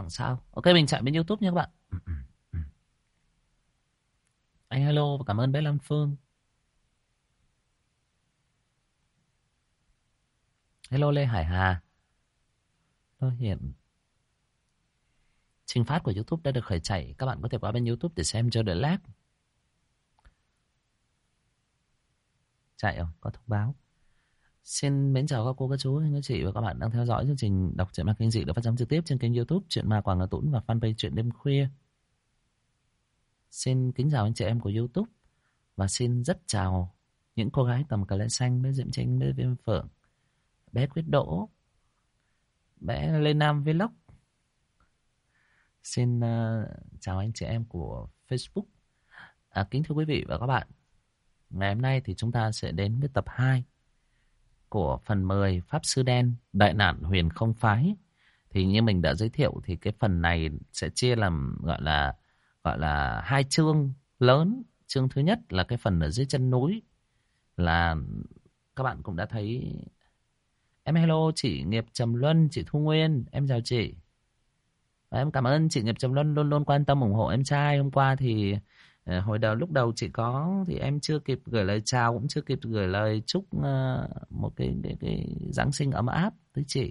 Chẳng sao. Ok, mình chạy bên YouTube nha các bạn. Anh hello và cảm ơn bé Lan Phương. Hello Lê Hải Hà. Tôi hiện trình phát của YouTube đã được khởi chạy. Các bạn có thể qua bên YouTube để xem cho đỡ lag. Chạy không? Có thông báo. Xin mến chào các cô, các chú, các chị và các bạn đang theo dõi chương trình đọc truyện ma kinh dị được phát sóng trực tiếp trên kênh YouTube Truyện Ma Quảng Ngà Tũng và fanpage Truyện Đêm Khuya. Xin kính chào anh chị em của YouTube và xin rất chào những cô gái tầm cà lê xanh, bé Diệm Trinh, bé Viêm Phượng, bé Quyết Đỗ, bé Lê Nam Vlog. Xin chào anh chị em của Facebook. Kính thưa quý vị và các bạn, ngày hôm nay thì chúng ta sẽ đến với tập 2 của phần 10 Pháp Sư Đen Đại Nạn Huyền Không Phái. Thì như mình đã giới thiệu thì cái phần này sẽ chia làm gọi là 2 chương lớn. Chương thứ nhất là cái phần ở dưới chân núi, là các bạn cũng đã thấy. Em hello chị Nghiệp Trầm Luân, chị Thu Nguyên, em chào chị. Và em cảm ơn chị Nghiệp Trầm Luân luôn luôn quan tâm ủng hộ em trai. Hôm qua thì lúc đầu chị có thì em chưa kịp gửi lời chào, cũng chưa kịp gửi lời chúc một cái Giáng sinh ấm áp tới chị.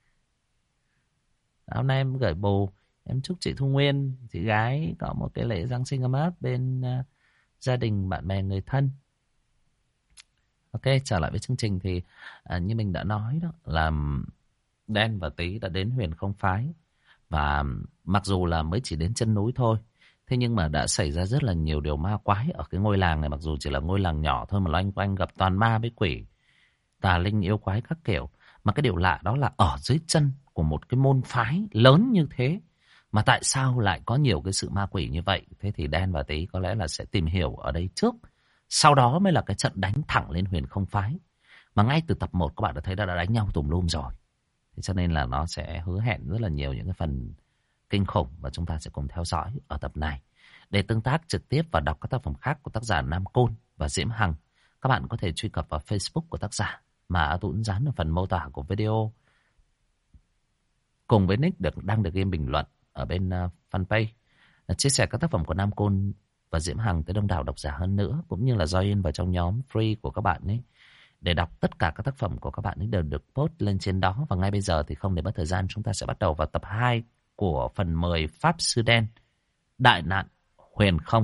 Hôm nay em gửi bù, em chúc chị Thu Nguyên, chị gái, có một cái lễ Giáng sinh ấm áp bên gia đình, bạn bè, người thân. Ok, trở lại với chương trình thì như mình đã nói đó, là Đen và Tí đã đến Huyền Không Phái. Và mặc dù là mới chỉ đến chân núi thôi, thế nhưng mà đã xảy ra rất là nhiều điều ma quái ở cái ngôi làng này. Mặc dù chỉ là ngôi làng nhỏ thôi mà loanh quanh gặp toàn ma với quỷ, tà linh yêu quái các kiểu. Mà cái điều lạ đó là ở dưới chân của một cái môn phái lớn như thế mà tại sao lại có nhiều cái sự ma quỷ như vậy. Thế thì Đen và Tí có lẽ là sẽ tìm hiểu ở đây trước, sau đó mới là cái trận đánh thẳng lên Huyền Không Phái. Mà ngay từ tập 1 các bạn đã thấy đã đánh nhau tùm lum rồi. Thế cho nên là nó sẽ hứa hẹn rất là nhiều những cái phần kinh khủng và chúng ta sẽ cùng theo dõi ở tập này. Để tương tác trực tiếp và đọc các tác phẩm khác của tác giả Nam Côn và Diễm Hằng, các bạn có thể truy cập vào Facebook của tác giả mà A Tũng dán ở phần mô tả của video, cùng với nick đang được ghi bình luận ở bên fanpage. Chia sẻ các tác phẩm của Nam Côn và Diễm Hằng tới đông đảo độc giả hơn nữa, cũng như là join vào trong nhóm free của các bạn ấy để đọc tất cả các tác phẩm của các bạn ấy đều được post lên trên đó. Và ngay bây giờ thì không để mất thời gian, chúng ta sẽ bắt đầu vào tập 2 của phần 10 Pháp Sư Đen Đại Nạn Huyền Không.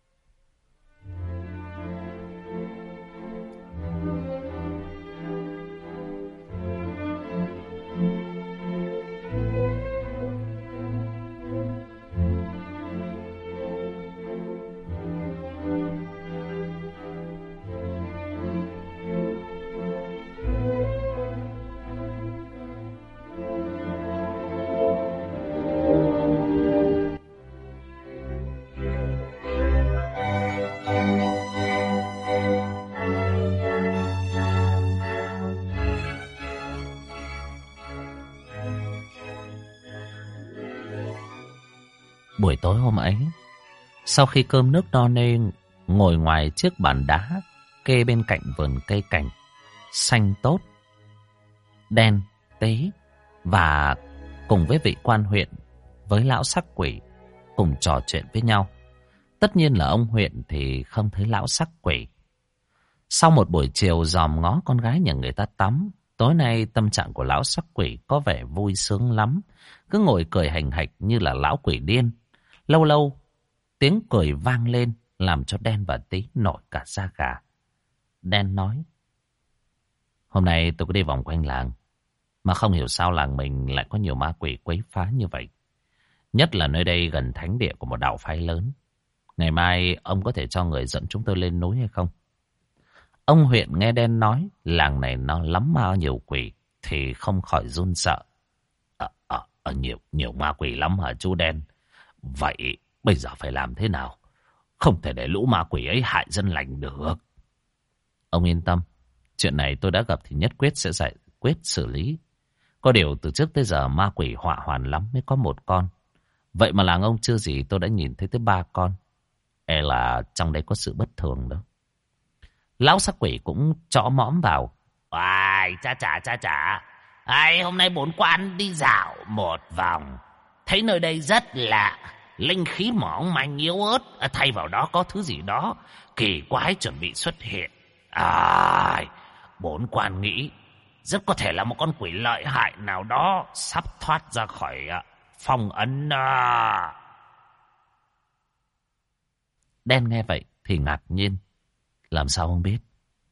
Buổi tối hôm ấy, sau khi cơm nước no nê, ngồi ngoài chiếc bàn đá kê bên cạnh vườn cây cảnh xanh tốt, Đen, Tí và cùng với vị quan huyện với lão sắc quỷ cùng trò chuyện với nhau. Tất nhiên là ông huyện thì không thấy lão sắc quỷ. Sau một buổi chiều dòm ngó con gái nhà người ta tắm, tối nay tâm trạng của lão sắc quỷ có vẻ vui sướng lắm, cứ ngồi cười hành hạch như là lão quỷ điên. Lâu lâu tiếng cười vang lên làm cho Đen và Tí nổi cả da gà. Đen nói: hôm nay tôi có đi vòng quanh làng, mà không hiểu sao làng mình lại có nhiều ma quỷ quấy phá như vậy. Nhất là nơi đây gần thánh địa của một đạo phái lớn. Ngày mai ông có thể cho người dẫn chúng tôi lên núi hay không? Ông huyện nghe Đen nói làng này nó lắm ma nhiều quỷ thì không khỏi run sợ. Nhiều ma quỷ lắm hả chú Đen? Vậy bây giờ phải làm thế nào? Không thể để lũ ma quỷ ấy hại dân lành được. Ông yên tâm, chuyện này tôi đã gặp thì nhất quyết sẽ giải quyết xử lý. Có điều từ trước tới giờ ma quỷ họa hoàn lắm mới có một con. Vậy mà làng ông chưa gì tôi đã nhìn thấy tới 3 con. E là trong đấy có sự bất thường đó. Lão sắc quỷ cũng chõ mõm vào. Ai, cha chả. Ai, hôm nay bốn quan đi dạo một vòng. thấy nơi đây rất lạ, linh khí mỏng manh yếu ớt, thay vào đó có thứ gì đó kỳ quái chuẩn bị xuất hiện. Bổn quan nghĩ rất có thể là một con quỷ lợi hại nào đó sắp thoát ra khỏi phong ấn. Đen nghe vậy thì ngạc nhiên. Làm sao ông biết?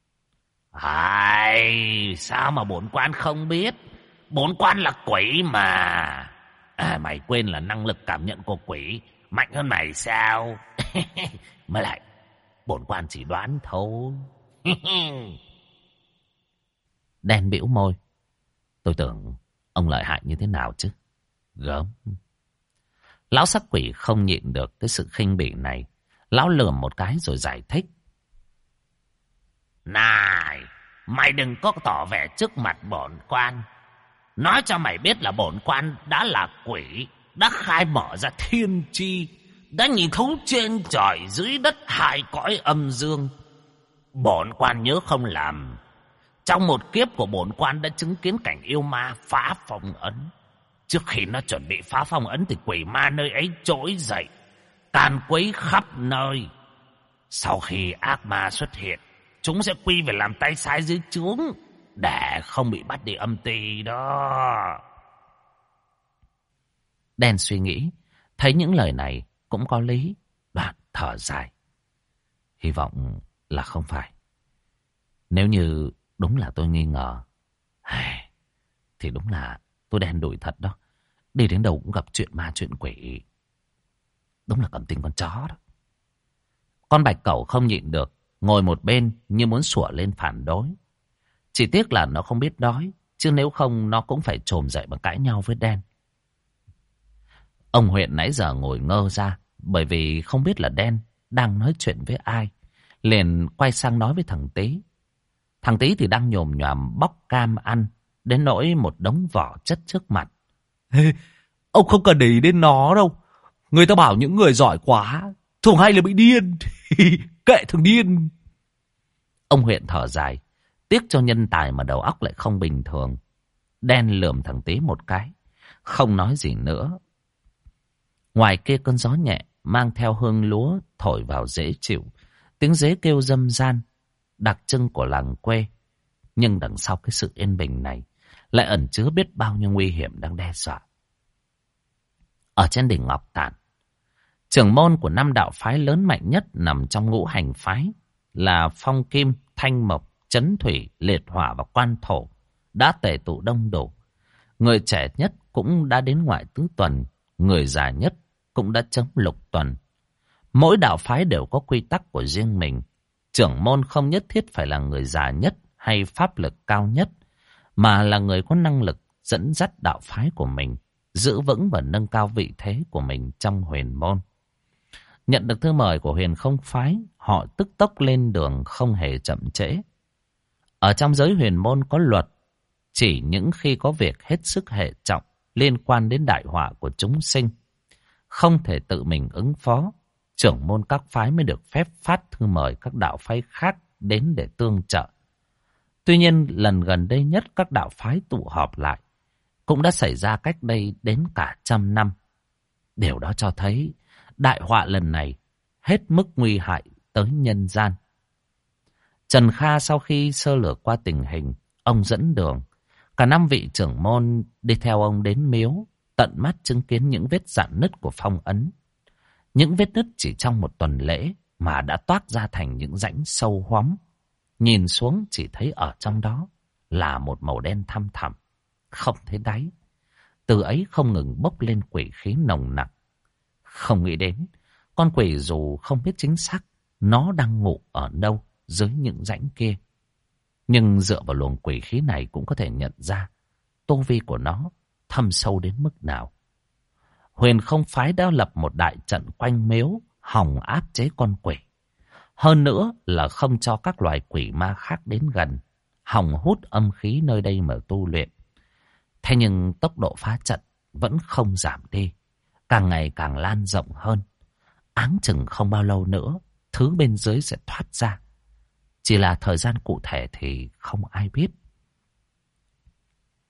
Sao mà bổn quan không biết? Bổn quan là quỷ mà. Mày quên là năng lực cảm nhận của quỷ mạnh hơn mày sao? Mới lại, bổn quan chỉ đoán thôi. Đen bĩu môi. Tôi tưởng ông lợi hại như thế nào chứ? Gớm. Lão sắc quỷ không nhịn được cái sự khinh bỉ này. Lão lườm một cái rồi giải thích. Này, mày đừng có tỏ vẻ trước mặt bổn quan. Nói cho mày biết là bổn quan đã là quỷ, đã khai mở ra thiên tri, đã nhìn thấu trên trời dưới đất hai cõi âm dương. Bổn quan nhớ không lầm, trong một kiếp của bổn quan đã chứng kiến cảnh yêu ma phá phong ấn. Trước khi nó chuẩn bị phá phong ấn thì quỷ ma nơi ấy trỗi dậy, tàn quấy khắp nơi. Sau khi ác ma xuất hiện, chúng sẽ quy về làm tay sai dưới trướng để không bị bắt đi âm ty đó. Đen suy nghĩ, thấy những lời này cũng có lý, đoạn thở dài. Hy vọng là không phải. Nếu như đúng là tôi nghi ngờ, thì đúng là tôi đen đủi thật đó. Đi đến đâu cũng gặp chuyện ma chuyện quỷ. Đúng là cầm tinh con chó đó. Con bạch cẩu không nhịn được, ngồi một bên như muốn sủa lên phản đối. Chỉ tiếc là nó không biết đói, chứ nếu không nó cũng phải trồm dậy mà cãi nhau với Đen. Ông huyện nãy giờ ngồi ngơ ra, bởi vì không biết là Đen đang nói chuyện với ai. Liền quay sang nói với thằng Tý. Thằng Tý thì đang nhồm nhòm bóc cam ăn, đến nỗi một đống vỏ chất trước mặt. Ông không cần để ý đến nó đâu. Người ta bảo những người giỏi quá thường hay là bị điên. Kệ thằng điên. Ông huyện thở dài. Tiếc cho nhân tài mà đầu óc lại không bình thường. Đen lườm thằng Tý một cái, không nói gì nữa. Ngoài kia cơn gió nhẹ mang theo hương lúa thổi vào dễ chịu. Tiếng dế kêu râm ran, đặc trưng của làng quê. Nhưng đằng sau cái sự yên bình này lại ẩn chứa biết bao nhiêu nguy hiểm đang đe dọa. Ở trên đỉnh Ngọc Tản, trưởng môn của 5 đạo phái lớn mạnh nhất nằm trong ngũ hành phái là Phong Kim, Thanh Mộc, Chấn Thủy, Liệt Hỏa và Quan Thổ đã tề tụ đông đủ. Người trẻ nhất cũng đã đến ngoại tứ tuần, người già nhất cũng đã chấm lục tuần. Mỗi đạo phái đều có quy tắc của riêng mình. Trưởng môn không nhất thiết phải là người già nhất hay pháp lực cao nhất, mà là người có năng lực dẫn dắt đạo phái của mình, giữ vững và nâng cao vị thế của mình trong huyền môn. Nhận được thư mời của Huyền Không phái, họ tức tốc lên đường không hề chậm trễ. Ở trong giới huyền môn có luật, chỉ những khi có việc hết sức hệ trọng liên quan đến đại họa của chúng sinh, không thể tự mình ứng phó, trưởng môn các phái mới được phép phát thư mời các đạo phái khác đến để tương trợ. Tuy nhiên, lần gần đây nhất các đạo phái tụ họp lại cũng đã xảy ra cách đây đến cả 100 năm. Điều đó cho thấy đại họa lần này hết mức nguy hại tới nhân gian. Trần Kha sau khi sơ lược qua tình hình, ông dẫn đường. Cả 5 vị trưởng môn đi theo ông đến miếu, tận mắt chứng kiến những vết rạn nứt của phong ấn. Những vết nứt chỉ trong một tuần lễ mà đã toát ra thành những rãnh sâu hoắm. Nhìn xuống chỉ thấy ở trong đó là một màu đen thăm thẳm, không thấy đáy. Từ ấy không ngừng bốc lên quỷ khí nồng nặc. Không nghĩ đến, con quỷ dù không biết chính xác nó đang ngủ ở đâu dưới những rãnh kia, nhưng dựa vào luồng quỷ khí này cũng có thể nhận ra tu vi của nó thâm sâu đến mức nào. Huyền Không phái đã lập một đại trận quanh miếu hòng áp chế con quỷ. Hơn nữa là không cho các loài quỷ ma khác đến gần, hòng hút âm khí nơi đây mà tu luyện. Thế nhưng tốc độ phá trận vẫn không giảm đi, càng ngày càng lan rộng hơn. Áng chừng không bao lâu nữa, thứ bên dưới sẽ thoát ra. Chỉ là thời gian cụ thể thì không ai biết.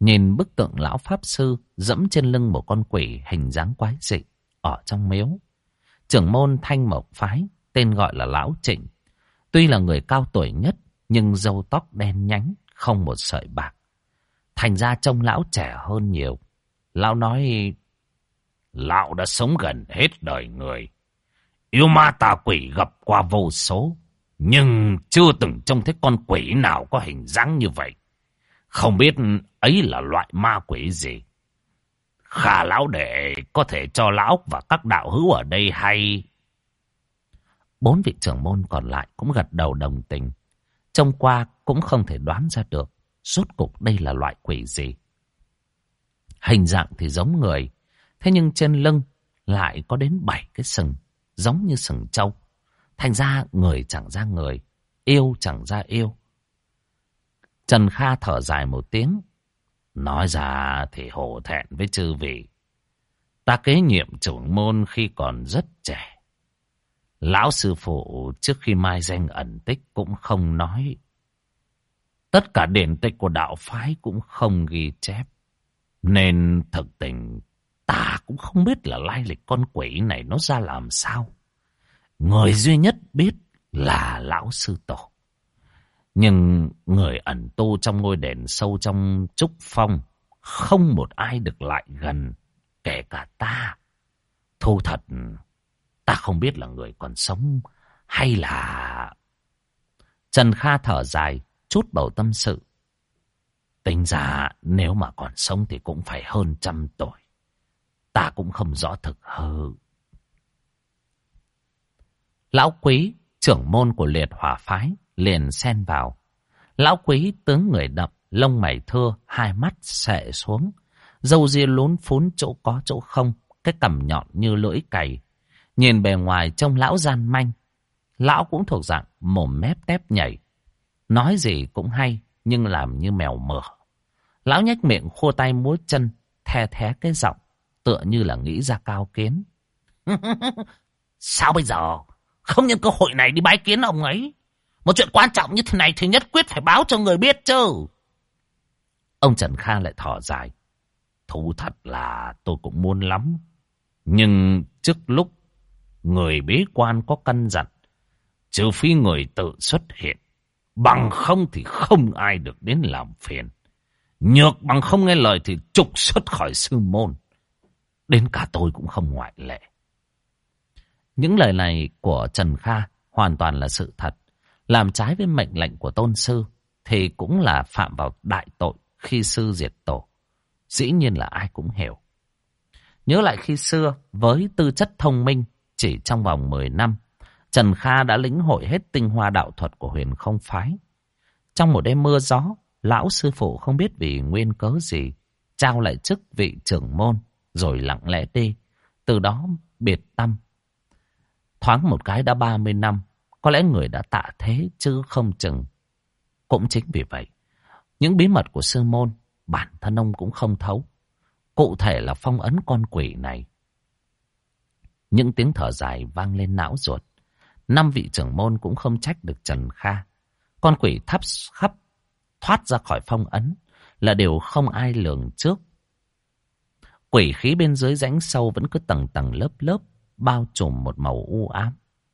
nhìn bức tượng lão pháp sư dẫm trên lưng một con quỷ hình dáng quái dị ở trong miếu. Trưởng môn Thanh Mộc phái, tên gọi là Lão Trịnh, tuy là người cao tuổi nhất nhưng râu tóc đen nhánh, không một sợi bạc, thành ra trông lão trẻ hơn nhiều. Lão nói: Lão đã sống gần hết đời người, yêu ma tà quỷ gặp qua vô số, nhưng chưa từng trông thấy con quỷ nào có hình dáng như vậy. Không biết ấy là loại ma quỷ gì. Khả lão đệ có thể cho lão và các đạo hữu ở đây hay? 4 vị trưởng môn còn lại cũng gật đầu đồng tình. Trông qua cũng không thể đoán ra được rốt cục đây là loại quỷ gì. Hình dạng thì giống người, thế nhưng trên lưng lại có đến 7 cái sừng, giống như sừng trâu. Thành ra người chẳng ra người, yêu chẳng ra yêu. Trần Kha thở dài một tiếng. Nói ra thì hổ thẹn với chư vị. Ta kế nhiệm trưởng môn khi còn rất trẻ. Lão sư phụ trước khi mai danh ẩn tích cũng không nói. Tất cả điển tích của đạo phái cũng không ghi chép. Nên thực tình ta cũng không biết là lai lịch con quỷ này nó ra làm sao. Người duy nhất biết là lão sư tổ. Nhưng người ẩn tu trong ngôi đền sâu trong trúc phong, không một ai được lại gần, kể cả ta. Thu thật, ta không biết là người còn sống hay là... Trần Kha thở dài, chút bầu tâm sự. Tính ra nếu mà còn sống thì cũng phải hơn 100 tuổi. Ta cũng không rõ thực hư. Lão Quý, trưởng môn của Liệt Hỏa phái, liền xen vào. Lão Quý tướng người đậm, lông mày thưa, hai mắt xệ xuống, râu ria lún phún chỗ có chỗ không, cái cằm nhọn như lưỡi cày. Nhìn bề ngoài trông lão gian manh. Lão cũng thuộc dạng mồm mép tép nhảy, nói gì cũng hay nhưng làm như mèo mửa. Lão nhếch miệng khua tay múa chân, the thé cái giọng, tựa như là nghĩ ra cao kiến. Sao bây giờ không nhân cơ hội này đi bái kiến ông ấy? Một chuyện quan trọng như thế này thì nhất quyết phải báo cho người biết chứ. Ông Trần Kha lại thở dài. Thú thật là tôi cũng muốn lắm. Nhưng trước lúc người bế quan có căn dặn, trừ phi người tự xuất hiện, bằng không thì không ai được đến làm phiền. Nhược bằng không nghe lời thì trục xuất khỏi sư môn. Đến cả tôi cũng không ngoại lệ. Những lời này của Trần Kha hoàn toàn là sự thật. Làm trái với mệnh lệnh của tôn sư thì cũng là phạm vào đại tội khi sư diệt tổ. Dĩ nhiên là ai cũng hiểu. Nhớ lại khi xưa, với tư chất thông minh, chỉ trong vòng 10 năm, Trần Kha đã lĩnh hội hết tinh hoa đạo thuật của Huyền Không phái. Trong một đêm mưa gió, lão sư phụ không biết vì nguyên cớ gì, trao lại chức vị trưởng môn, rồi lặng lẽ đi. Từ đó biệt tâm. Thoáng một cái đã 30 năm, có lẽ người đã tạ thế chứ không chừng. Cũng chính vì vậy, những bí mật của sư môn, bản thân ông cũng không thấu. Cụ thể là phong ấn con quỷ này. Những tiếng thở dài vang lên não ruột. 5 vị trưởng môn cũng không trách được Trần Kha. Con quỷ thắp khắp thoát ra khỏi phong ấn là điều không ai lường trước. Quỷ khí bên dưới rãnh sâu vẫn cứ tầng tầng lớp lớp, bao trùm một màu u ám.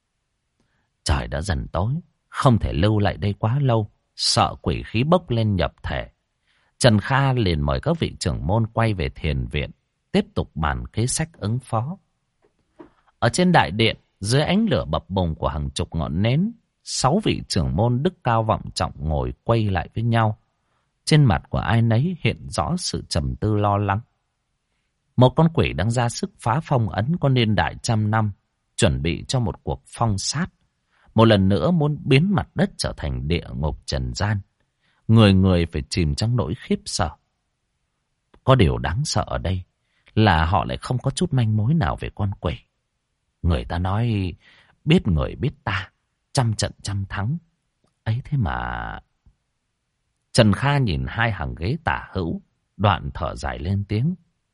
Trời đã dần tối, không thể lưu lại đây quá lâu, sợ quỷ khí bốc lên nhập thể. Trần Kha liền mời các vị trưởng môn quay về thiền viện, tiếp tục bàn kế sách ứng phó. Ở trên đại điện, dưới ánh lửa bập bùng của hàng chục ngọn nến, 6 vị trưởng môn đức cao vọng trọng ngồi quay lại với nhau. Trên mặt của ai nấy hiện rõ sự trầm tư lo lắng. Một con quỷ đang ra sức phá phong ấn có niên đại 100 năm, chuẩn bị cho một cuộc phong sát. Một lần nữa muốn biến mặt đất trở thành địa ngục trần gian. Người người phải chìm trong nỗi khiếp sợ. Có điều đáng sợ ở đây là họ lại không có chút manh mối nào về con quỷ. Người ta nói biết người biết ta, 100 trận 100 thắng. Ấy thế mà... Trần Kha nhìn hai hàng ghế tả hữu, đoạn thở dài lên tiếng.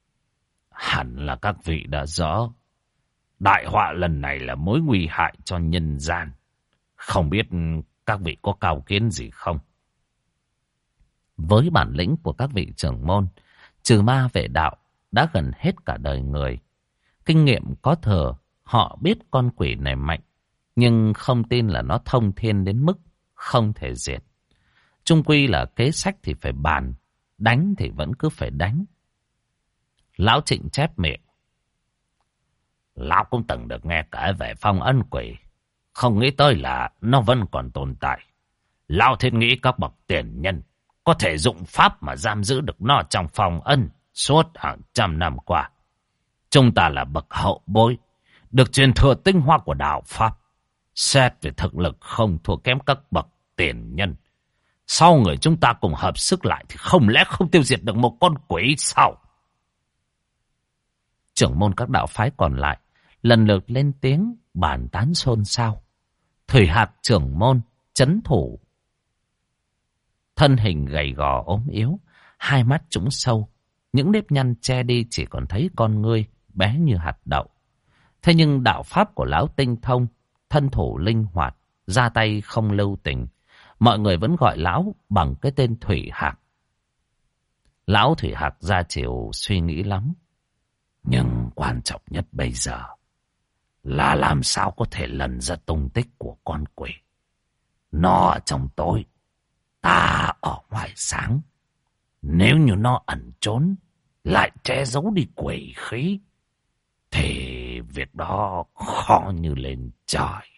Hẳn là các vị đã rõ. Đại họa lần này là mối nguy hại cho nhân gian. Không biết các vị có cao kiến gì không? Với bản lĩnh của các vị trưởng môn, trừ ma vệ đạo đã gần hết cả đời người. Kinh nghiệm có thừa, họ biết con quỷ này mạnh, nhưng không tin là nó thông thiên đến mức không thể diệt. Chung quy là kế sách thì phải bàn, đánh thì vẫn cứ phải đánh. Lão Trịnh chép miệng. Lão cũng từng được nghe kể về phong ân quỷ, không nghĩ tới là nó vẫn còn tồn tại. Lão thiết nghĩ các bậc tiền nhân có thể dụng pháp mà giam giữ được nó trong phong ân suốt hàng trăm năm qua. Chúng ta là bậc hậu bối, được truyền thừa tinh hoa của đạo pháp. Xét về thực lực không thua kém các bậc tiền nhân. Sau người chúng ta cùng hợp sức lại thì không lẽ không tiêu diệt được một con quỷ sao? Trưởng môn các đạo phái còn lại lần lượt lên tiếng bàn tán xôn xao. Thủy Hạc trưởng môn trấn thủ, thân hình gầy gò ốm yếu, hai mắt trũng sâu, những nếp nhăn che đi chỉ còn thấy con ngươi bé như hạt đậu. Thế nhưng đạo pháp của lão tinh thông, thân thủ linh hoạt, ra tay không lưu tình. Mọi người vẫn gọi lão bằng cái tên Thủy Hạc. Lão Thủy Hạc ra chiều suy nghĩ lắm. Nhưng quan trọng nhất bây giờ là làm sao có thể lần ra tung tích của con quỷ. Nó ở trong tối, ta ở ngoài sáng. Nếu như nó ẩn trốn, lại che giấu đi quỷ khí, thì việc đó khó như lên trời.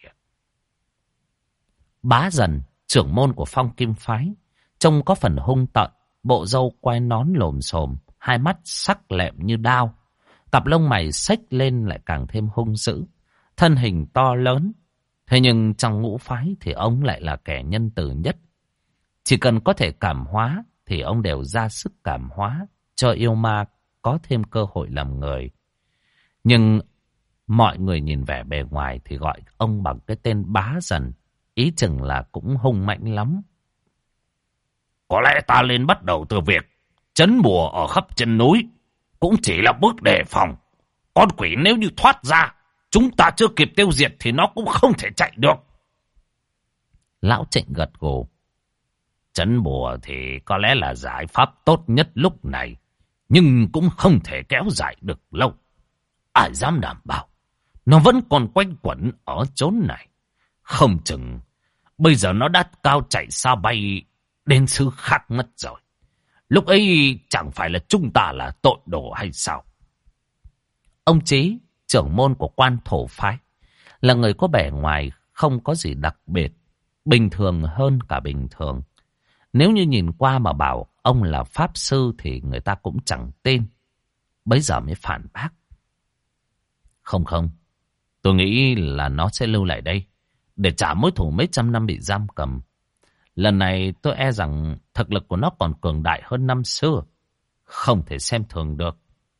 Bá Dần, trưởng môn của Phong Kim Phái, trông có phần hung tợn, bộ râu quai nón lồm xồm, hai mắt sắc lẹm như đao, cặp lông mày xếch lên lại càng thêm hung dữ, thân hình to lớn. Thế nhưng trong ngũ phái thì ông lại là kẻ nhân từ nhất. Chỉ cần có thể cảm hóa thì ông đều ra sức cảm hóa, cho yêu ma có thêm cơ hội làm người. Nhưng mọi người nhìn vẻ bề ngoài thì gọi ông bằng cái tên Bá Dần, ý chừng là cũng hung mạnh lắm. Có lẽ ta nên bắt đầu từ việc trấn bùa ở khắp chân núi, cũng chỉ là bước đề phòng. Con quỷ nếu như thoát ra, chúng ta chưa kịp tiêu diệt thì nó cũng không thể chạy được. Lão Trịnh gật gù. Trấn bùa thì có lẽ là giải pháp tốt nhất lúc này, nhưng cũng không thể kéo dài được lâu. Ai dám đảm bảo nó vẫn còn quanh quẩn ở chốn này. Không chừng bây giờ nó đã cao chạy xa bay đến xứ khác mất rồi. Lúc ấy chẳng phải là chúng ta là tội đồ hay sao? Ông Chí, trưởng môn của Quan Thổ Phái, là người có vẻ ngoài không có gì đặc biệt, bình thường hơn cả bình thường. Nếu như nhìn qua mà bảo ông là pháp sư thì người ta cũng chẳng tin. Bấy giờ mới phản bác. Không, tôi nghĩ là nó sẽ lưu lại đây để trả mối thù mấy trăm năm bị giam cầm. Lần này tôi e rằng thực lực của nó còn cường đại hơn năm xưa, không thể xem thường được.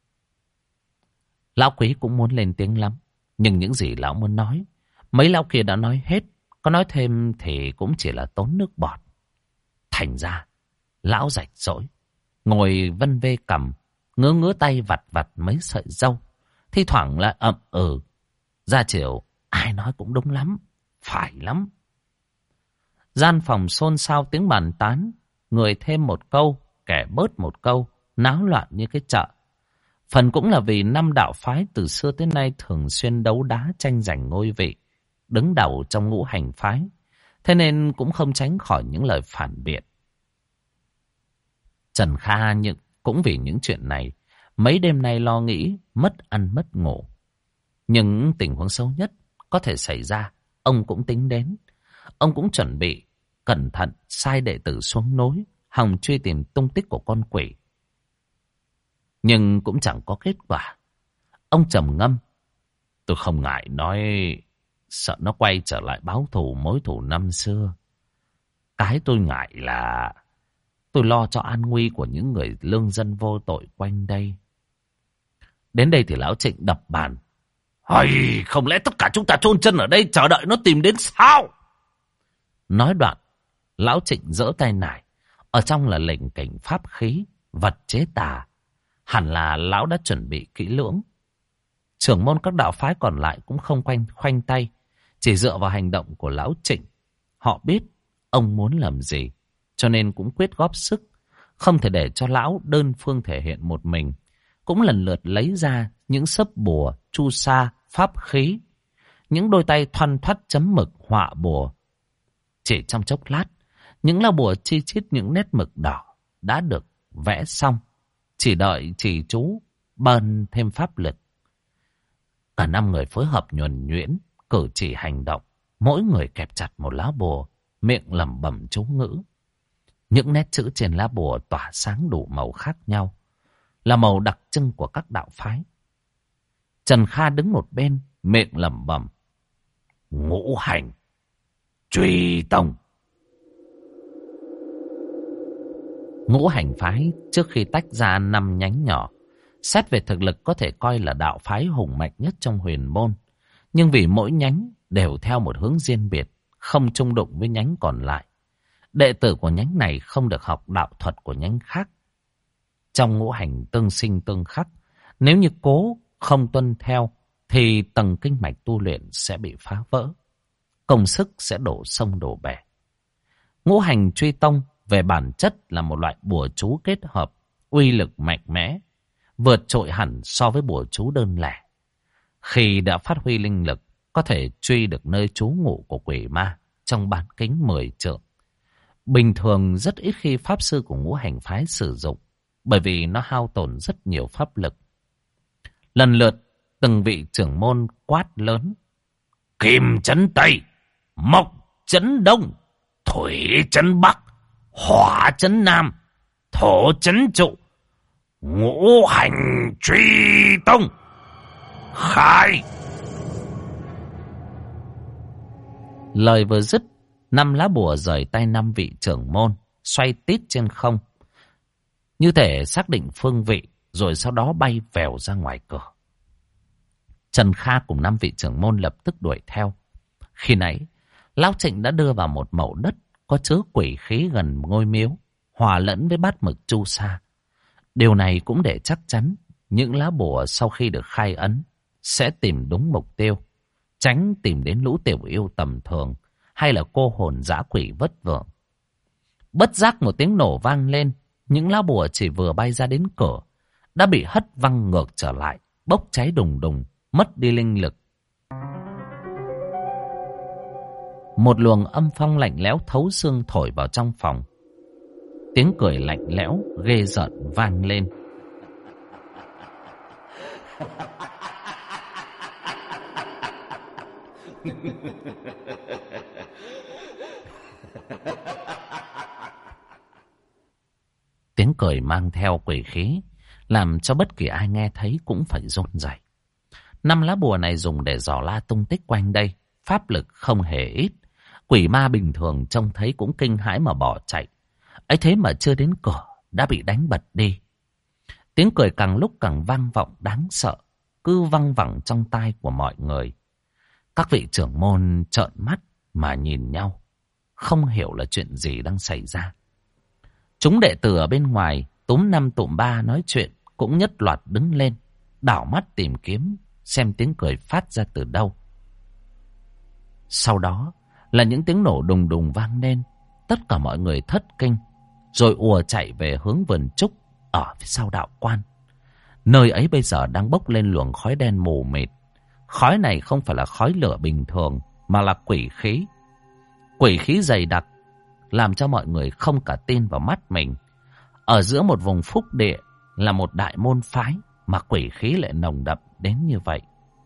Lão Quý cũng muốn lên tiếng lắm, nhưng những gì lão muốn nói, mấy lão kia đã nói hết, có nói thêm thì cũng chỉ là tốn nước bọt. Thành ra, lão rảnh rỗi, ngồi vân vê cằm, ngứa tay vặt vặt mấy sợi râu, thi thoảng lại ậm ừ. Ra chiều, ai nói cũng đúng lắm, phải lắm. Gian phòng xôn xao tiếng bàn tán, người thêm một câu, kẻ bớt một câu, náo loạn như cái chợ. Phần cũng là vì năm đạo phái từ xưa tới nay thường xuyên đấu đá tranh giành ngôi vị, đứng đầu trong ngũ hành phái, thế nên cũng không tránh khỏi những lời phản biện. Trần Kha cũng vì những chuyện này, mấy đêm nay lo nghĩ, mất ăn mất ngủ. Nhưng tình huống xấu nhất có thể xảy ra, ông cũng tính đến. Ông cũng chuẩn bị cẩn thận sai đệ tử xuống núi, hòng truy tìm tung tích của con quỷ. Nhưng cũng chẳng có kết quả. Ông trầm ngâm. Tôi không ngại nói, sợ nó quay trở lại báo thù mối thù năm xưa. Cái tôi ngại là tôi lo cho an nguy của những người lương dân vô tội quanh đây. Đến đây thì lão Trịnh đập bàn. Ôi, không lẽ tất cả chúng ta chôn chân ở đây chờ đợi nó tìm đến sao? Nói đoạn, lão Trịnh giở tay nải. Ở trong là lệnh cảnh pháp khí, vật chế tà. Hẳn là lão đã chuẩn bị kỹ lưỡng. Trưởng môn các đạo phái còn lại cũng không khoanh tay, chỉ dựa vào hành động của lão Trịnh. Họ biết ông muốn làm gì, cho nên cũng quyết góp sức. không thể để cho lão đơn phương thể hiện một mình, cũng lần lượt lấy ra những sấp bùa, chu sa, pháp khí, những đôi tay thoăn thoắt chấm mực họa bùa. Chỉ trong chốc lát, những lá bùa chi chít những nét mực đỏ đã được vẽ xong, chỉ đợi chỉ chú bơn thêm pháp lực. Cả 5 người phối hợp nhuần nhuyễn, cử chỉ hành động, mỗi người kẹp chặt một lá bùa, miệng lẩm bẩm chú ngữ. Những nét chữ trên lá bùa tỏa sáng đủ màu khác nhau, là màu đặc trưng của các đạo phái. Trần Kha đứng một bên, miệng lẩm bẩm: Ngũ hành truy tông. Ngũ hành phái trước khi tách ra 5 nhánh nhỏ, xét về thực lực có thể coi là đạo phái hùng mạnh nhất trong huyền môn. Nhưng vì mỗi nhánh đều theo một hướng riêng biệt, không chung đụng với nhánh còn lại, đệ tử của nhánh này không được học đạo thuật của nhánh khác. Trong ngũ hành tương sinh tương khắc, nếu như cố không tuân theo thì tầng kinh mạch tu luyện sẽ bị phá vỡ, công sức sẽ đổ sông đổ bể. Ngũ hành truy tông về bản chất là một loại bùa chú kết hợp, uy lực mạnh mẽ, vượt trội hẳn so với bùa chú đơn lẻ. Khi đã phát huy linh lực, có thể truy được nơi trú ngụ của quỷ ma trong bán kính 10 trượng. Bình thường rất ít khi pháp sư của ngũ hành phái sử dụng, bởi vì nó hao tổn rất nhiều pháp lực. Lần lượt, từng vị trưởng môn quát lớn: Kim trấn Tây, Mộc trấn Đông, Thủy trấn Bắc, Hỏa trấn Nam, Thổ trấn Trụ, ngũ hành truy tông, khai. Lời vừa dứt, 5 lá bùa rời tay 5 vị trưởng môn, xoay tít trên không, như thể xác định phương vị, rồi sau đó bay vèo ra ngoài cửa. Trần Kha cùng 5 vị trưởng môn lập tức đuổi theo. Khi nãy, Lão Trịnh đã đưa vào một mẩu đất có chứa quỷ khí gần ngôi miếu, hòa lẫn với bát mực chu sa. Điều này cũng để chắc chắn những lá bùa sau khi được khai ấn sẽ tìm đúng mục tiêu, tránh tìm đến lũ tiểu yêu tầm thường hay là cô hồn dã quỷ vất vưởng. Bất giác một tiếng nổ vang lên, những lá bùa chỉ vừa bay ra đến cửa đã bị hất văng ngược trở lại, bốc cháy đùng đùng, mất đi linh lực. Một luồng âm phong lạnh lẽo thấu xương thổi vào trong phòng. Tiếng cười lạnh lẽo ghê rợn vang lên. Tiếng cười mang theo quỷ khí, làm cho bất kỳ ai nghe thấy cũng phải run rẩy. 5 lá bùa này dùng để dò la tung tích quanh đây, pháp lực không hề ít. Quỷ ma bình thường trông thấy cũng kinh hãi mà bỏ chạy. Ấy thế mà chưa đến cửa đã bị đánh bật đi. Tiếng cười càng lúc càng vang vọng đáng sợ, cứ văng vẳng trong tai của mọi người. Các vị trưởng môn trợn mắt mà nhìn nhau, không hiểu là chuyện gì đang xảy ra. Chúng đệ tử ở bên ngoài túm 5 tụm 3 nói chuyện cũng nhất loạt đứng lên, đảo mắt tìm kiếm xem tiếng cười phát ra từ đâu. Sau đó là những tiếng nổ đùng đùng vang lên. Tất cả mọi người thất kinh, rồi ùa chạy về hướng vườn trúc ở phía sau đạo quan. Nơi ấy bây giờ đang bốc lên luồng khói đen mù mịt. Khói này không phải là khói lửa bình thường, mà là quỷ khí. Quỷ khí dày đặc, làm cho mọi người không cả tin vào mắt mình. Ở giữa một vùng phúc địa là một đại môn phái mà quỷ khí lại nồng đậm đến như vậy.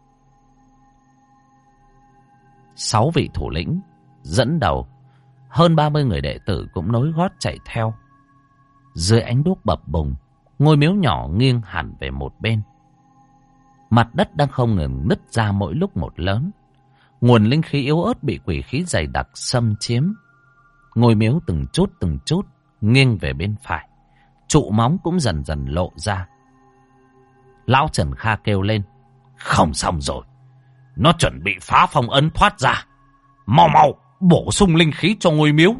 6 vị thủ lĩnh dẫn đầu, hơn 30 người đệ tử cũng nối gót chạy theo. Dưới ánh đuốc bập bùng, ngôi miếu nhỏ nghiêng hẳn về một bên. Mặt đất đang không ngừng nứt ra mỗi lúc một lớn. Nguồn linh khí yếu ớt bị quỷ khí dày đặc xâm chiếm. Ngôi miếu từng chút nghiêng về bên phải. Trụ móng cũng dần dần lộ ra. Lão Trần Kha kêu lên: Không xong rồi, nó chuẩn bị phá phong ấn thoát ra. Mau mau bổ sung linh khí cho ngôi miếu.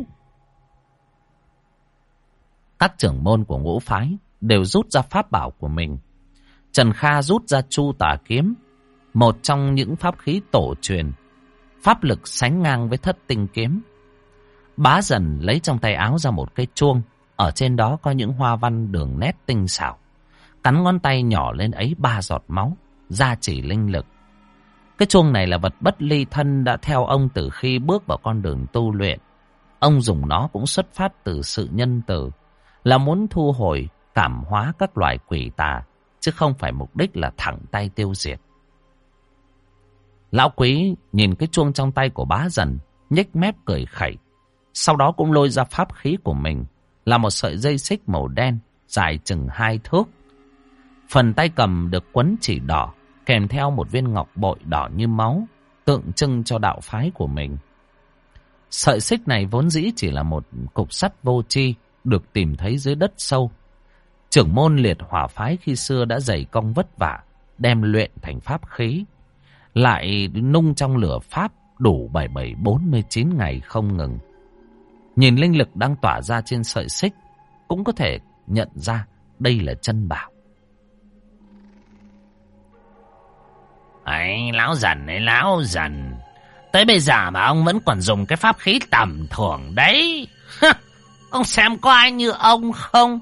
Các trưởng môn của ngũ phái đều rút ra pháp bảo của mình. Trần Kha rút ra Chu Tà Kiếm, một trong những pháp khí tổ truyền, pháp lực sánh ngang với Thất Tinh Kiếm. Bá Dần lấy trong tay áo ra một cây chuông, Ở trên đó có những hoa văn đường nét tinh xảo. Cắn ngón tay nhỏ lên ấy 3 giọt máu, gia chỉ linh lực. Cái chuông này là vật bất ly thân đã theo ông từ khi bước vào con đường tu luyện. Ông dùng nó cũng xuất phát từ sự nhân từ, là muốn thu hồi, cảm hóa các loài quỷ tà, chứ không phải mục đích là thẳng tay tiêu diệt. Lão Quý nhìn cái chuông trong tay của Bá Dần, nhếch mép cười khẩy. Sau đó cũng lôi ra pháp khí của mình, là một sợi dây xích màu đen, dài chừng 2 thước. Phần tay cầm được quấn chỉ đỏ, kèm theo một viên ngọc bội đỏ như máu, tượng trưng cho đạo phái của mình. Sợi xích này vốn dĩ chỉ là một cục sắt vô tri, được tìm thấy dưới đất sâu. Trưởng môn liệt hỏa phái khi xưa đã dày công vất vả, đem luyện thành pháp khí, lại nung trong lửa pháp đủ 7749 ngày không ngừng. Nhìn linh lực đang tỏa ra trên sợi xích, cũng có thể nhận ra đây là chân bảo. Ấy, lão Dần ấy, lão Dần. Tới bây giờ mà ông vẫn còn dùng cái pháp khí tầm thường đấy. Ông xem có ai như ông không?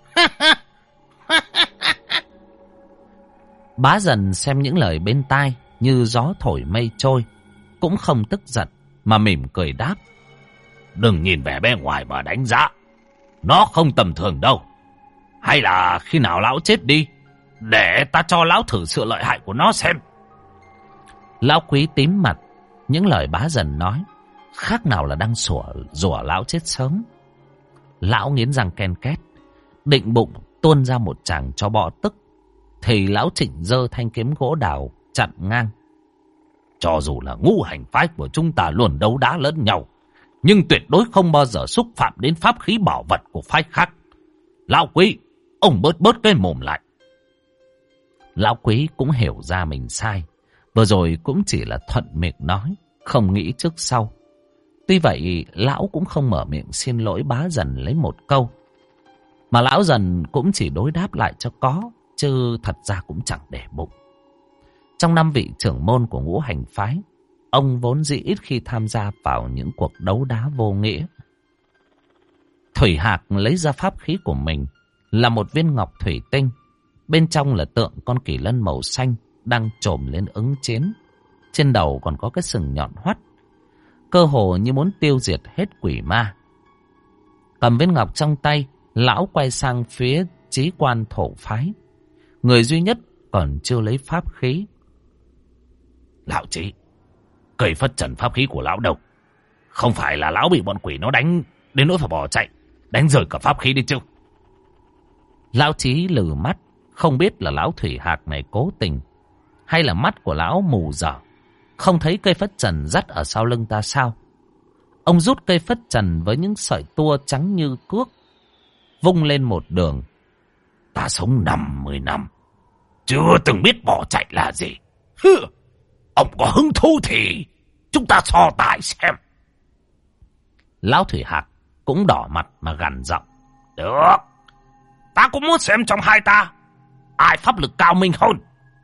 Bá Dần xem những lời bên tai như gió thổi mây trôi, cũng không tức giận mà mỉm cười đáp. Đừng nhìn vẻ bề ngoài mà đánh giá. Nó không tầm thường đâu. Hay là khi nào lão chết đi, để ta cho lão thử sự lợi hại của nó xem. Lão Quý tím mặt, những lời Bá Dần nói khác nào là đang rủa lão chết sớm. Lão nghiến răng ken két, định bụng tuôn ra một tràng cho bọ tức, thì lão Trịnh giơ thanh kiếm gỗ đào chặn ngang. Cho dù là ngũ hành phái của chúng ta luôn đấu đá lẫn nhau, nhưng tuyệt đối không bao giờ xúc phạm đến pháp khí bảo vật của phái khác. Lão Quý, ông bớt cái mồm lại. Lão Quý cũng hiểu ra mình sai, vừa rồi cũng chỉ là thuận miệng nói, không nghĩ trước sau. Tuy vậy, lão cũng không mở miệng xin lỗi Bá Dần lấy một câu, mà lão Dần cũng chỉ đối đáp lại cho có, chứ thật ra cũng chẳng để bụng. Trong 5 vị trưởng môn của ngũ hành phái, ông vốn dĩ ít khi tham gia vào những cuộc đấu đá vô nghĩa. Thủy Hạc lấy ra pháp khí của mình là một viên ngọc thủy tinh, bên trong là tượng con kỳ lân màu xanh đang chồm lên ứng chiến. Trên đầu còn có cái sừng nhọn hoắt, cơ hồ như muốn tiêu diệt hết quỷ ma. Cầm viên ngọc trong tay, lão quay sang phía Chí Quan thổ phái, người duy nhất còn chưa lấy pháp khí. Lão Chí, cây phất trần pháp khí của lão đâu? Không phải là lão bị bọn quỷ nó đánh đến nỗi phải bỏ chạy, đánh rời cả pháp khí đi chứ? Lão Chí lừ mắt, không biết là lão Thủy Hạc này cố tình, hay là mắt của lão mù dở, không thấy cây phất trần dắt ở sau lưng ta sao? Ông rút cây phất trần với những sợi tua trắng như cước, vung lên một đường. Ta sống 50 năm, chưa từng biết bỏ chạy là gì. Ông có hứng thú thì chúng ta so tài xem. Lão Thủy Hạc cũng đỏ mặt mà gằn giọng. Được, ta cũng muốn xem trong hai ta ai pháp lực cao minh hơn.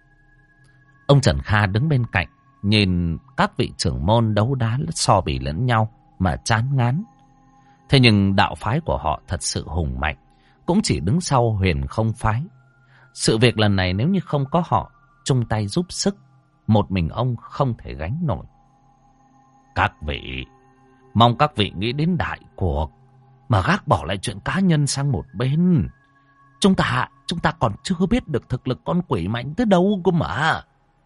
Ông Trần Kha đứng bên cạnh, nhìn các vị trưởng môn đấu đá so bì lẫn nhau mà chán ngán. Thế nhưng đạo phái của họ thật sự hùng mạnh, cũng chỉ đứng sau Huyền Không phái. Sự việc lần này nếu như không có họ chung tay giúp sức, một mình ông không thể gánh nổi. Các vị, mong các vị nghĩ đến đại cuộc, mà gác bỏ lại chuyện cá nhân sang một bên. Chúng ta còn chưa biết được thực lực con quỷ mạnh tới đâu cơ mà.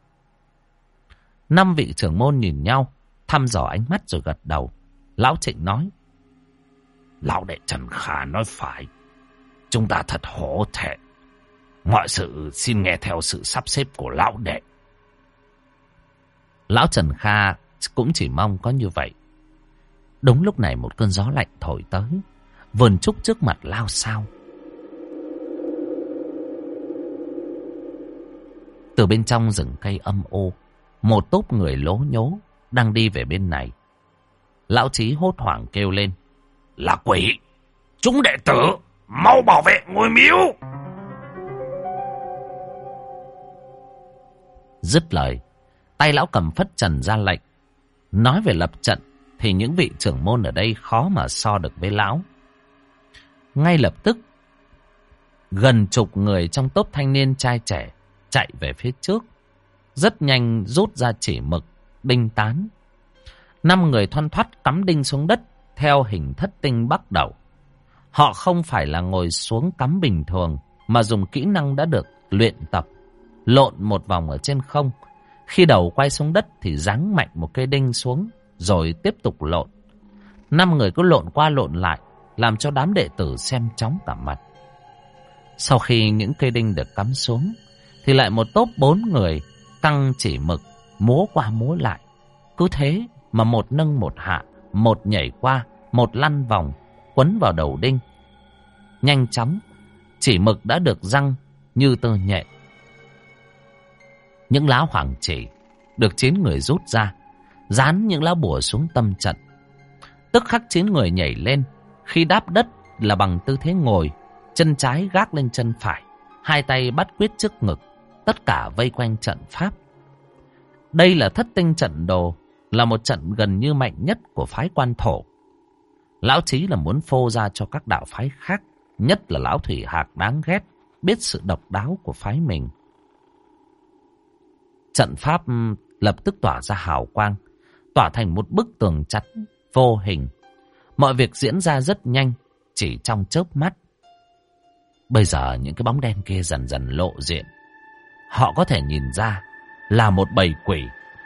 5 vị trưởng môn nhìn nhau, thăm dò ánh mắt rồi gật đầu. Lão Trịnh nói. Lão đệ Trần Kha nói phải. Chúng ta thật hổ thẹn. Mọi sự xin nghe theo sự sắp xếp của lão đệ. Lão Trần Kha cũng chỉ mong có như vậy. Đúng lúc này một cơn gió lạnh thổi tới, vườn trúc trước mặt lao xao. Từ bên trong rừng cây âm u, một tốp người lố nhố đang đi về bên này. Lão Chí hốt hoảng kêu lên. Là quỷ! Chúng đệ tử! Mau bảo vệ ngôi miếu! Dứt lời, tay lão cầm phất trần ra lệnh. Nói về lập trận thì những vị trưởng môn ở đây khó mà so được với lão. Ngay lập tức, gần chục người trong tốp thanh niên trai trẻ chạy về phía trước. Rất nhanh rút ra chỉ mực, đinh tán. 5 người thoăn thoắt cắm đinh xuống đất theo hình thất tinh bắt đầu. Họ không phải là ngồi xuống cắm bình thường, mà dùng kỹ năng đã được luyện tập. Lộn một vòng ở trên không. Khi đầu quay xuống đất thì giáng mạnh một cây đinh xuống, rồi tiếp tục lộn. 5 người cứ lộn qua lộn lại, làm cho đám đệ tử xem chóng cả mặt. Sau khi những cây đinh được cắm xuống, thì lại một tốp 4 người căng chỉ mực, múa qua múa lại. Cứ thế mà một nâng một hạ, một nhảy qua, một lăn vòng, quấn vào đầu đinh. Nhanh chóng, chỉ mực đã được răng như tơ nhện. Những lá hoàng chỉ được 9 người rút ra, dán những lá bùa xuống tâm trận. Tức khắc 9 người nhảy lên, khi đáp đất là bằng tư thế ngồi, chân trái gác lên chân phải, hai tay bắt quyết trước ngực, tất cả vây quanh trận pháp. Đây là thất tinh trận đồ, là một trận gần như mạnh nhất của phái Quan Thổ. Lão Chí là muốn phô ra cho các đạo phái khác, nhất là lão Thủy Hạc đáng ghét, biết sự độc đáo của phái mình. Trận pháp lập tức tỏa ra hào quang, tỏa thành một bức tường chắn vô hình. Mọi việc diễn ra rất nhanh, chỉ trong chớp mắt. Bây giờ những cái bóng đen kia dần dần lộ diện. Họ có thể nhìn ra là một bầy quỷ.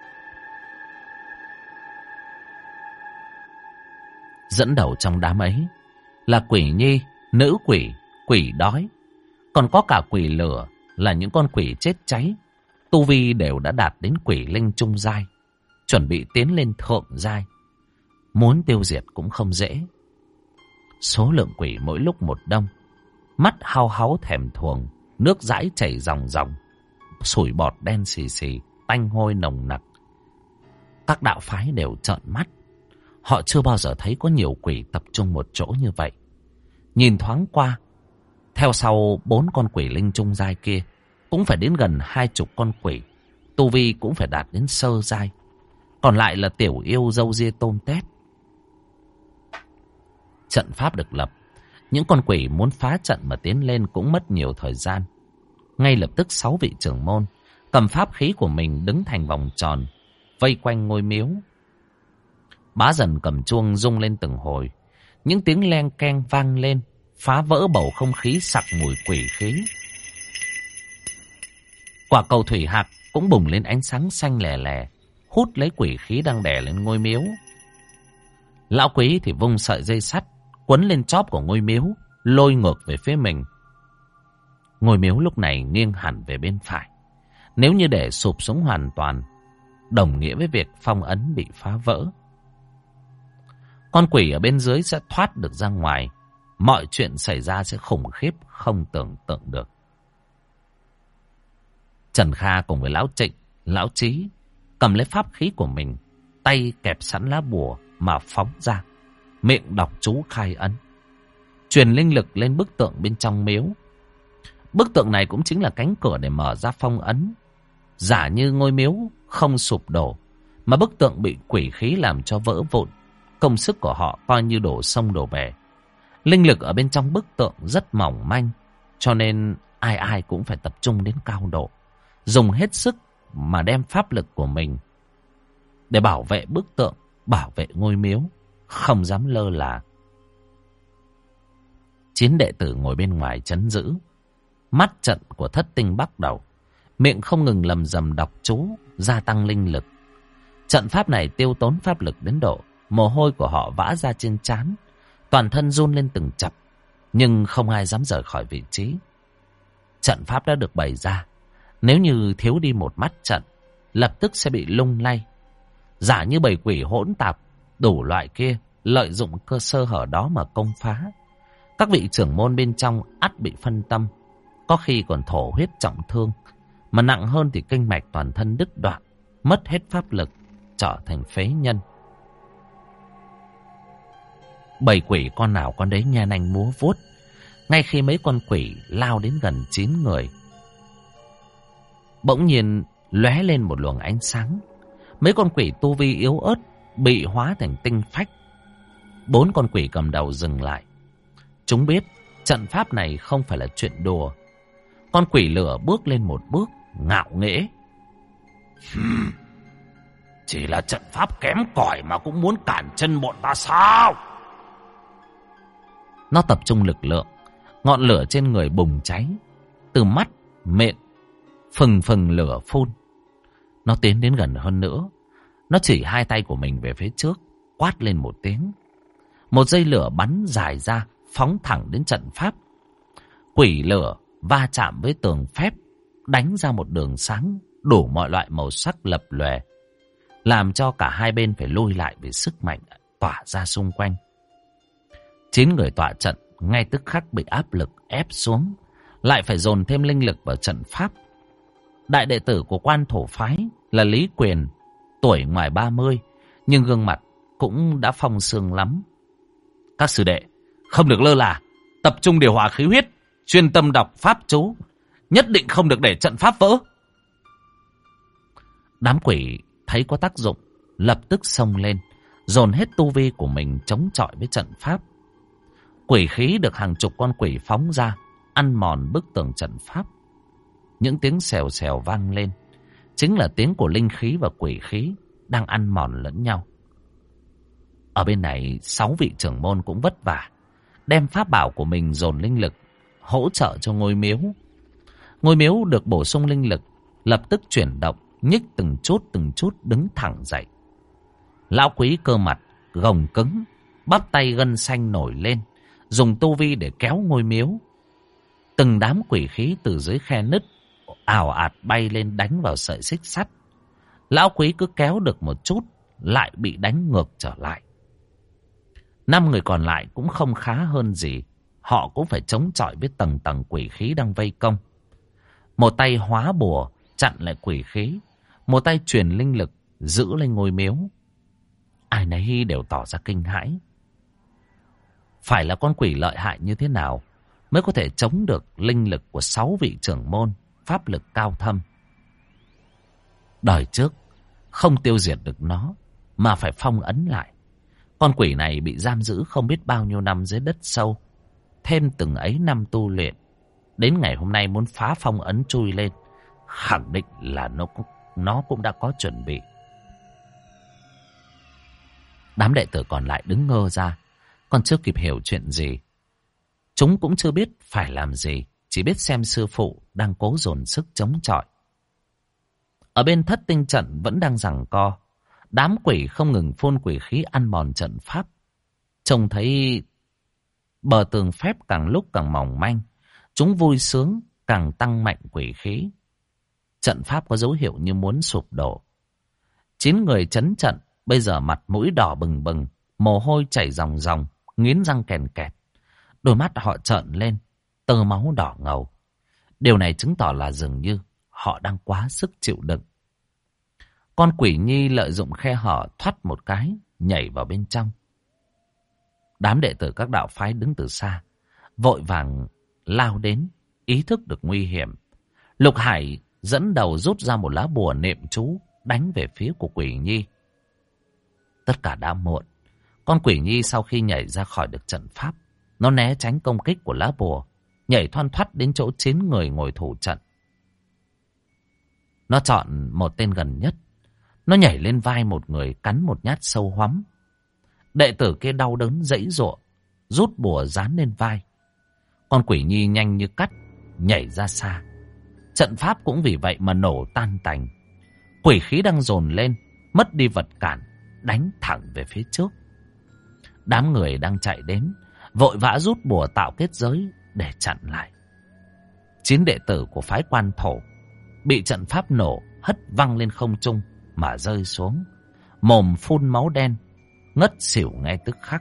Dẫn đầu trong đám ấy là quỷ nhi, nữ quỷ, quỷ đói. Còn có cả quỷ lửa, là những con quỷ chết cháy. Tu vi đều đã đạt đến quỷ linh trung giai, chuẩn bị tiến lên thượng giai. Muốn tiêu diệt cũng không dễ. Số lượng quỷ mỗi lúc một đông. Mắt hao háu thèm thuồng, nước dãi chảy ròng ròng, sủi bọt đen xì xì, tanh hôi nồng nặc. Các đạo phái đều trợn mắt. Họ chưa bao giờ thấy có nhiều quỷ tập trung một chỗ như vậy. Nhìn thoáng qua, theo sau 4 con quỷ linh trung giai kia cũng phải đến gần 20 con quỷ, tu vi cũng phải đạt đến sơ giai. Còn lại là tiểu yêu râu ria tôm tét. Trận pháp được lập, những con quỷ muốn phá trận mà tiến lên cũng mất nhiều thời gian. Ngay lập tức 6 vị trưởng môn cầm pháp khí của mình đứng thành vòng tròn, vây quanh ngôi miếu. Bá Dần cầm chuông rung lên từng hồi, những tiếng leng keng vang lên, phá vỡ bầu không khí sặc mùi quỷ khí. Quả cầu thủy hạc cũng bùng lên ánh sáng xanh lè lè, hút lấy quỷ khí đang đè lên ngôi miếu. Lão Quý thì vung sợi dây sắt quấn lên chóp của ngôi miếu, lôi ngược về phía mình. Ngôi miếu lúc này nghiêng hẳn về bên phải. Nếu như để sụp xuống hoàn toàn, đồng nghĩa với việc phong ấn bị phá vỡ. Con quỷ ở bên dưới sẽ thoát được ra ngoài. Mọi chuyện xảy ra sẽ khủng khiếp không tưởng tượng được. Trần Kha cùng với Lão Trịnh, Lão Chí cầm lấy pháp khí của mình, tay kẹp sẵn lá bùa mà phóng ra, miệng đọc chú khai ấn, truyền linh lực lên bức tượng bên trong miếu. Bức tượng này cũng chính là cánh cửa để mở ra phong ấn. Giả như ngôi miếu không sụp đổ, mà bức tượng bị quỷ khí làm cho vỡ vụn, công sức của họ coi như đổ sông đổ bể. Linh lực ở bên trong bức tượng rất mỏng manh, cho nên ai ai cũng phải tập trung đến cao độ, dùng hết sức mà đem pháp lực của mình để bảo vệ bức tượng, bảo vệ ngôi miếu, không dám lơ là. 9 đệ tử ngồi bên ngoài trấn giữ. Mắt trận của thất tinh bắt đầu, miệng không ngừng lầm rầm đọc chú, gia tăng linh lực. Trận pháp này tiêu tốn pháp lực đến độ mồ hôi của họ vã ra trên trán, toàn thân run lên từng chập, nhưng không ai dám rời khỏi vị trí. Trận pháp đã được bày ra, nếu như thiếu đi một mắt trận, lập tức sẽ bị lung lay. Giả như bầy quỷ hỗn tạp đủ loại kia lợi dụng cơ sơ hở đó mà công phá, các vị trưởng môn bên trong ắt bị phân tâm, có khi còn thổ huyết trọng thương, mà nặng hơn thì kinh mạch toàn thân đứt đoạn, mất hết pháp lực, trở thành phế nhân. Bầy quỷ con nào con đấy nha nanh múa vuốt. Ngay khi mấy con quỷ lao đến gần 9 người, bỗng nhiên lóe lên một luồng ánh sáng. Mấy con quỷ tu vi yếu ớt bị hóa thành tinh phách. 4 con quỷ cầm đầu dừng lại. Chúng biết trận pháp này không phải là chuyện đùa. Con quỷ lửa bước lên một bước, ngạo nghễ. Chỉ là trận pháp kém cỏi mà cũng muốn cản chân bọn ta sao? Nó tập trung lực lượng, ngọn lửa trên người bùng cháy, từ mắt, miệng, phừng phừng lửa phun. Nó tiến đến gần hơn nữa. Nó chỉ hai tay của mình về phía trước, quát lên một tiếng. Một dây lửa bắn dài ra, phóng thẳng đến trận pháp. Quỷ lửa va chạm với tường phép, đánh ra một đường sáng đủ mọi loại màu sắc lập lòe, làm cho cả hai bên phải lùi lại vì sức mạnh tỏa ra xung quanh. 9 người tọa trận ngay tức khắc bị áp lực ép xuống, lại phải dồn thêm linh lực vào trận pháp. Đại đệ tử của Quan Thổ phái là Lý Quyền, tuổi ngoài 30, nhưng gương mặt cũng đã phong sương lắm. Các sư đệ không được lơ là, tập trung điều hòa khí huyết, chuyên tâm đọc pháp chú, nhất định không được để trận pháp vỡ. Đám quỷ thấy có tác dụng, lập tức xông lên, dồn hết tu vi của mình chống chọi với trận pháp. Quỷ khí được hàng chục con quỷ phóng ra, ăn mòn bức tường trận pháp. Những tiếng xèo xèo vang lên, chính là tiếng của linh khí và quỷ khí đang ăn mòn lẫn nhau. Ở bên này, 6 vị trưởng môn cũng vất vả, đem pháp bảo của mình dồn linh lực, hỗ trợ cho ngôi miếu. Ngôi miếu được bổ sung linh lực, lập tức chuyển động, nhích từng chút đứng thẳng dậy. Lão Quý cơ mặt gồng cứng, bắp tay gân xanh nổi lên, dùng tu vi để kéo ngôi miếu. Từng đám quỷ khí từ dưới khe nứt ào ạt bay lên đánh vào sợi xích sắt. Lão Quý cứ kéo được một chút, lại bị đánh ngược trở lại. 5 người còn lại cũng không khá hơn gì. Họ cũng phải chống chọi với tầng tầng quỷ khí đang vây công. Một tay hóa bùa chặn lại quỷ khí, một tay truyền linh lực giữ lên ngôi miếu. Ai nấy đều tỏ ra kinh hãi. Phải là con quỷ lợi hại như thế nào mới có thể chống được linh lực của 6 vị trưởng môn, pháp lực cao thâm. Đời trước không tiêu diệt được nó, mà phải phong ấn lại. Con quỷ này bị giam giữ không biết bao nhiêu năm dưới đất sâu, thêm từng ấy năm tu luyện, đến ngày hôm nay muốn phá phong ấn chui lên, khẳng định là nó cũng đã có chuẩn bị. Đám đệ tử còn lại đứng ngơ ra, còn chưa kịp hiểu chuyện gì. Chúng cũng chưa biết phải làm gì, chỉ biết xem sư phụ đang cố dồn sức chống chọi. Ở bên Thất Tinh trận vẫn đang giằng co, đám quỷ không ngừng phun quỷ khí ăn mòn trận pháp. Trông thấy bờ tường phép càng lúc càng mỏng manh, chúng vui sướng càng tăng mạnh quỷ khí. Trận pháp có dấu hiệu như muốn sụp đổ. 9 người trấn trận bây giờ mặt mũi đỏ bừng bừng, mồ hôi chảy ròng ròng, nghiến răng kèn kẹt. Đôi mắt họ trợn lên, tơ máu đỏ ngầu. Điều này chứng tỏ là dường như họ đang quá sức chịu đựng. Con quỷ nhi lợi dụng khe hở thoát một cái, nhảy vào bên trong. Đám đệ tử các đạo phái đứng từ xa, vội vàng lao đến, ý thức được nguy hiểm. Lục Hải dẫn đầu rút ra một lá bùa niệm chú, đánh về phía của quỷ nhi. Tất cả đã muộn. Con quỷ nhi sau khi nhảy ra khỏi được trận pháp, nó né tránh công kích của lá bùa, nhảy thoăn thoắt đến chỗ 9 người ngồi thủ trận. Nó chọn một tên gần nhất. Nó nhảy lên vai một người, cắn một nhát sâu hoắm. Đệ tử kia đau đớn giãy giụa, rút bùa dán lên vai. Con quỷ nhi nhanh như cắt, nhảy ra xa. Trận pháp cũng vì vậy mà nổ tan tành. Quỷ khí đang dồn lên, mất đi vật cản, đánh thẳng về phía trước. Đám người đang chạy đến, vội vã rút bùa tạo kết giới để chặn lại. 9 đệ tử của phái Quan Thổ bị trận pháp nổ hất văng lên không trung mà rơi xuống, mồm phun máu đen, ngất xỉu ngay tức khắc.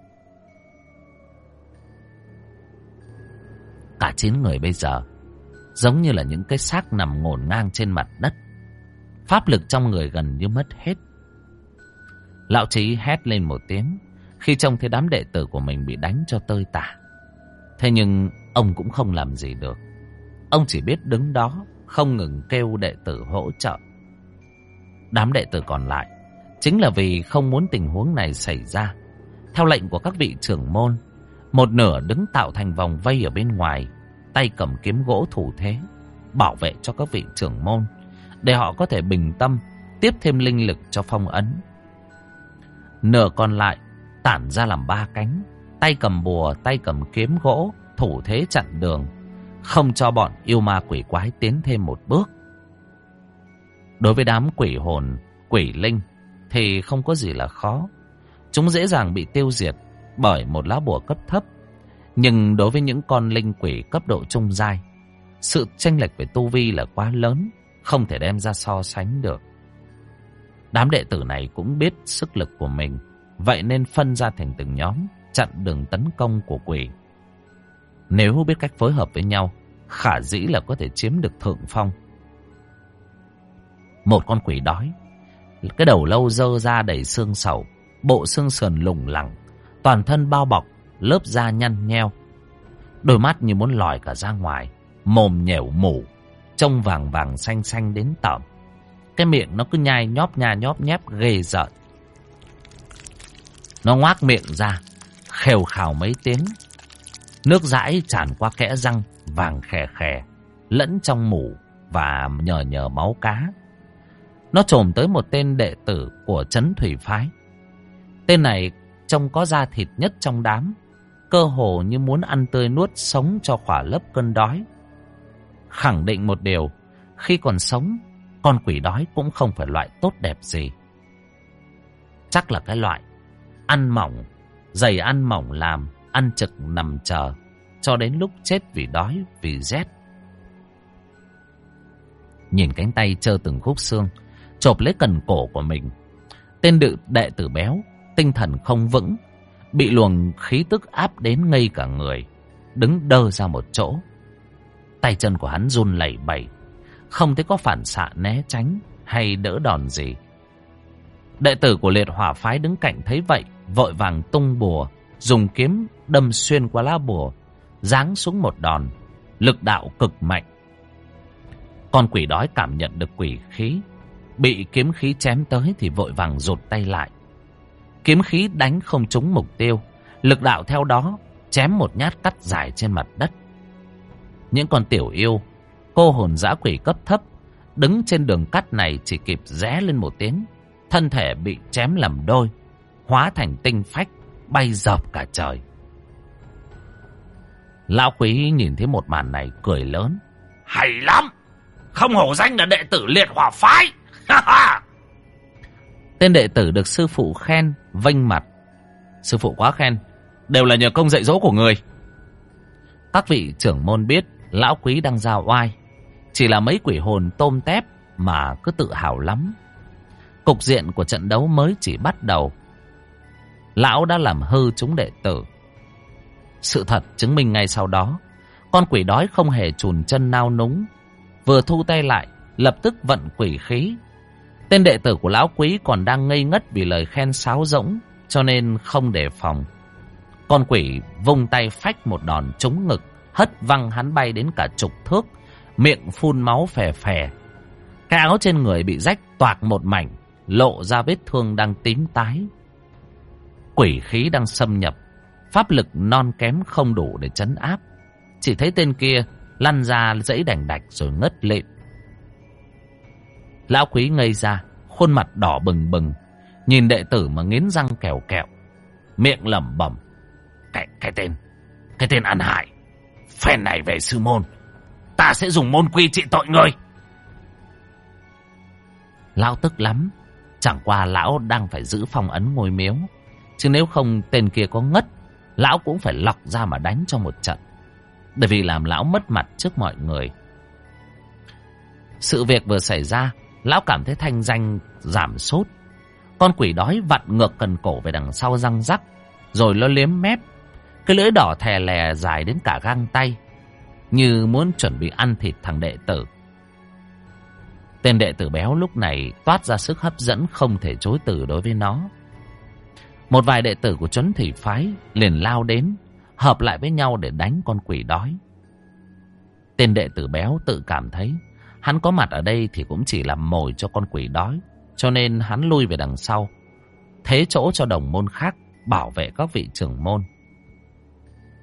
Cả 9 người bây giờ giống như là những cái xác nằm ngổn ngang trên mặt đất, pháp lực trong người gần như mất hết. Lão Trí hét lên một tiếng khi trông thấy đám đệ tử của mình bị đánh cho tơi tả. Thế nhưng ông cũng không làm gì được. Ông chỉ biết đứng đó không ngừng kêu đệ tử hỗ trợ. Đám đệ tử còn lại chính là vì không muốn tình huống này xảy ra. Theo lệnh của các vị trưởng môn, một nửa đứng tạo thành vòng vây ở bên ngoài, tay cầm kiếm gỗ thủ thế, bảo vệ cho các vị trưởng môn, để họ có thể bình tâm, tiếp thêm linh lực cho phong ấn. Nửa còn lại tản ra làm 3 cánh, tay cầm bùa, tay cầm kiếm gỗ, thủ thế chặn đường, không cho bọn yêu ma quỷ quái tiến thêm một bước. Đối với đám quỷ hồn, quỷ linh thì không có gì là khó. Chúng dễ dàng bị tiêu diệt bởi một lá bùa cấp thấp. Nhưng đối với những con linh quỷ cấp độ trung giai, sự chênh lệch về tu vi là quá lớn, không thể đem ra so sánh được. Đám đệ tử này cũng biết sức lực của mình, vậy nên phân ra thành từng nhóm, chặn đường tấn công của quỷ. Nếu biết cách phối hợp với nhau, khả dĩ là có thể chiếm được thượng phong. Một con quỷ đói, cái đầu lâu dơ ra đầy xương sầu, bộ xương sườn lủng lẳng, toàn thân bao bọc lớp da nhăn nheo, đôi mắt như muốn lòi cả ra ngoài, mồm nhẻo mủ, trông vàng vàng xanh xanh đến tởm. Cái miệng nó cứ nhai nhóp nhép ghê rợn. Nó ngoác miệng ra, khều khào mấy tiếng, nước dãi tràn qua kẽ răng vàng khè khè, lẫn trong mủ và nhờ máu cá. Nó chồm tới một tên đệ tử của Trấn Thủy Phái. Tên này trông có da thịt nhất trong đám, cơ hồ như muốn ăn tươi nuốt sống cho khỏa lấp cơn đói. Khẳng định một điều, khi còn sống, con quỷ đói cũng không phải loại tốt đẹp gì. Chắc là cái loại ăn mỏng, giày ăn mỏng làm, ăn trực nằm chờ, cho đến lúc chết vì đói, vì rét. Nhìn cánh tay trơ từng khúc xương, chộp lấy cần cổ của mình, tên đệ tử béo, tinh thần không vững, bị luồng khí tức áp đến ngây cả người, đứng đơ ra một chỗ. Tay chân của hắn run lẩy bẩy, không thấy có phản xạ né tránh hay đỡ đòn gì. Đệ tử của Liệt Hỏa Phái đứng cạnh thấy vậy, vội vàng tung bùa, dùng kiếm đâm xuyên qua lá bùa, giáng xuống một đòn, lực đạo cực mạnh. Con quỷ đói cảm nhận được quỷ khí, bị kiếm khí chém tới thì vội vàng rụt tay lại. Kiếm khí đánh không trúng mục tiêu, lực đạo theo đó chém một nhát cắt dài trên mặt đất. Những con tiểu yêu, cô hồn dã quỷ cấp thấp, đứng trên đường cắt này chỉ kịp ré lên một tiếng, thân thể bị chém làm đôi, hóa thành tinh phách, bay dợp cả trời. Lão Quý nhìn thấy một màn này cười lớn. Hay lắm! Không hổ danh là đệ tử Liệt Hỏa Phái! Tên đệ tử được sư phụ khen, vênh mặt. Sư phụ quá khen, đều là nhờ công dạy dỗ của người. Các vị trưởng môn biết Lão Quý đang ra oai, chỉ là mấy quỷ hồn tôm tép mà cứ tự hào lắm. Cục diện của trận đấu mới chỉ bắt đầu, lão đã làm hư chúng đệ tử. Sự thật chứng minh ngay sau đó, con quỷ đói không hề chùn chân nao núng, vừa thu tay lại lập tức vận quỷ khí. Tên đệ tử của Lão Quý còn đang ngây ngất vì lời khen sáo rỗng, cho nên không đề phòng. Con quỷ vung tay phách một đòn trúng ngực, hất văng hắn bay đến cả chục thước, miệng phun máu phè phè. Cái áo trên người bị rách toạc một mảnh, lộ ra vết thương đang tím tái. Quỷ khí đang xâm nhập, pháp lực non kém không đủ để trấn áp. Chỉ thấy tên kia lăn ra dãy đành đạch rồi ngất lịm. Lão Quý ngây ra, khuôn mặt đỏ bừng bừng, nhìn đệ tử mà nghiến răng kèo kẹo, miệng lẩm bẩm: Cái tên ăn hại, phen này về sư môn, ta sẽ dùng môn quy trị tội người. Lão tức lắm, chẳng qua lão đang phải giữ phong ấn ngôi miếu, chứ nếu không tên kia có ngất, lão cũng phải lọc ra mà đánh cho một trận, bởi vì làm lão mất mặt trước mọi người. Sự việc vừa xảy ra, lão cảm thấy thanh danh giảm sút. Con quỷ đói vặn ngược cần cổ về đằng sau răng rắc, rồi nó liếm mép, cái lưỡi đỏ thè lè dài đến cả găng tay, như muốn chuẩn bị ăn thịt thằng đệ tử. Tên đệ tử béo lúc này toát ra sức hấp dẫn không thể chối từ đối với nó. Một vài đệ tử của Trấn Thủy Phái liền lao đến, hợp lại với nhau để đánh con quỷ đói. Tên đệ tử béo tự cảm thấy hắn có mặt ở đây thì cũng chỉ làm mồi cho con quỷ đói, cho nên hắn lui về đằng sau, thế chỗ cho đồng môn khác bảo vệ các vị trưởng môn.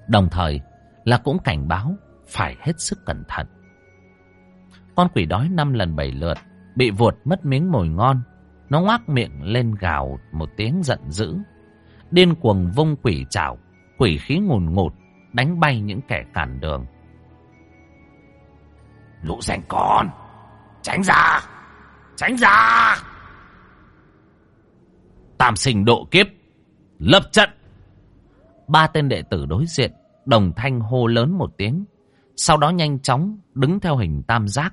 Đồng thời là cũng cảnh báo phải hết sức cẩn thận. Con quỷ đói 5 lần 7 lượt bị vuột mất miếng mồi ngon. Nó ngoác miệng lên gào một tiếng giận dữ, điên cuồng vung quỷ trảo, quỷ khí ngùn ngụt đánh bay những kẻ cản đường. Lũ rảnh con, tránh ra, tránh ra! Tam sinh độ kiếp, lập trận! 3 tên đệ tử đối diện đồng thanh hô lớn một tiếng, sau đó nhanh chóng đứng theo hình tam giác.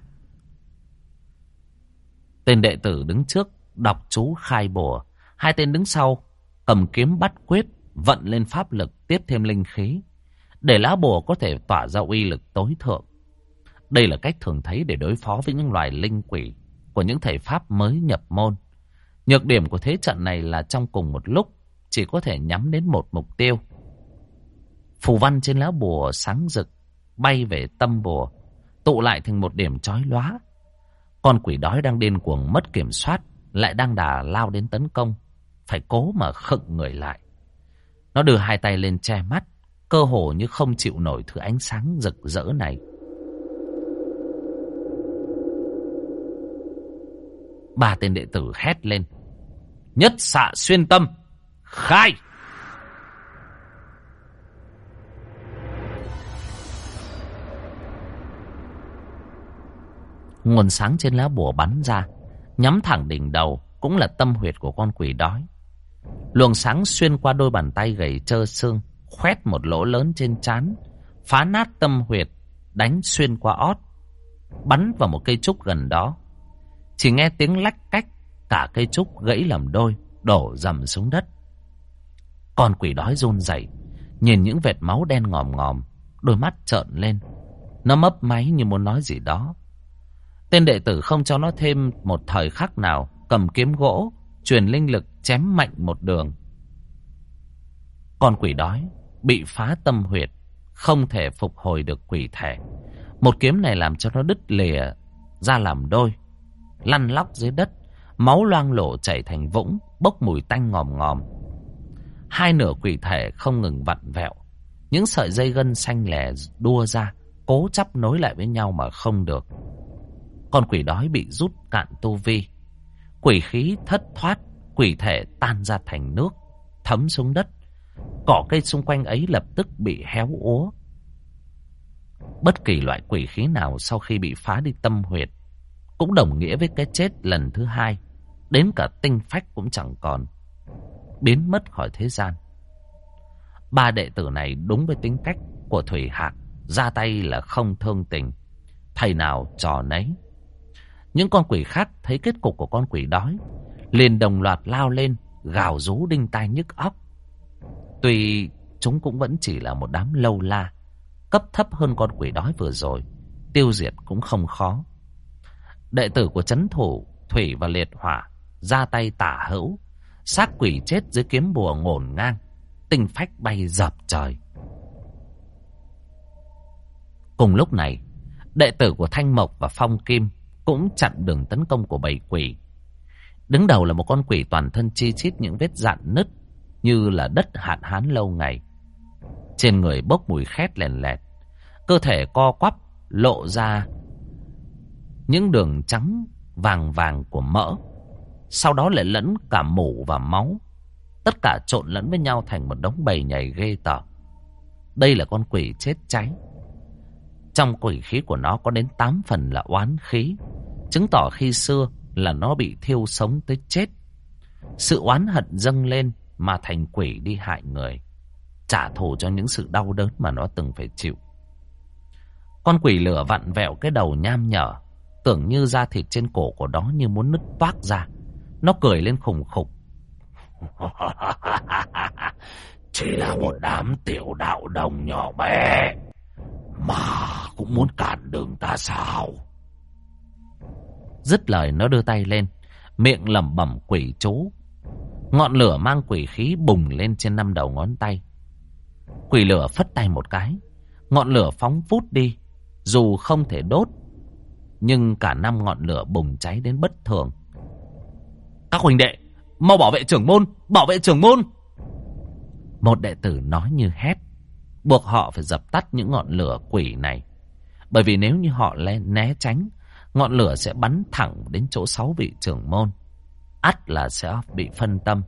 Tên đệ tử đứng trước đọc chú khai bùa, 2 tên đứng sau cầm kiếm bắt quyết, vận lên pháp lực tiếp thêm linh khí, để lá bùa có thể tỏa ra uy lực tối thượng. Đây là cách thường thấy để đối phó với những loài linh quỷ của những thầy pháp mới nhập môn. Nhược điểm của thế trận này là trong cùng một lúc chỉ có thể nhắm đến một mục tiêu. Phù văn trên lá bùa sáng rực bay về tâm bùa, tụ lại thành một điểm chói lóa. Con quỷ đói đang điên cuồng mất kiểm soát lại đang đà lao đến tấn công, phải cố mà khựng người lại. Nó đưa 2 tay lên che mắt, cơ hồ như không chịu nổi thứ ánh sáng rực rỡ này. Ba tên đệ tử hét lên: nhất xạ xuyên tâm, khai! Nguồn sáng trên lá bùa bắn ra, nhắm thẳng đỉnh đầu, cũng là tâm huyệt của con quỷ đói. Luồng sáng xuyên qua đôi bàn tay gầy trơ xương, khoét một lỗ lớn trên trán, phá nát tâm huyệt, đánh xuyên qua ót, bắn vào một cây trúc gần đó. Chỉ nghe tiếng lách cách, cả cây trúc gãy làm đôi, đổ rầm xuống đất. Con quỷ đói run rẩy, nhìn những vệt máu đen ngòm ngòm, đôi mắt trợn lên. Nó mấp máy như muốn nói gì đó. Tên đệ tử không cho nó thêm một thời khắc nào, cầm kiếm gỗ, truyền linh lực chém mạnh một đường. Con quỷ đói bị phá tâm huyệt, không thể phục hồi được quỷ thể. Một kiếm này làm cho nó đứt lìa ra làm đôi, lăn lóc dưới đất, máu loang lổ chảy thành vũng, bốc mùi tanh ngòm ngòm. 2 nửa quỷ thể không ngừng vặn vẹo, những sợi dây gân xanh lẻ đua ra, cố chắp nối lại với nhau mà không được. Con quỷ đói bị rút cạn tu vi, quỷ khí thất thoát, quỷ thể tan ra thành nước, thấm xuống đất. Cỏ cây xung quanh ấy lập tức bị héo úa. Bất kỳ loại quỷ khí nào sau khi bị phá đi tâm huyệt cũng đồng nghĩa với cái chết lần thứ 2, đến cả tinh phách cũng chẳng còn, biến mất khỏi thế gian. 3 đệ tử này đúng với tính cách của Thủy Hạc, ra tay là không thương tình, thầy nào trò nấy. Những con quỷ khác thấy kết cục của con quỷ đói, liền đồng loạt lao lên, gào rú đinh tai nhức óc. Tuy chúng cũng vẫn chỉ là một đám lâu la, cấp thấp hơn con quỷ đói vừa rồi, tiêu diệt cũng không khó. Đệ tử của trấn thủ Thủy và Liệt Hỏa ra tay tả hữu, xác quỷ chết dưới kiếm bùa ngổn ngang, tinh phách bay dập trời. Cùng lúc này, đệ tử của Thanh Mộc và Phong Kim cũng chặn đường tấn công của bầy quỷ. Đứng đầu là một con quỷ toàn thân chi chít những vết rạn nứt, như là đất hạn hán lâu ngày. Trên người bốc mùi khét lèn lẹt, cơ thể co quắp lộ ra những đường trắng vàng vàng của mỡ, sau đó lại lẫn cả mủ và máu, tất cả trộn lẫn với nhau thành một đống bầy nhầy ghê tởm. Đây là con quỷ chết cháy. Trong quỷ khí của nó có đến 8 phần là oán khí, chứng tỏ khi xưa là nó bị thiêu sống tới chết. Sự oán hận dâng lên mà thành quỷ đi hại người, trả thù cho những sự đau đớn mà nó từng phải chịu. Con quỷ lửa vặn vẹo cái đầu nham nhở, tưởng như da thịt trên cổ của nó như muốn nứt toác ra. Nó cười lên khùng khục. Chỉ là một đám tiểu đạo đồng nhỏ bé mà cũng muốn cản đường ta sao? Dứt lời nó đưa tay lên, miệng lẩm bẩm quỷ chú. Ngọn lửa mang quỷ khí bùng lên trên 5 đầu ngón tay. Quỷ lửa phất tay một cái, ngọn lửa phóng vút đi. Dù không thể đốt, nhưng cả 5 ngọn lửa bùng cháy đến bất thường. Các huynh đệ, mau bảo vệ trưởng môn, bảo vệ trưởng môn! Một đệ tử nói như hét. buộc họ phải dập tắt những ngọn lửa quỷ này. Bởi vì nếu như họ né tránh, ngọn lửa sẽ bắn thẳng đến chỗ 6 vị trưởng môn. Ắt là sẽ bị phân tâm.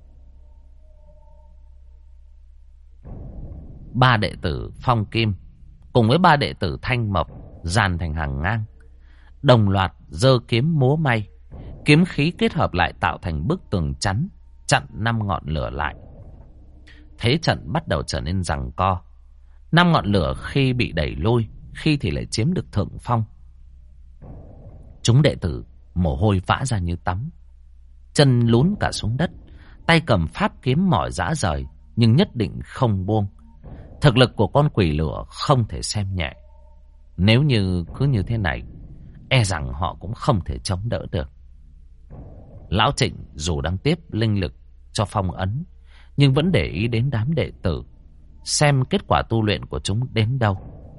3 đệ tử Phong Kim cùng với 3 đệ tử Thanh Mộc dàn thành hàng ngang, đồng loạt giơ kiếm múa may. Kiếm khí kết hợp lại tạo thành bức tường chắn, chặn 5 ngọn lửa lại. Thế trận bắt đầu trở nên giằng co. 5 ngọn lửa khi bị đẩy lui, khi thì lại chiếm được thượng phong. Chúng đệ tử mồ hôi vã ra như tắm, chân lún cả xuống đất, tay cầm pháp kiếm mỏi rã rời, nhưng nhất định không buông. Thực lực của con quỷ lửa không thể xem nhẹ. Nếu như cứ như thế này, e rằng họ cũng không thể chống đỡ được. Lão Trịnh dù đang tiếp linh lực cho phong ấn, nhưng vẫn để ý đến đám đệ tử, xem kết quả tu luyện của chúng đến đâu.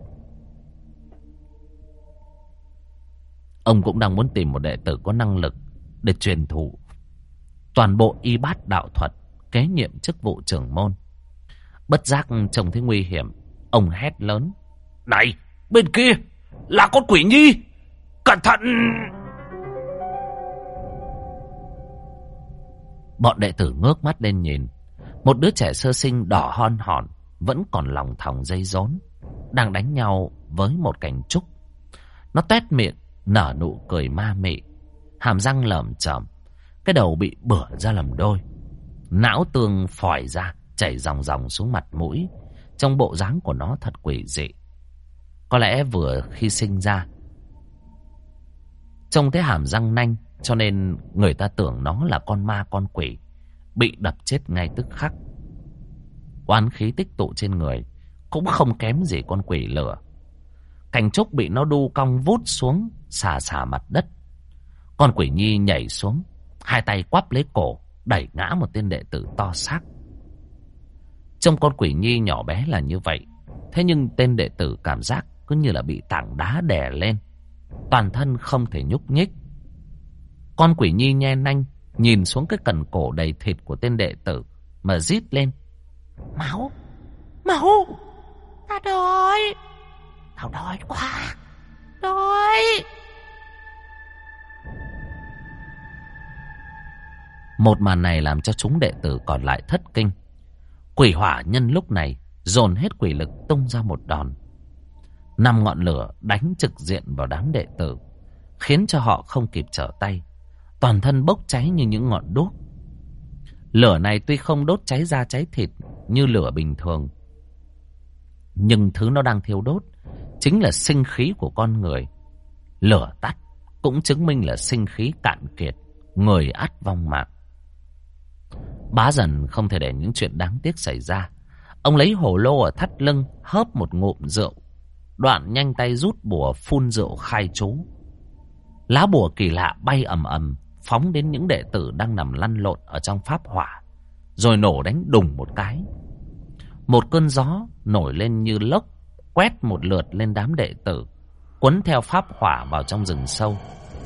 Ông cũng đang muốn tìm một đệ tử có năng lực để truyền thụ toàn bộ y bát đạo thuật, kế nhiệm chức vụ trưởng môn. Bất giác trông thấy nguy hiểm, ông hét lớn: "Này, bên kia là con quỷ nhi, cẩn thận!" Bọn đệ tử ngước mắt lên nhìn. Một đứa trẻ sơ sinh đỏ hon hòn, vẫn còn lòng thòng dây rốn, đang đánh nhau với một cành trúc. Nó toét miệng nở nụ cười ma mị, hàm răng lởm chởm, cái đầu bị bửa ra làm đôi, não tương phòi ra chảy ròng ròng xuống mặt mũi. Trong bộ dáng của nó thật quỷ dị. Có lẽ vừa khi sinh ra trông thấy hàm răng nanh, cho nên người ta tưởng nó là con ma con quỷ, bị đập chết ngay tức khắc. Oán khí tích tụ trên người cũng không kém gì con quỷ lửa. Cành trúc bị nó đu cong vút xuống, xà xà mặt đất. Con quỷ nhi nhảy xuống, hai tay quắp lấy cổ, đẩy ngã một tên đệ tử to xác. Trông con quỷ nhi nhỏ bé là như vậy, thế nhưng tên đệ tử cảm giác cứ như là bị tảng đá đè lên, toàn thân không thể nhúc nhích. Con quỷ nhi nhe nanh nhìn xuống cái cần cổ đầy thịt của tên đệ tử mà rít lên: "Máu! Máu! Tao đói! Tao đói quá! Đói!" Một màn này làm cho chúng đệ tử còn lại thất kinh. Quỷ hỏa nhân lúc này dồn hết quỷ lực tung ra một đòn. 5 ngọn lửa đánh trực diện vào đám đệ tử, khiến cho họ không kịp trở tay, toàn thân bốc cháy như những ngọn đuốc. Lửa này tuy không đốt cháy da cháy thịt như lửa bình thường, nhưng thứ nó đang thiêu đốt chính là sinh khí của con người. Lửa tắt cũng chứng minh là sinh khí cạn kiệt, người ắt vong mạng. Bá Dần không thể để những chuyện đáng tiếc xảy ra. Ông lấy hồ lô ở thắt lưng hớp một ngụm rượu, đoạn nhanh tay rút bùa phun rượu khai chú. Lá bùa kỳ lạ bay ầm ầm phóng đến những đệ tử đang nằm lăn lộn ở trong pháp hỏa, rồi nổ đánh đùng một cái. Một cơn gió nổi lên như lốc, quét một lượt lên đám đệ tử, cuốn theo pháp hỏa vào trong rừng sâu.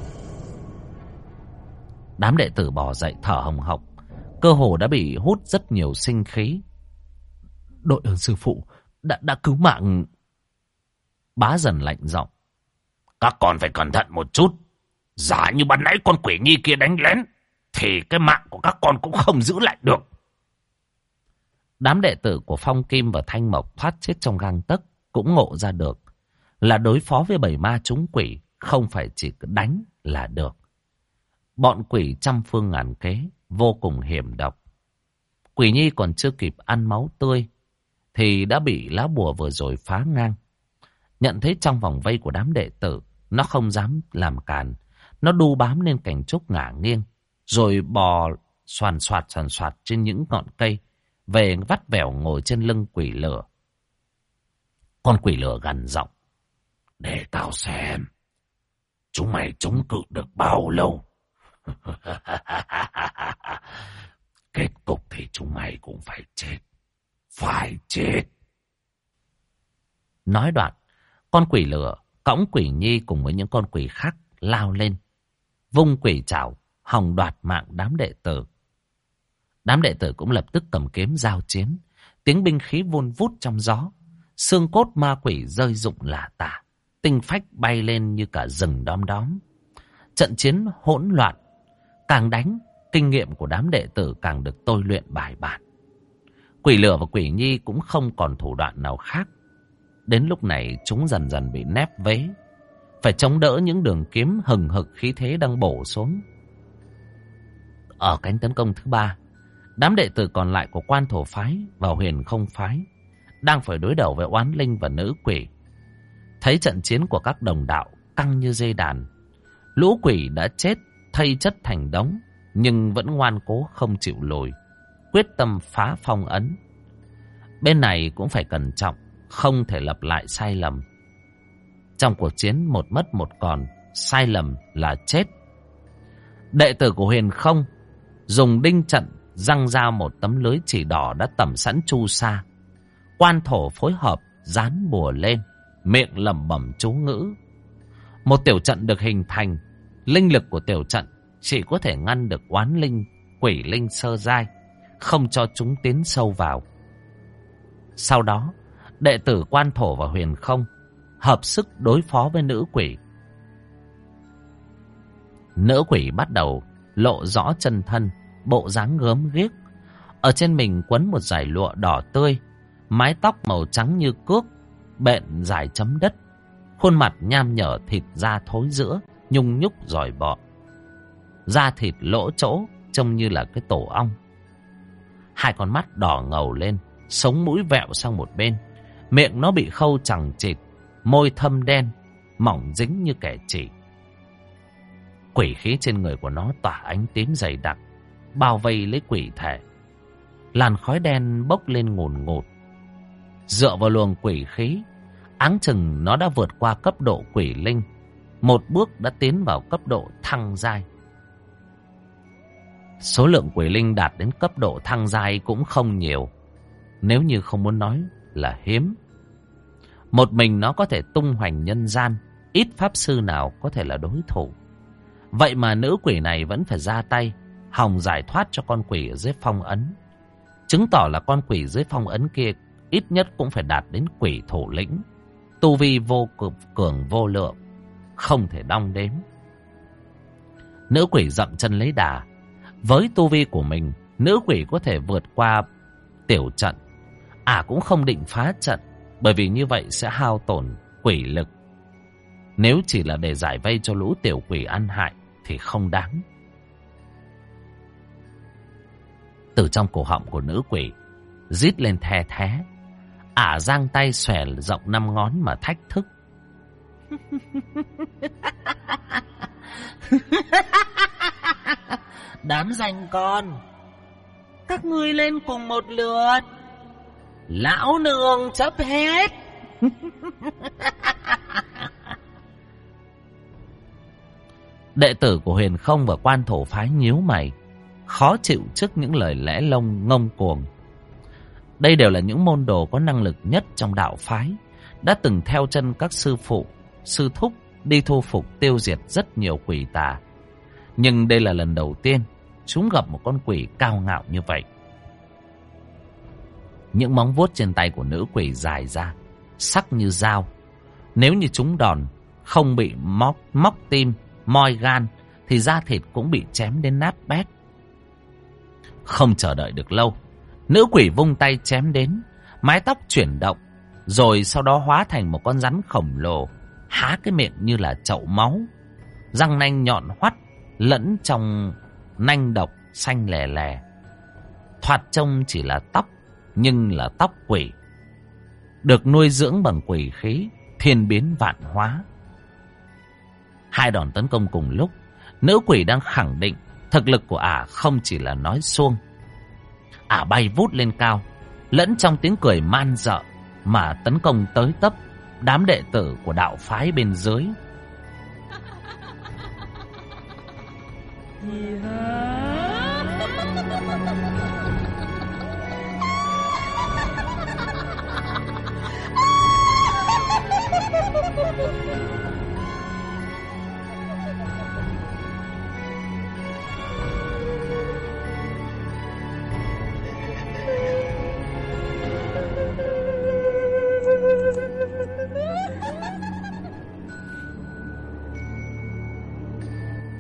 Đám đệ tử bò dậy thở hồng hộc, cơ hồ đã bị hút rất nhiều sinh khí. "Đội ơn sư phụ, đã cứu mạng." Bá Dần lạnh giọng: "Các con phải cẩn thận một chút. Giả như ban nãy con quỷ nhi kia đánh lén, thì cái mạng của các con cũng không giữ lại được." Đám đệ tử của Phong Kim và Thanh Mộc thoát chết trong gang tấc cũng ngộ ra được là đối phó với bầy ma trúng quỷ không phải chỉ đánh là được. Bọn quỷ trăm phương ngàn kế, vô cùng hiểm độc. Quỷ nhi còn chưa kịp ăn máu tươi thì đã bị lá bùa vừa rồi phá ngang. Nhận thấy trong vòng vây của đám đệ tử, nó không dám làm càn. Nó đu bám lên cành trúc ngả nghiêng, rồi bò xoàn xoạt trên những ngọn cây, về vắt vẻo ngồi trên lưng quỷ lửa. Con quỷ lửa gằn giọng: "Để tao xem, chúng mày chống cự được bao lâu." "Kết cục thì chúng mày cũng phải chết. Phải chết." Nói đoạn, con quỷ lửa cõng quỷ nhi cùng với những con quỷ khác lao lên, vung quỷ trảo hòng đoạt mạng đám đệ tử. Đám đệ tử cũng lập tức cầm kiếm giao chiến, tiếng binh khí vun vút trong gió Xương cốt ma quỷ rơi rụng lả tả, tinh phách bay lên như cả rừng đom đóm. Trận chiến hỗn loạn, càng đánh, kinh nghiệm của đám đệ tử càng được tôi luyện bài bản. Quỷ lửa và quỷ nhi cũng không còn thủ đoạn nào khác. Đến lúc này chúng dần dần bị nép vế, phải chống đỡ những đường kiếm hừng hực khí thế đang bổ xuống. Ở cánh tấn công thứ ba, đám đệ tử còn lại của Quan Thổ phái và Huyền Không phái đang phải đối đầu với oán linh và nữ quỷ. Thấy trận chiến của các đồng đạo căng như dây đàn, lũ quỷ đã chết thây chất thành đống, nhưng vẫn ngoan cố không chịu lùi, quyết tâm phá phong ấn. Bên này cũng phải cẩn trọng, không thể lặp lại sai lầm. Trong cuộc chiến một mất một còn, sai lầm là chết. Đệ tử của Huyền Không dùng đinh trận giăng ra một tấm lưới chỉ đỏ đã tẩm sẵn chu sa. Quan Thổ phối hợp dán bùa lên, miệng lẩm bẩm chú ngữ. Một tiểu trận được hình thành, linh lực của tiểu trận chỉ có thể ngăn được oán linh, quỷ linh sơ giai, không cho chúng tiến sâu vào. Sau đó, đệ tử Quan Thổ và Huyền Không hợp sức đối phó với nữ quỷ. Nữ quỷ bắt đầu lộ rõ chân thân, bộ dáng gớm ghiếc. Ở trên mình quấn một dải lụa đỏ tươi, mái tóc màu trắng như cước, bện dài chấm đất, khuôn mặt nham nhở, thịt da thối rữa, nhung nhúc giỏi bọ, da thịt lỗ chỗ trông như là cái tổ ong. Hai con mắt đỏ ngầu lên, sống mũi vẹo sang một bên, miệng nó bị khâu chằng chịt, môi thâm đen, mỏng dính như kẻ chỉ. Quỷ khí trên người của nó tỏa ánh tím dày đặc, bao vây lấy quỷ thể. Làn khói đen bốc lên ngùn ngụt. Dựa vào luồng quỷ khí, áng chừng nó đã vượt qua cấp độ quỷ linh, một bước đã tiến vào cấp độ thăng giai. Số lượng quỷ linh đạt đến cấp độ thăng giai cũng không nhiều, nếu như không muốn nói là hiếm. Một mình nó có thể tung hoành nhân gian, ít pháp sư nào có thể là đối thủ. Vậy mà nữ quỷ này vẫn phải ra tay, hòng giải thoát cho con quỷ ở dưới phong ấn. Chứng tỏ là con quỷ dưới phong ấn kia ít nhất cũng phải đạt đến quỷ thủ lĩnh, tu vi vô cường vô lượng, không thể đong đếm. Nữ quỷ dậm chân lấy đà. Với tu vi của mình, nữ quỷ có thể vượt qua tiểu trận. Cũng không định phá trận, bởi vì như vậy sẽ hao tổn quỷ lực. Nếu chỉ là để giải vây cho lũ tiểu quỷ ăn hại thì không đáng. Từ trong cổ họng của nữ quỷ rít lên the thé. Giang tay xòe rộng 5 ngón mà thách thức. Đám danh con, các ngươi lên cùng một lượt, lão nương chấp hết. Đệ tử của Huyền Không và Quan Thổ phái nhíu mày, khó chịu trước những lời lẽ lông ngông cuồng. Đây đều là những môn đồ có năng lực nhất trong đạo phái, đã từng theo chân các sư phụ, sư thúc đi thu phục tiêu diệt rất nhiều quỷ tà. Nhưng đây là lần đầu tiên chúng gặp một con quỷ cao ngạo như vậy. Những móng vuốt trên tay của nữ quỷ dài ra, sắc như dao. Nếu như chúng đòn không bị móc tim, moi gan, thì da thịt cũng bị chém đến nát bét. Không chờ đợi được lâu, nữ quỷ vung tay chém đến, mái tóc chuyển động, rồi sau đó hóa thành một con rắn khổng lồ, há cái miệng như là chậu máu, răng nanh nhọn hoắt lẫn trong nanh độc xanh lè lè. Thoạt trông chỉ là tóc, nhưng là tóc quỷ, được nuôi dưỡng bằng quỷ khí, thiên biến vạn hóa. Hai đòn tấn công cùng lúc, nữ quỷ đang khẳng định thực lực của không chỉ là nói suông. Bay vút lên cao, lẫn trong tiếng cười man dợ mà tấn công tới tấp đám đệ tử của đạo phái bên dưới.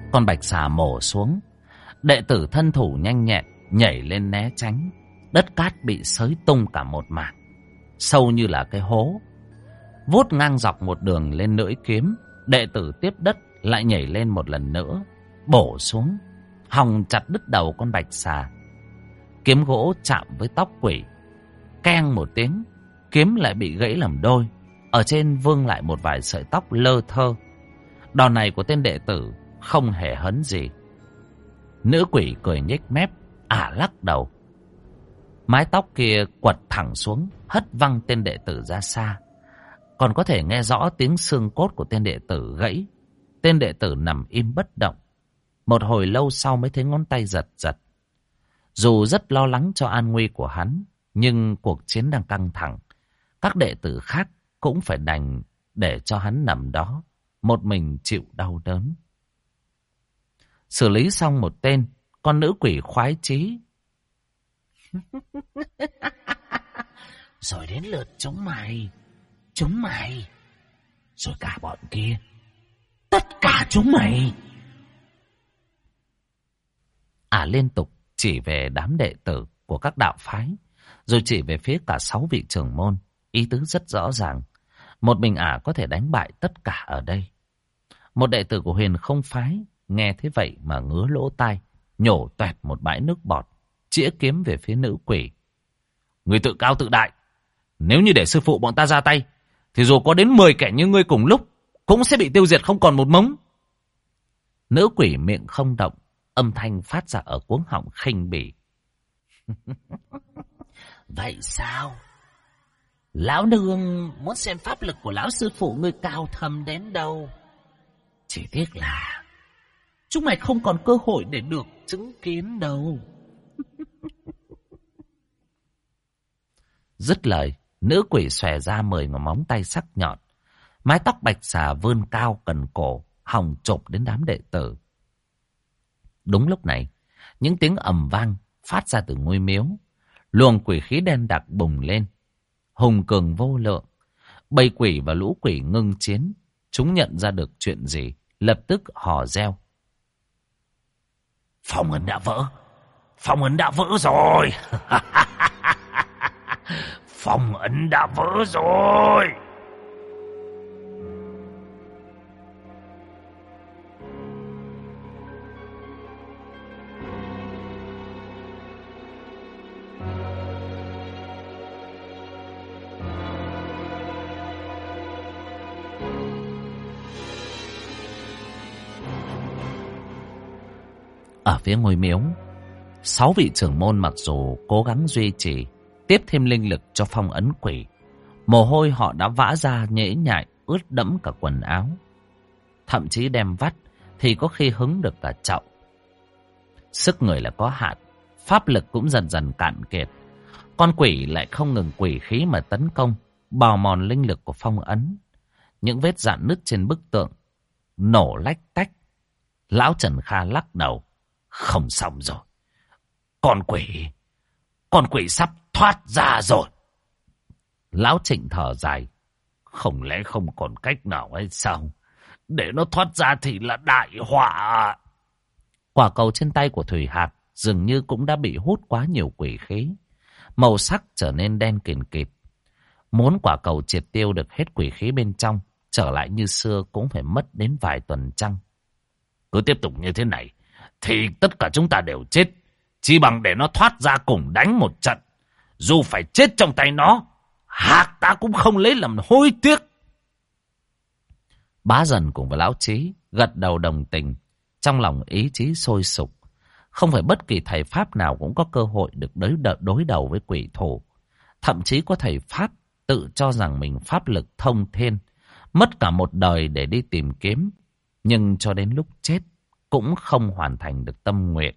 Con bạch xà mổ xuống. Đệ tử thân thủ nhanh nhẹn nhảy lên né tránh. Đất cát bị xới tung cả một mảng, sâu như là cái hố. Vuốt ngang dọc một đường lên lưỡi kiếm, đệ tử tiếp đất lại nhảy lên một lần nữa, bổ xuống, hòng chặt đứt đầu con bạch xà. Kiếm gỗ chạm với tóc quỷ, keng một tiếng, kiếm lại bị gãy làm đôi. Ở trên vương lại một vài sợi tóc lơ thơ. Đòn này của tên đệ tử không hề hấn gì. Nữ quỷ cười nhếch mép, lắc đầu. Mái tóc kia quật thẳng xuống, hất văng tên đệ tử ra xa. Còn có thể nghe rõ tiếng xương cốt của tên đệ tử gãy. Tên đệ tử nằm im bất động. Một hồi lâu sau mới thấy ngón tay giật giật. Dù rất lo lắng cho an nguy của hắn, nhưng cuộc chiến đang căng thẳng. Các đệ tử khác cũng phải đành để cho hắn nằm đó, một mình chịu đau đớn. Xử lý xong một tên, con nữ quỷ khoái chí. Rồi đến lượt chúng mày, rồi cả bọn kia, tất cả chúng mày. Liên tục chỉ về đám đệ tử của các đạo phái, rồi chỉ về phía cả 6 vị trưởng môn. Ý tứ rất rõ ràng, một mình có thể đánh bại tất cả ở đây. Một đệ tử của Huyền Không phái nghe thế vậy mà ngứa lỗ tai, nhổ toẹt một bãi nước bọt, chĩa kiếm về phía nữ quỷ. Người tự cao tự đại, nếu như để sư phụ bọn ta ra tay, thì dù có đến 10 kẻ như ngươi cùng lúc, cũng sẽ bị tiêu diệt không còn một mống. Nữ quỷ miệng không động, âm thanh phát ra ở cuống họng khinh bỉ. Vậy sao? Lão nương muốn xem pháp lực của lão sư phụ ngươi cao thâm đến đâu. Chỉ tiếc là chúng mày không còn cơ hội để được chứng kiến đâu. Dứt lời, nữ quỷ xòe ra 10 ngón móng tay sắc nhọn. Mái tóc bạch xà vươn cao cần cổ, hòng chộp đến đám đệ tử. Đúng lúc này, những tiếng ầm vang phát ra từ ngôi miếu. Luồng quỷ khí đen đặc bùng lên, hùng cường vô lượng. Bầy quỷ và lũ quỷ ngưng chiến. Chúng nhận ra được chuyện gì, lập tức hò reo. Phong ấn đã vỡ, phong ấn đã vỡ rồi. Phong ấn đã vỡ rồi. Ở phía ngôi miếu, 6 vị trưởng môn mặc dù cố gắng duy trì, tiếp thêm linh lực cho phong ấn quỷ, mồ hôi họ đã vã ra nhễ nhại, ướt đẫm cả quần áo. Thậm chí đem vắt thì có khi hứng được cả chậu. Sức người là có hạn, pháp lực cũng dần dần cạn kiệt. Con quỷ lại không ngừng quỷ khí mà tấn công, bào mòn linh lực của phong ấn. Những vết rạn nứt trên bức tượng nổ lách tách. Lão Trần Kha lắc đầu. Không xong rồi. Con quỷ sắp thoát ra rồi. Lão Trịnh thở dài. Không lẽ không còn cách nào hay sao? Để nó thoát ra thì là đại họa. Quả cầu trên tay của Thủy Hạt dường như cũng đã bị hút quá nhiều quỷ khí. Màu sắc trở nên đen kịt kịt. Muốn quả cầu triệt tiêu được hết quỷ khí bên trong, trở lại như xưa cũng phải mất đến vài tuần trăng. Cứ tiếp tục như thế này thì tất cả chúng ta đều chết. Chỉ bằng để nó thoát ra cùng đánh một trận. Dù phải chết trong tay nó, Hạc ta cũng không lấy làm hối tiếc. Bá Dần cùng với Lão Trí gật đầu đồng tình. Trong lòng ý chí sôi sục. Không phải bất kỳ thầy Pháp nào cũng có cơ hội được đối đầu với quỷ thủ. Thậm chí có thầy Pháp tự cho rằng mình pháp lực thông thiên, mất cả một đời để đi tìm kiếm, nhưng cho đến lúc chết cũng không hoàn thành được tâm nguyện.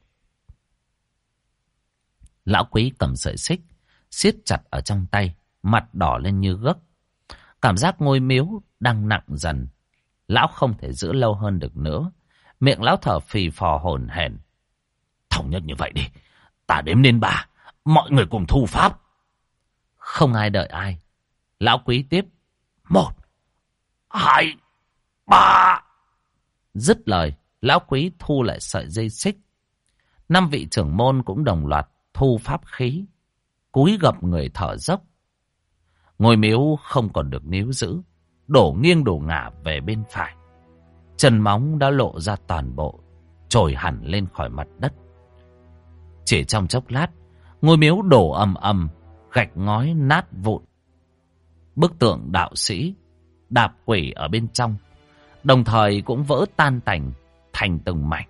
Lão Quý cầm sợi xích siết chặt ở trong tay, mặt đỏ lên như gấc. Cảm giác ngôi miếu đang nặng dần. Lão không thể giữ lâu hơn được nữa. Miệng lão thở phì phò hổn hển. Thống nhất như vậy đi, ta đếm đến 3, mọi người cùng thu pháp. Không ai đợi ai. Lão Quý tiếp. 1, 2, 3. Dứt lời, Lão Quý thu lại sợi dây xích. 5 vị trưởng môn cũng đồng loạt thu pháp khí, cúi gập người thở dốc. Ngôi miếu không còn được níu giữ, đổ nghiêng đổ ngả về bên phải. Chân móng đã lộ ra toàn bộ, trồi hẳn lên khỏi mặt đất. Chỉ trong chốc lát, ngôi miếu đổ ầm ầm, gạch ngói nát vụn. Bức tượng đạo sĩ đạp quỷ ở bên trong đồng thời cũng vỡ tan tành thành từng mảnh.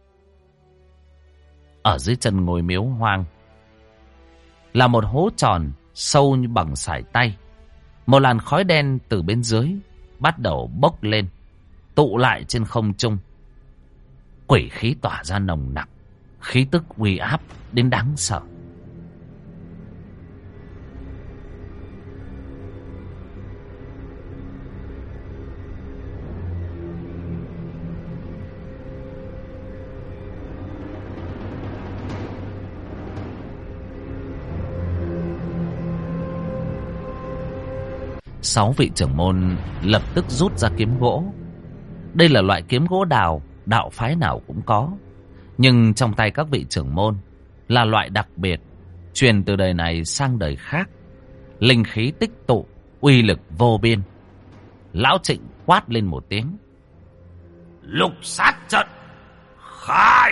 Ở dưới chân ngôi miếu hoang là một hố tròn sâu như bằng sải tay. Một làn khói đen từ bên dưới bắt đầu bốc lên, tụ lại trên không trung. Quỷ khí tỏa ra nồng nặc, khí tức uy áp đến đáng sợ. Sáu vị trưởng môn lập tức rút ra kiếm gỗ. Đây là loại kiếm gỗ đào, đạo phái nào cũng có. Nhưng trong tay các vị trưởng môn là loại đặc biệt, truyền từ đời này sang đời khác. Linh khí tích tụ, uy lực vô biên. Lão Trịnh quát lên một tiếng: Lục sát trận khai!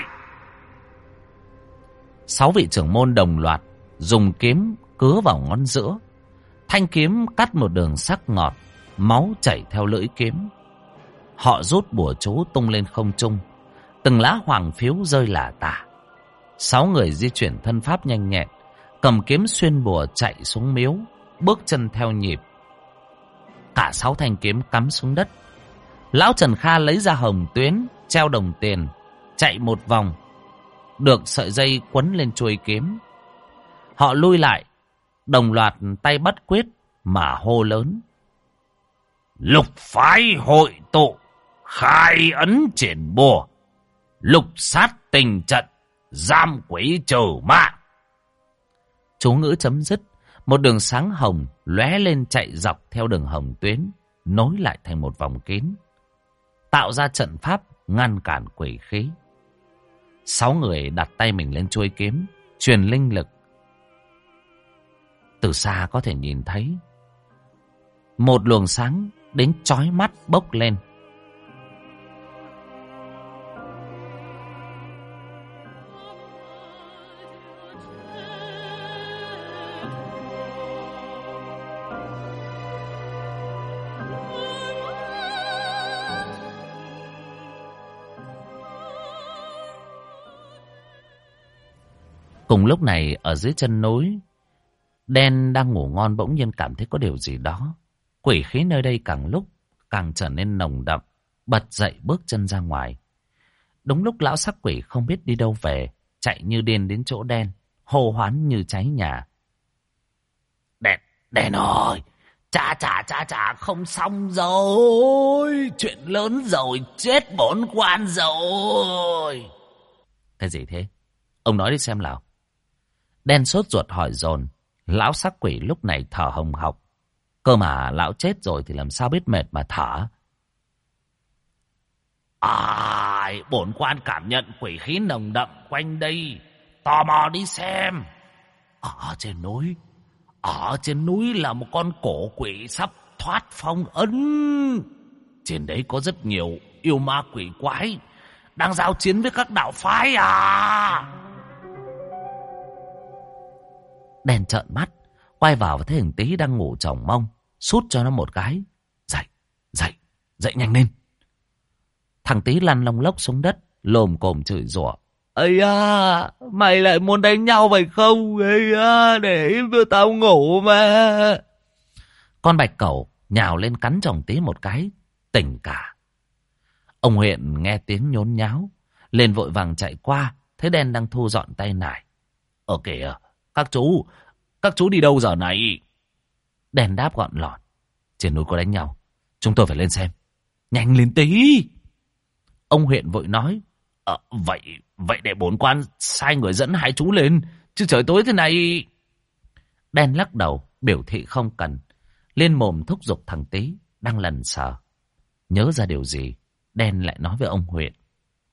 6 vị trưởng môn đồng loạt dùng kiếm cứa vào ngón giữa. Thanh kiếm cắt một đường sắc ngọt, máu chảy theo lưỡi kiếm. Họ rút bùa chú tung lên không trung, từng lá hoàng phiếu rơi lả tả. 6 người di chuyển thân pháp nhanh nhẹn, cầm kiếm xuyên bùa chạy xuống miếu, bước chân theo nhịp. Cả 6 thanh kiếm cắm xuống đất. Lão Trần Kha lấy ra hồng tuyến, treo đồng tiền, chạy một vòng, được sợi dây quấn lên chuôi kiếm. Họ lui lại, đồng loạt tay bắt quyết mà hô lớn: Lục phái hội tụ, khai ấn triển bùa, lục sát tình trận, giam quỷ trừ ma. Chú ngữ chấm dứt, một đường sáng hồng lóe lên chạy dọc theo đường hồng tuyến, nối lại thành một vòng kín, tạo ra trận pháp ngăn cản quỷ khí. 6 người đặt tay mình lên chuôi kiếm, truyền linh lực. Từ xa có thể nhìn thấy một luồng sáng đến chói mắt bốc lên. Cùng lúc này, ở dưới chân núi, Đen đang ngủ ngon bỗng nhiên cảm thấy có điều gì đó. Quỷ khí nơi đây càng lúc càng trở nên nồng đậm, bật dậy bước chân ra ngoài. Đúng lúc lão sắc quỷ không biết đi đâu về, chạy như điên đến chỗ Đen, hô hoán như cháy nhà: Đen ơi, chà, không xong rồi, chuyện lớn rồi, chết bổn quan rồi. Cái gì thế? Ông nói đi xem nào. Đen sốt ruột hỏi dồn. Lão sắc quỷ lúc này thở hồng hộc. Cơ mà lão chết rồi thì làm sao biết mệt mà thở. Bổn quan cảm nhận quỷ khí nồng đậm quanh đây, tò mò đi xem. Ở trên núi là một con cổ quỷ sắp thoát phong ấn. Trên đấy có rất nhiều yêu ma quỷ quái đang giao chiến với các đạo phái à. Đen trợn mắt, quay vào và thấy thằng Tý đang ngủ chồng mông, sút cho nó một cái: Dậy nhanh lên. Thằng Tý lăn lông lốc xuống đất, lồm cồm chửi rủa: Ây à, mày lại muốn đánh nhau phải không? Ây à, để im cho tao ngủ mà. Con bạch cẩu nhào lên cắn chồng Tý một cái, tỉnh cả. Ông huyện nghe tiếng nhốn nháo, lên vội vàng chạy qua, thấy Đen đang thu dọn tay nải. Kìa, các chú đi đâu giờ này? Đen đáp gọn lọt: Trên núi có đánh nhau, chúng tôi phải lên xem. Nhanh lên tí. Ông huyện vội nói: Vậy để bổn quan sai người dẫn 2 chú lên, chứ trời tối thế này. Đen lắc đầu biểu thị không cần, lên mồm thúc giục thằng Tý đang lần sờ. Nhớ ra điều gì, Đen lại nói với ông huyện: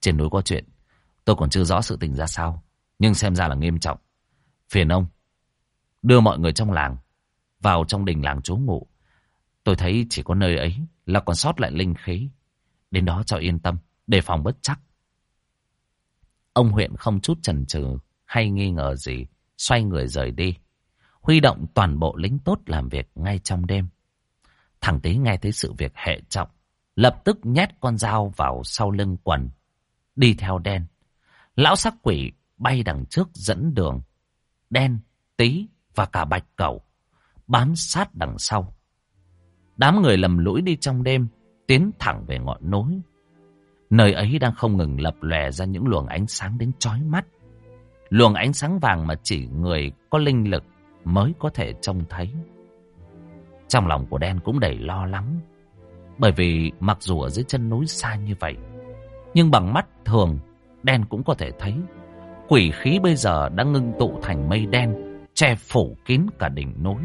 Trên núi có chuyện, tôi còn chưa rõ sự tình ra sao, nhưng xem ra là nghiêm trọng. Phiền ông đưa mọi người trong làng vào trong đình làng trú ngụ. Tôi thấy chỉ có nơi ấy là còn sót lại linh khí. Đến đó cho yên tâm, đề phòng bất trắc. Ông huyện không chút chần chừ hay nghi ngờ gì, xoay người rời đi, huy động toàn bộ lính tốt làm việc ngay trong đêm. Thằng Tý nghe thấy sự việc hệ trọng, lập tức nhét con dao vào sau lưng quần, đi theo Đen. Lão sắc quỷ bay đằng trước dẫn đường, Đen, Tý và cả Bạch Cẩu bám sát đằng sau. Đám người lầm lũi đi trong đêm, tiến thẳng về ngọn núi. Nơi ấy đang không ngừng lập lòe ra những luồng ánh sáng đến chói mắt. Luồng ánh sáng vàng mà chỉ người có linh lực mới có thể trông thấy. Trong lòng của Đen cũng đầy lo lắng. Bởi vì mặc dù ở dưới chân núi xa như vậy, nhưng bằng mắt thường Đen cũng có thể thấy quỷ khí bây giờ đã ngưng tụ thành mây đen, che phủ kín cả đỉnh núi.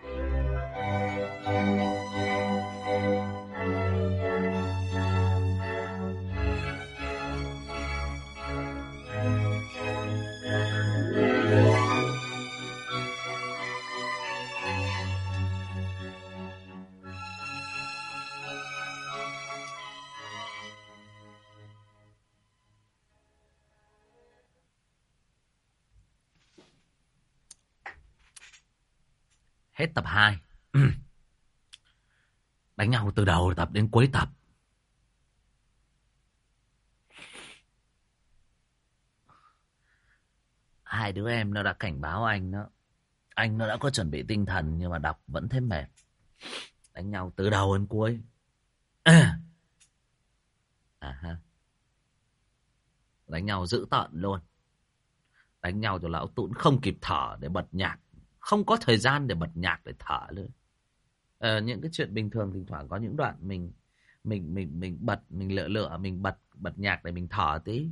Hết tập 2. Đánh nhau từ đầu tập đến cuối tập. Hai đứa em nó đã cảnh báo anh đó. Anh nó đã có chuẩn bị tinh thần nhưng mà đọc vẫn thấy mệt. Đánh nhau từ đầu đến cuối. Đánh nhau dữ tợn luôn. Đánh nhau cho lão Tún không kịp thở để bật nhạc. Không có thời gian để bật nhạc để thở nữa. Những cái chuyện bình thường thỉnh thoảng có những đoạn mình bật, mình lựa mình bật nhạc để mình thở tí.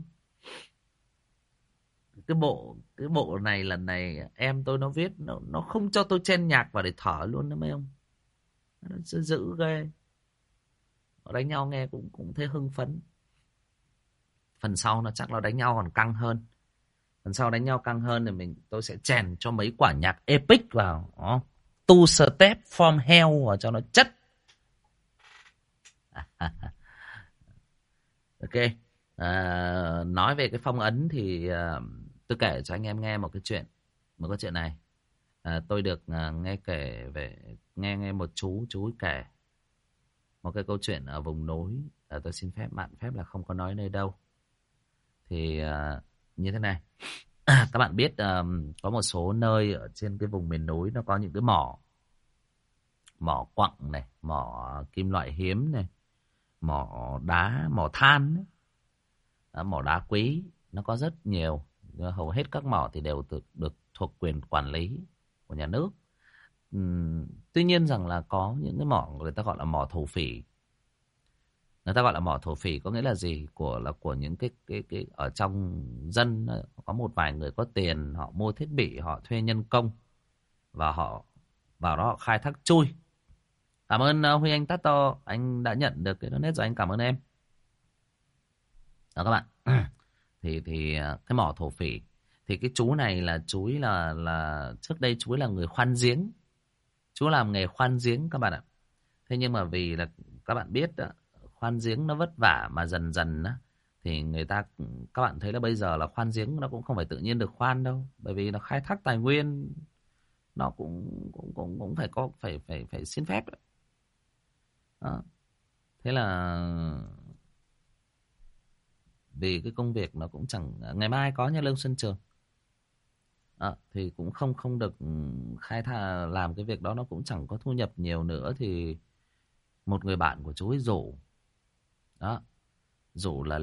Cái bộ này lần này em tôi nó viết nó không cho tôi chen nhạc vào để thở luôn đó mấy ông. Nó dữ ghê. Nó đánh nhau nghe cũng thấy hưng phấn. Phần sau nó chắc là đánh nhau còn căng hơn. Phần sau đánh nhau căng hơn thì tôi sẽ chèn cho mấy quả nhạc epic vào. Đó. Two Step from Hell vào cho nó chất. Ok. Nói về cái phong ấn thì tôi kể cho anh em nghe một cái chuyện. Một cái chuyện này. Tôi được nghe kể về nghe một chú ấy kể một cái câu chuyện ở vùng núi. Tôi xin mạn phép là không có nói nơi đâu. Thì như thế này. Các bạn biết có một số nơi ở trên cái vùng miền núi nó có những cái mỏ quặng này, mỏ kim loại hiếm này, mỏ đá, mỏ than ấy. Mỏ đá quý nó có rất nhiều. Hầu hết các mỏ thì đều được thuộc quyền quản lý của nhà nước. Tuy nhiên rằng là có những cái mỏ người ta gọi là mỏ thổ phỉ. Người ta gọi là mỏ thổ phỉ có nghĩa là gì? Của những cái ở trong dân có một vài người có tiền, họ mua thiết bị, họ thuê nhân công và họ vào đó họ khai thác chui. Cảm ơn Huy Anh Tato, anh đã nhận được cái donate rồi, anh cảm ơn em. Đó các bạn. Thì cái mỏ thổ phỉ thì cái chú này là chú ấy là trước đây chú ấy là người khoan giếng. Chú làm nghề khoan giếng các bạn ạ. Thế nhưng mà vì là các bạn biết đó, khoan giếng nó vất vả mà dần dần á thì các bạn thấy là bây giờ là khoan giếng nó cũng không phải tự nhiên được khoan đâu, bởi vì nó khai thác tài nguyên nó cũng phải có phải xin phép đó. Thế là vì cái công việc nó cũng chẳng ngày mai có nha Lương Xuân Trường thì cũng không được khai thác làm cái việc đó, nó cũng chẳng có thu nhập nhiều nữa. Thì một người bạn của chú ấy rủ là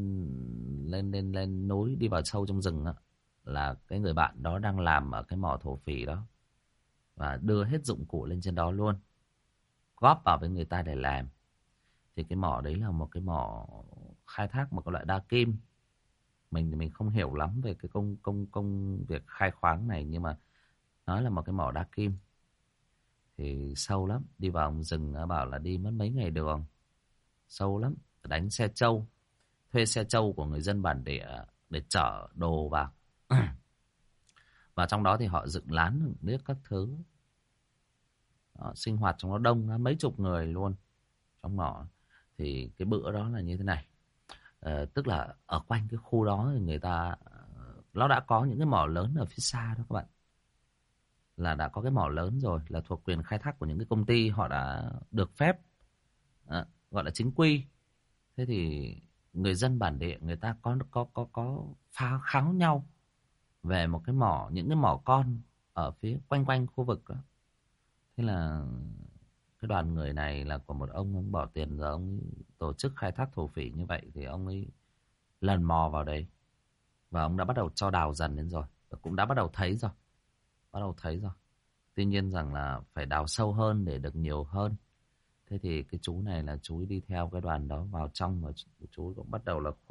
lên núi đi vào sâu trong rừng là cái người bạn đó đang làm ở cái mỏ thổ phỉ đó và đưa hết dụng cụ lên trên đó luôn, góp vào với người ta để làm. Thì cái mỏ đấy là một cái mỏ khai thác một cái loại đá kim. Mình không hiểu lắm về cái công việc khai khoáng này, nhưng mà nói là một cái mỏ đá kim thì sâu lắm, đi vào rừng bảo là đi mất mấy ngày đường, sâu lắm, đánh xe trâu. thuê xe trâu của người dân bản địa để chở đồ vào. Và trong đó thì họ dựng lán dựng điếc các thứ. Đó, sinh hoạt trong đó đông mấy chục người luôn trong mỏ. Thì cái bữa đó là như thế này. Tức là ở quanh cái khu đó thì người ta, nó đã có những cái mỏ lớn ở phía xa đó các bạn. Là đã có cái mỏ lớn rồi, là thuộc quyền khai thác của những cái công ty họ đã được phép, gọi là chính quy. Thế thì người dân bản địa người ta có phá kháo nhau về một cái mỏ, những cái mỏ con ở phía quanh quanh khu vực đó. Thế là cái đoàn người này là của một ông bỏ tiền rồi ông ấy tổ chức khai thác thổ phỉ như vậy, thì ông ấy lần mò vào đấy và ông đã bắt đầu cho đào dần lên rồi, và cũng đã bắt đầu thấy rồi. Tuy nhiên rằng là phải đào sâu hơn để được nhiều hơn. Thế thì cái chú này là chú ấy đi theo cái đoàn đó vào trong, và chú ấy cũng bắt đầu là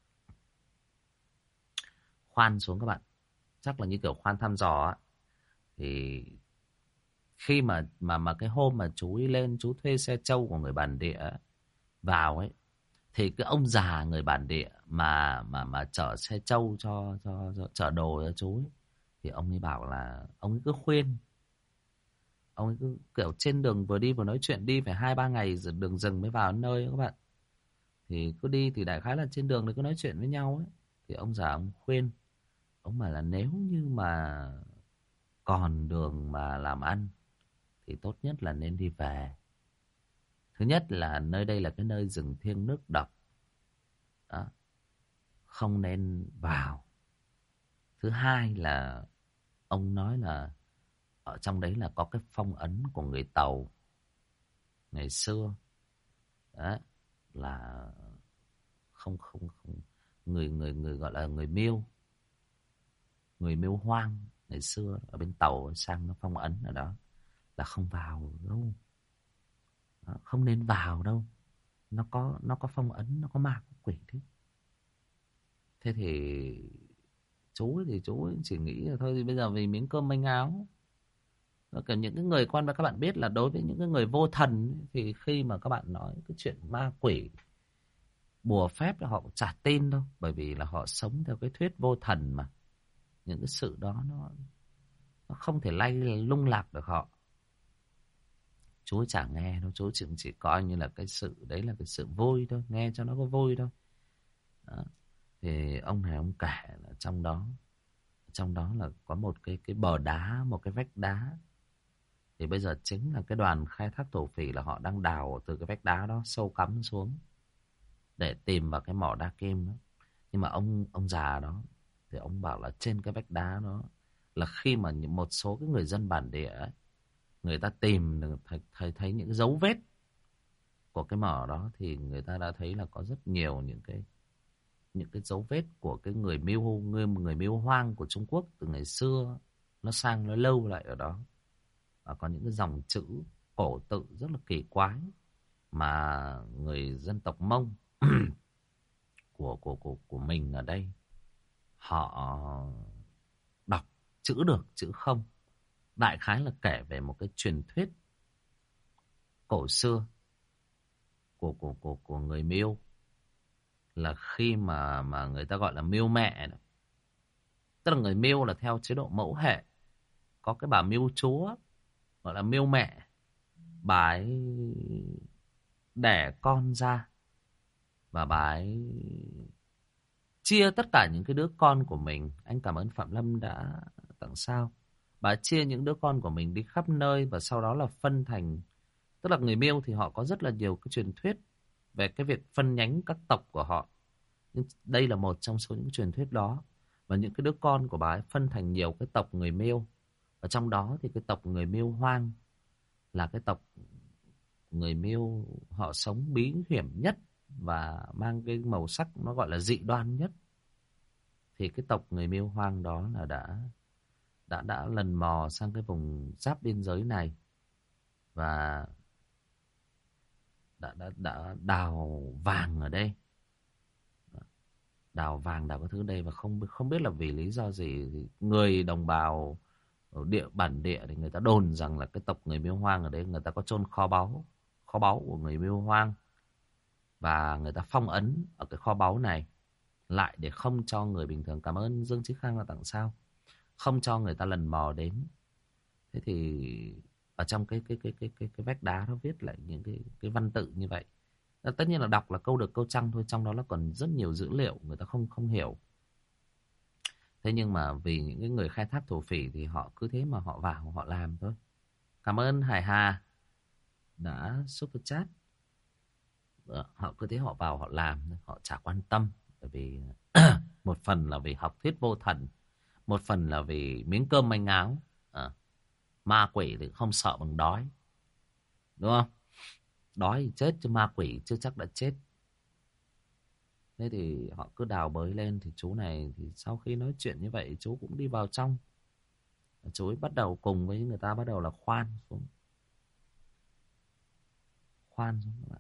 khoan xuống các bạn. Chắc là như kiểu khoan thăm dò á. Thì khi mà cái hôm mà chú ấy lên, chú thuê xe trâu của người bản địa vào ấy, thì cái ông già người bản địa mà chở xe trâu cho chở đồ cho chú ấy, thì ông ấy bảo là ông ấy cứ khuyên, ông ấy cứ kiểu trên đường vừa đi vừa nói chuyện, đi phải 2-3 ngày rồi đường rừng mới vào đến nơi các bạn. Thì cứ đi thì đại khái là trên đường thì cứ nói chuyện với nhau ấy. Thì ông già ông khuyên, ông bảo là nếu như mà còn đường mà làm ăn thì tốt nhất là nên đi về. Thứ nhất là nơi đây là cái nơi rừng thiêng nước độc đó, không nên vào. Thứ hai là ông nói là ở trong đấy là có cái phong ấn của người Tàu ngày xưa. Đấy, là không người gọi là người Miêu Hoang ngày xưa ở bên Tàu sang nó phong ấn ở đó, là không vào đâu. Đó, không nên vào đâu. Nó có phong ấn, nó có ma có quỷ thế. Thế thì chú ấy chỉ nghĩ là thôi thì bây giờ vì miếng cơm manh áo. Và cả những cái người quan, và các bạn biết là đối với những cái người vô thần ấy, thì khi mà các bạn nói cái chuyện ma quỷ bùa phép là họ cũng chả tin đâu, bởi vì là họ sống theo cái thuyết vô thần mà. Những cái sự đó nó không thể lung lạc được họ. Chú ấy chả nghe đâu, chú chỉ coi như là cái sự đấy là cái sự vui thôi, nghe cho nó có vui thôi. Đó. Thì ông này ông kể là trong đó là có một cái bờ đá, một cái vách đá. Thì bây giờ chính là cái đoàn khai thác thổ phỉ là họ đang đào từ cái vách đá đó sâu cắm xuống để tìm vào cái mỏ đá kim đó. Nhưng mà ông già đó thì ông bảo là trên cái vách đá đó là khi mà một số cái người dân bản địa ấy, người ta tìm được thấy những cái dấu vết của cái mỏ đó, thì người ta đã thấy là có rất nhiều những cái dấu vết của cái người Miêu Hoang của Trung Quốc từ ngày xưa, nó sang nó lâu lại ở đó. Và có những cái dòng chữ cổ tự rất là kỳ quái mà người dân tộc Mông của mình ở đây họ đọc chữ được chữ không. Đại khái là kể về một cái truyền thuyết cổ xưa của người Miêu, là khi mà người ta gọi là Miêu mẹ đó. Tức là người Miêu là theo chế độ mẫu hệ, có cái bà Miêu chúa gọi là Miêu mẹ. Bà ấy đẻ con ra và bà ấy chia tất cả những cái đứa con của mình. Anh cảm ơn Phạm Lâm đã tặng sao. Bà chia những đứa con của mình đi khắp nơi và sau đó là phân thành, tức là người Miêu thì họ có rất là nhiều cái truyền thuyết về cái việc phân nhánh các tộc của họ. Nhưng đây là một trong số những truyền thuyết đó. Và những cái đứa con của bà ấy phân thành nhiều cái tộc người Miêu. Ở trong đó thì cái tộc người Miêu Hoang là cái tộc người Miêu họ sống bí hiểm nhất và mang cái màu sắc nó gọi là dị đoan nhất. Thì cái tộc người Miêu Hoang đó là đã lần mò sang cái vùng giáp biên giới này và đã đào vàng ở đây, đào vàng đào các thứ đây, và không biết là vì lý do gì thì người đồng bào ở bản địa thì người ta đồn rằng là cái tộc người Miêu Hoang ở đây người ta có chôn kho báu của người Miêu Hoang. Và người ta phong ấn ở cái kho báu này lại để không cho người bình thường. Cảm ơn Dương Chí Khang là tặng sao. Không cho người ta lần mò đến. Thế thì ở trong cái vách đá nó viết lại những cái văn tự như vậy. Tất nhiên là đọc là câu được câu trăng thôi, trong đó nó còn rất nhiều dữ liệu người ta không không hiểu. Thế nhưng mà vì những cái người khai thác thổ phỉ thì họ cứ thế mà họ vào họ làm thôi. Cảm ơn Hải Hà đã super chat. Họ cứ thế họ vào họ làm, họ chả quan tâm. Bởi vì một phần là vì học thuyết vô thần, một phần là vì miếng cơm manh áo. Ma quỷ thì không sợ bằng đói, đúng không? Đói thì chết, chứ ma quỷ chưa chắc đã chết. Thế thì họ cứ đào bới lên. Thì chú này thì sau khi nói chuyện như vậy, chú cũng đi vào trong. Chú ấy bắt đầu cùng với người ta bắt đầu là khoan xuống. Khoan xuống các bạn.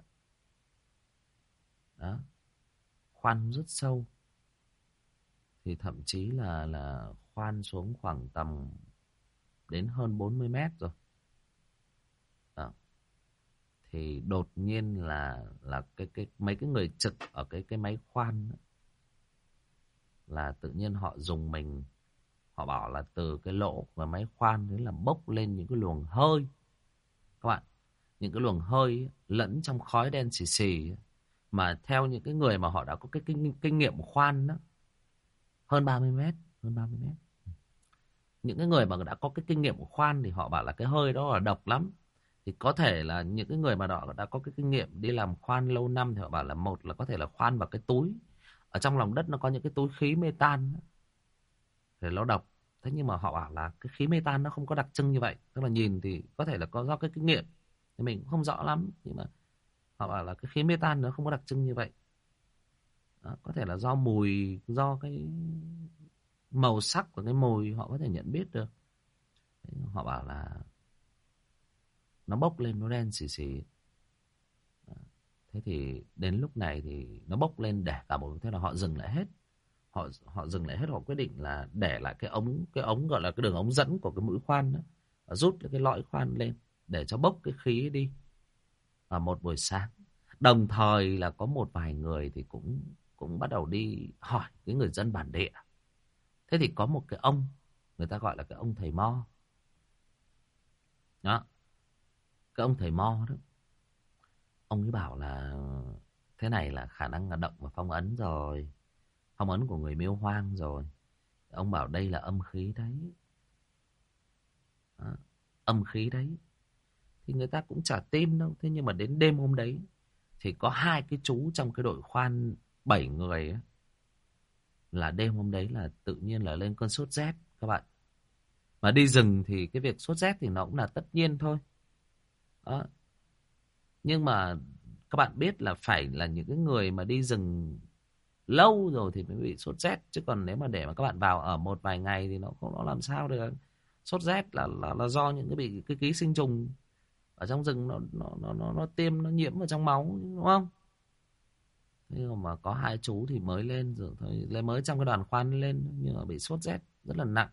Đó. Khoan rất sâu. Thì thậm chí là khoan xuống khoảng tầm đến hơn 40 mét rồi. Đó. Thì đột nhiên là mấy cái người trực ở cái máy khoan đó, là tự nhiên họ dùng mình. Họ bảo là từ cái lỗ và máy khoan đấy là bốc lên những cái luồng hơi. Các bạn, những cái luồng hơi ấy, lẫn trong khói đen xì xì ấy. Mà theo những cái người mà họ đã có cái kinh nghiệm khoan đó, hơn 30 mét, hơn 30 mét. Những cái người mà đã có cái kinh nghiệm của khoan thì họ bảo là cái hơi đó là độc lắm. Thì có thể là những cái người mà họ đã có cái kinh nghiệm đi làm khoan lâu năm thì họ bảo là một là có thể là khoan vào cái túi. Ở trong lòng đất nó có những cái túi khí metan đó, thì nó độc. Thế nhưng mà họ bảo là cái khí metan nó không có đặc trưng như vậy. Tức là nhìn thì có thể là có do cái kinh nghiệm, thì mình cũng không rõ lắm. Nhưng mà họ bảo là cái khí metan nó không có đặc trưng như vậy. Đó, có thể là do mùi, do cái màu sắc của cái mùi họ có thể nhận biết được. Họ bảo là nó bốc lên, nó đen xì xì. Thế thì đến lúc này thì nó bốc lên để cả một, thế là họ dừng lại hết. Họ dừng lại hết, họ quyết định là để lại cái ống gọi là cái đường ống dẫn của cái mũi khoan đó, rút cái lõi khoan lên để cho bốc cái khí ấy đi ở một buổi sáng. Đồng thời là có một vài người thì cũng bắt đầu đi hỏi cái người dân bản địa. Thế thì có một cái ông, người ta gọi là cái ông thầy Mo đó. Cái ông thầy Mo đó, ông ấy bảo là thế này là khả năng là động và phong ấn rồi, phong ấn của người miêu hoang rồi. Ông bảo đây là âm khí đấy. Đó, âm khí đấy. Thì người ta cũng chả tin đâu. Thế nhưng mà đến đêm hôm đấy thì có hai cái chú trong cái đội khoan 7 người ấy, là đêm hôm đấy là tự nhiên là lên cơn sốt rét các bạn. Mà đi rừng thì cái việc sốt rét thì nó cũng là tất nhiên thôi. Đó. Nhưng mà các bạn biết là phải là những cái người mà đi rừng lâu rồi thì mới bị sốt rét. Chứ còn nếu mà để mà các bạn vào ở một vài ngày thì nó không, nó làm sao được. Sốt rét là do những cái bị cái ký sinh trùng ở trong rừng nó tiêm, nó nhiễm vào trong máu, đúng không? Nhưng mà có hai chú thì mới lên rồi thôi, lên mới trong cái đoàn khoan lên nhưng mà bị sốt rét rất là nặng.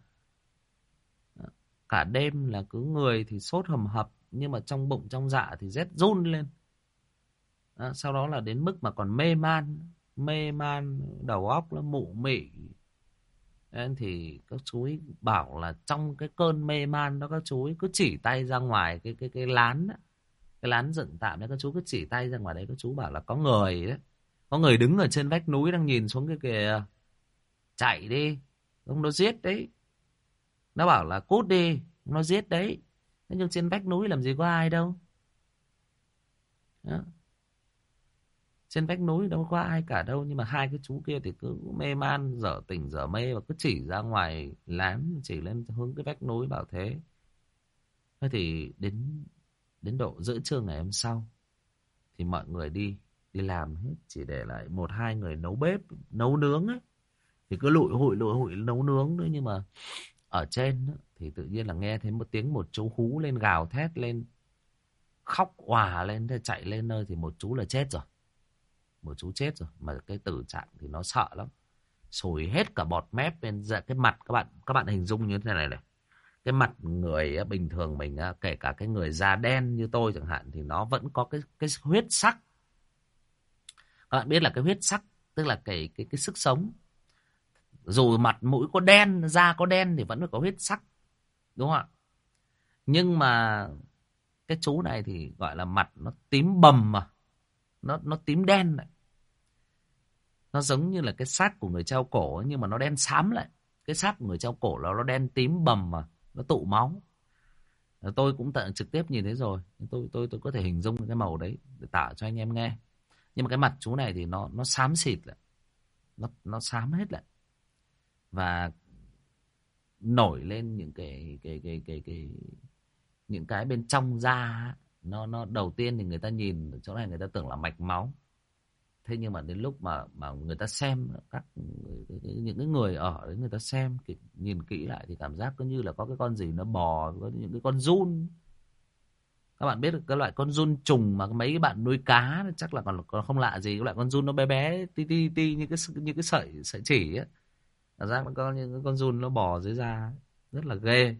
Cả đêm là cứ người thì sốt hầm hập, nhưng mà trong bụng trong dạ thì rét run lên. Đó, sau đó là đến mức mà còn mê man, đầu óc nó mụ mị. Nên thì các chú ấy bảo là trong cái cơn mê man đó, các chú ấy cứ chỉ tay ra ngoài cái lán đó, cái lán dựng tạm đấy, các chú cứ chỉ tay ra ngoài đấy, các chú bảo là có người đấy, có người đứng ở trên vách núi đang nhìn xuống cái kìa, chạy đi, ông nó giết đấy. Nó bảo là cút đi, nó giết đấy. Thế nhưng trên vách núi làm gì có ai đâu. Đó. Trên vách núi đâu có ai cả đâu. Nhưng mà hai cái chú kia thì cứ mê man, dở tỉnh dở mê, và cứ chỉ ra ngoài lán, chỉ lên hướng cái vách núi bảo thế. Thế thì đến độ giữa trưa ngày hôm sau thì mọi người đi làm hết, chỉ để lại một hai người nấu bếp, nấu nướng ấy. Thì cứ lụi hụi nấu nướng nữa. Nhưng mà ở trên đó, thì tự nhiên là nghe thấy một tiếng một chú hú lên, gào thét lên, khóc òa lên, chạy lên nơi thì một chú là chết rồi. Một chú chết rồi, mà cái tử trạng thì nó sợ lắm, sùi hết cả bọt mép lên. Dạ, cái mặt các bạn hình dung như thế này này. Cái mặt người bình thường mình, kể cả cái người da đen như tôi chẳng hạn, thì nó vẫn có cái huyết sắc. Các bạn biết là cái huyết sắc, tức là cái sức sống. Dù mặt mũi có đen, da có đen thì vẫn phải có huyết sắc, đúng không ạ? Nhưng mà cái chú này thì gọi là mặt nó tím bầm mà, nó tím đen lại. Nó giống như là cái xác của người treo cổ ấy, nhưng mà nó đen xám lại. Cái xác của người treo cổ là nó đen tím bầm mà nó tụ máu. Tôi cũng trực tiếp nhìn thấy rồi, tôi có thể hình dung cái màu đấy để tả cho anh em nghe. Nhưng mà cái mặt chú này thì nó xám xịt lại, nó xám hết lại, và nổi lên những cái những cái bên trong da. Nó đầu tiên thì người ta nhìn chỗ này người ta tưởng là mạch máu. Thế nhưng mà đến lúc mà người ta xem, những cái người ở đấy người ta xem nhìn kỹ lại thì cảm giác cứ như là có cái con gì nó bò, có những cái con giun. Các bạn biết được cái loại con giun trùng mà mấy bạn nuôi cá chắc là còn không lạ gì, cái loại con giun nó bé bé ti như cái sợi sợi chỉ ấy. Cảm giác nó có những cái con giun nó bò dưới da ấy. Rất là ghê.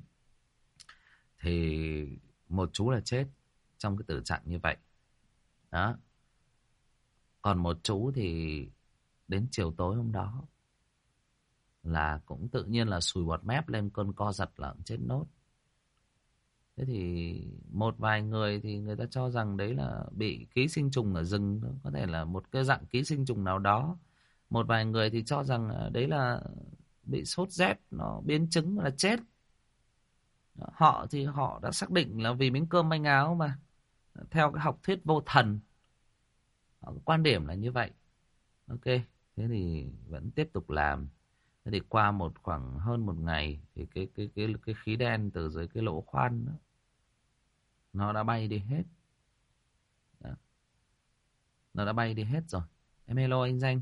Thì một chú là chết trong cái tình trạng như vậy đó. Còn một chú thì đến chiều tối hôm đó là cũng tự nhiên là sùi bọt mép lên, cơn co giật là cũng chết nốt. Thế thì một vài người thì người ta cho rằng đấy là bị ký sinh trùng ở rừng, có thể là một cái dạng ký sinh trùng nào đó. Một vài người thì cho rằng đấy là bị sốt rét, nó biến chứng là chết. Họ thì họ đã xác định là vì miếng cơm manh áo mà. Theo cái học thuyết vô thần, quan điểm là như vậy. Ok, thế thì vẫn tiếp tục làm. Thế thì qua khoảng hơn một ngày thì cái khí đen từ dưới cái lỗ khoan đó, nó đã bay đi hết. Đó. Nó đã bay đi hết rồi. Em hello anh Danh.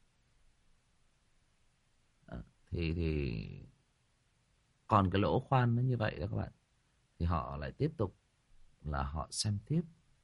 Đó. Thì còn cái lỗ khoan nó như vậy đó các bạn. Thì họ lại tiếp tục là họ xem tiếp.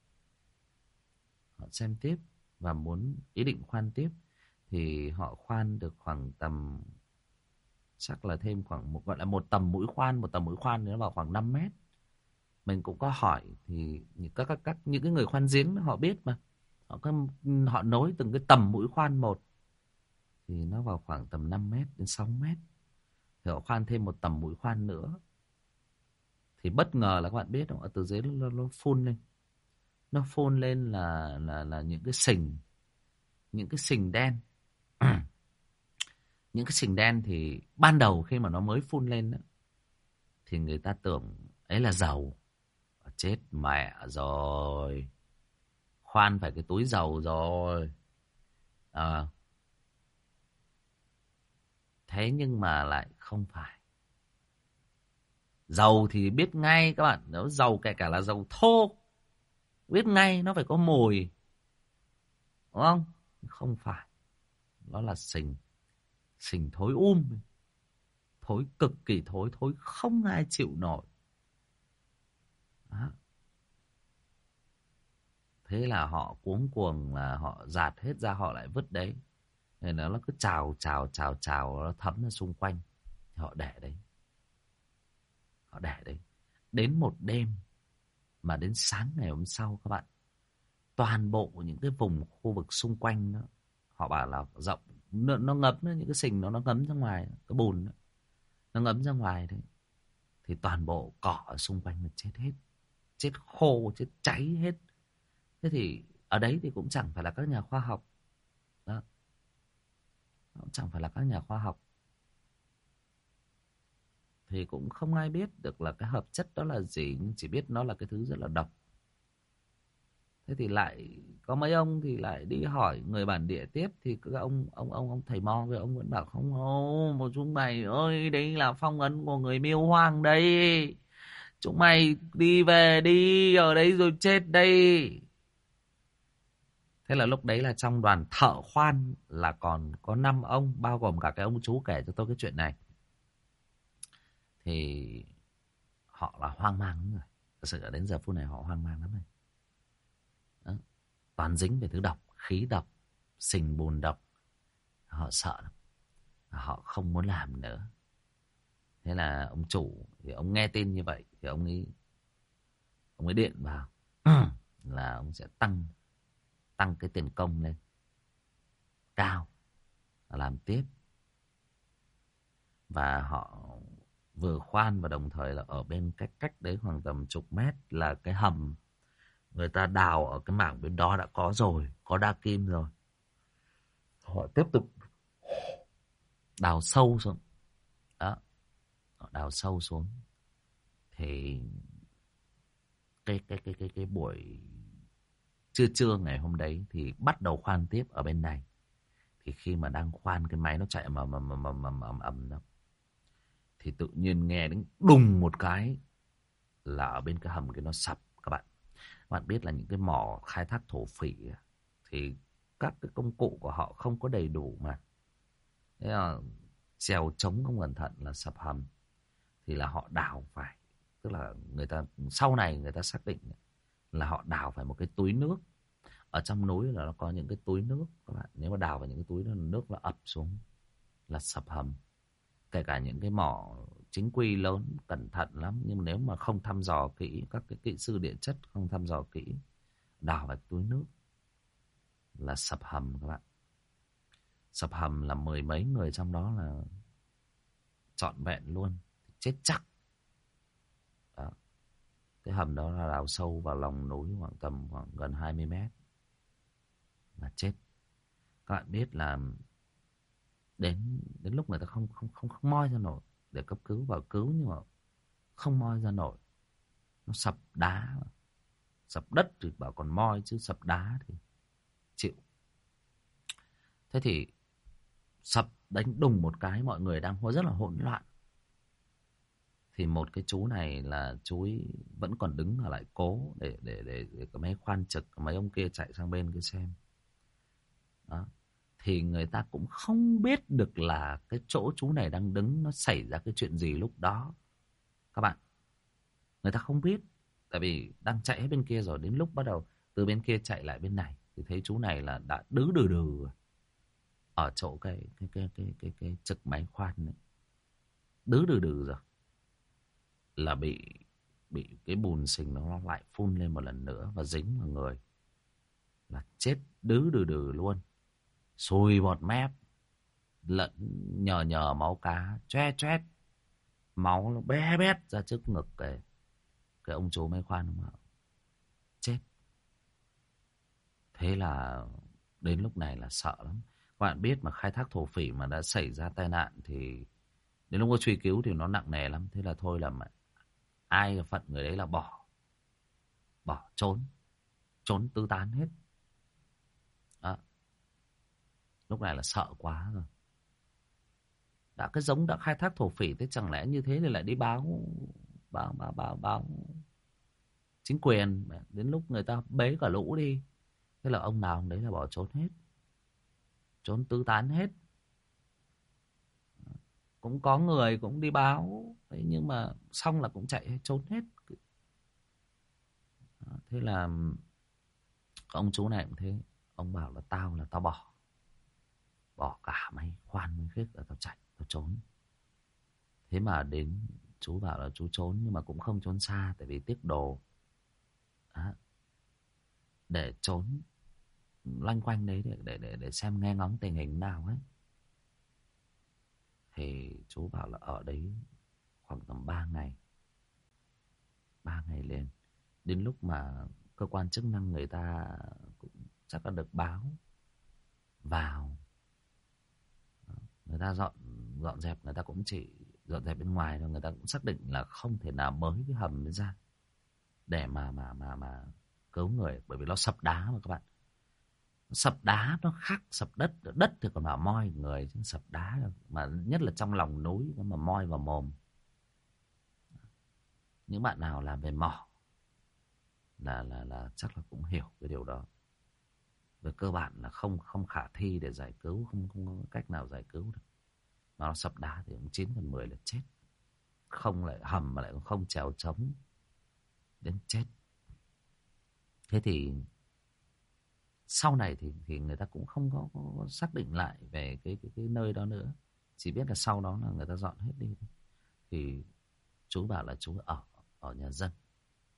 Họ xem tiếp và muốn ý định khoan tiếp. Thì họ khoan được khoảng tầm, chắc là thêm khoảng gọi là một tầm mũi khoan. Một tầm mũi khoan thì nó vào khoảng 5 mét. Mình cũng có hỏi thì những cái người khoan giếng họ biết mà. Họ nối từng cái tầm mũi khoan một thì nó vào khoảng tầm 5 mét đến 6 mét. Thì họ khoan thêm một tầm mũi khoan nữa. Thì bất ngờ là các bạn biết không, ở từ dưới nó phun lên. Nó phun lên là những cái sình. Những cái sình đen. Những cái sình đen thì ban đầu khi mà nó mới phun lên đó, thì người ta tưởng ấy là dầu. Chết mẹ rồi. Khoan phải cái túi dầu rồi. Thế nhưng mà lại không phải. Dầu thì biết ngay các bạn. Nếu dầu kể cả là dầu thô, biết ngay nó phải có mùi. Đúng không? Không phải. Nó là sình. Sình thối thối cực kỳ thối. Thối không ai chịu nổi. Đó. Thế là họ cuống cuồng là họ dạt hết ra, họ lại vứt đấy. Nên nó cứ trào, nó thấm ra xung quanh. Thì họ để đấy. Họ để đấy. Đến một đêm, mà đến sáng ngày hôm sau các bạn, toàn bộ những cái vùng khu vực xung quanh đó, họ bảo là rộng, nó ngấm, những cái sình nó ngấm ra ngoài, cái bùn đó, nó ngấm ra ngoài đấy. Thì toàn bộ cỏ ở xung quanh là chết hết. Chết khô, chết cháy hết. Thế thì ở đấy thì cũng chẳng phải là các nhà khoa học. Đó. Cũng chẳng phải là các nhà khoa học. Thì cũng không ai biết được là cái hợp chất đó là gì. Nhưng chỉ biết nó là cái thứ rất là độc. Thế thì lại có mấy ông thì lại đi hỏi người bản địa tiếp. Thì các ông thầy mo với ông vẫn bảo không, một chúng mày ơi, đấy là phong ấn của người Miêu Hoang đây. Chúng mày đi về đi, ở đây rồi chết đây. Thế là lúc đấy là trong đoàn thợ khoan là còn có 5 ông, bao gồm cả cái ông chú kể cho tôi cái chuyện này. Thì họ là hoang mang lắm rồi. Thật sự là đến giờ phút này họ hoang mang lắm rồi. Đó. Toàn dính về thứ độc, khí độc, sình bùn độc. Họ sợ lắm. Họ không muốn làm nữa. Thế là ông chủ thì ông nghe tin như vậy thì ông ấy điện vào là ông sẽ tăng cái tiền công lên. cao làm tiếp. Và họ vừa khoan và đồng thời là ở bên cách đấy khoảng tầm chục mét là cái hầm người ta đào ở cái mảng bên đó đã có rồi, có đa kim rồi. Họ tiếp tục đào sâu xuống. Đó, họ đào sâu xuống. Thì cái buổi trưa ngày hôm đấy thì bắt đầu khoan tiếp ở bên này. Thì khi mà đang khoan cái máy nó chạy ầm đó, thì tự nhiên nghe đến đùng một cái là ở bên cái hầm cái nó sập các bạn. Các bạn biết là những cái mỏ khai thác thổ phỉ thì các cái công cụ của họ không có đầy đủ mà. Thế là trèo trống không cẩn thận là sập hầm. Thì là họ đào phải, tức là người ta sau này người ta xác định là họ đào phải một cái túi nước. Ở trong núi là nó có những cái túi nước các bạn. Nếu mà đào vào những cái túi đó, nước nó ập xuống là sập hầm. Kể cả những cái mỏ chính quy lớn cẩn thận lắm, nhưng nếu mà không thăm dò kỹ, các cái kỹ sư địa chất không thăm dò kỹ, đào vào túi nước là sập hầm các bạn. Sập hầm là mười mấy người trong đó là trọn vẹn luôn, chết chắc. Đó. Cái hầm đó là đào sâu vào lòng núi khoảng gần 20 mét là chết. Các bạn biết là đến lúc người ta không moi ra nổi để cấp cứu vào cứu, nhưng mà không moi ra nổi. Nó sập đá, sập đất thì bảo còn moi, chứ sập đá thì chịu. Thế thì sập đánh đùng một cái, mọi người đang rất là hỗn loạn. Thì một cái chú này là chú ấy vẫn còn đứng ở lại cố để cái máy khoan trực, mấy ông kia chạy sang bên kia xem. Đó. Thì người ta cũng không biết được là cái chỗ chú này đang đứng nó xảy ra cái chuyện gì lúc đó. Các bạn, người ta không biết. Tại vì đang chạy hết bên kia rồi, đến lúc bắt đầu từ bên kia chạy lại bên này thì thấy chú này là đã đứ đừ đừ ở chỗ cái trực máy khoan ấy. Đứ đừ đừ rồi. Là bị cái bùn sình nó lại phun lên một lần nữa và dính vào người. Là chết đứ đừ đừ luôn. Sùi bọt mép, lẫn nhờ máu cá choét choét, máu nó bé bét ra trước ngực cái ông chú máy khoan mà chết. Thế là đến lúc này là sợ lắm. Các bạn biết mà khai thác thổ phỉ mà đã xảy ra tai nạn thì đến lúc có truy cứu thì nó nặng nề lắm. Thế là thôi là mà ai phận người đấy là bỏ trốn tứ tán hết. Đó. Lúc này là sợ quá rồi. Đã khai thác thổ phỉ, thế chẳng lẽ như thế thì lại đi báo chính quyền. Đến lúc người ta bế cả lũ đi, thế là ông nào ông đấy là bỏ trốn hết, trốn tứ tán hết. Cũng có người cũng đi báo đấy, nhưng mà xong là cũng chạy trốn hết. Thế là ông chú này cũng thế. Ông bảo là tao bỏ cả máy khoan máy khiếc là tao chạy, tao trốn. Thế mà đến chú bảo là chú trốn, nhưng mà cũng không trốn xa, tại vì tiếc đồ. Đó. Để trốn loanh quanh đấy để xem nghe ngóng tình hình nào ấy. Thì chú bảo là ở đấy khoảng tầm 3 ngày. 3 ngày liền. Đến lúc mà cơ quan chức năng người ta cũng chắc là được báo vào. Người ta dọn dẹp, người ta cũng chỉ dọn dẹp bên ngoài thôi. Người ta cũng xác định là không thể nào bới cái hầm ra để mà cứu người. Bởi vì nó sập đá mà các bạn. Sập đá nó khác sập đất. Đất thì còn bảo moi người, chứ sập đá mà nhất là trong lòng núi nó mà moi vào mồm. Những bạn nào làm về mỏ là chắc là cũng hiểu cái điều đó. Về cơ bản là không khả thi để giải cứu, không có cách nào giải cứu được. Mà nó sập đá thì cũng 9 phần 10 là chết. Không lại hầm mà lại không trèo trống đến chết. Thế thì sau này thì người ta cũng không có xác định lại về cái nơi đó nữa. Chỉ biết là sau đó là người ta dọn hết đi. Thì chú bảo là chú ở nhà dân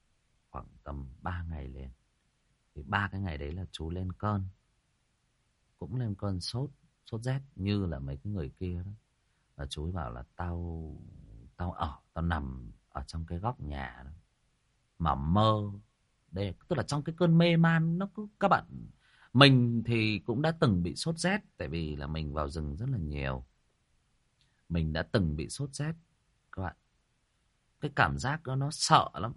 khoảng tầm 3 ngày liền. Thì 3 cái ngày đấy là chú lên cơn. cũng lên cơn sốt rét như là mấy cái người kia đó. Và chú ấy bảo là tao nằm ở trong cái góc nhà đó, mà mơ đây, tức là trong cái cơn mê man nó cứ, các bạn, mình thì cũng đã từng bị sốt rét, tại vì là mình vào rừng rất là nhiều. Mình đã từng bị sốt rét các bạn. Cái cảm giác đó nó sợ lắm.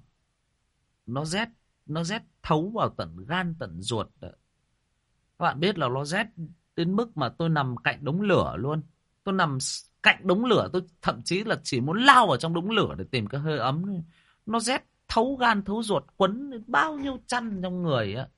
Nó rét thấu vào tận gan tận ruột đó. Các bạn biết là nó rét đến mức mà tôi nằm cạnh đống lửa luôn. Tôi nằm cạnh đống lửa, tôi thậm chí là chỉ muốn lao vào trong đống lửa để tìm cái hơi ấm. Nó rét thấu gan thấu ruột, quấn đến bao nhiêu chăn trong người á.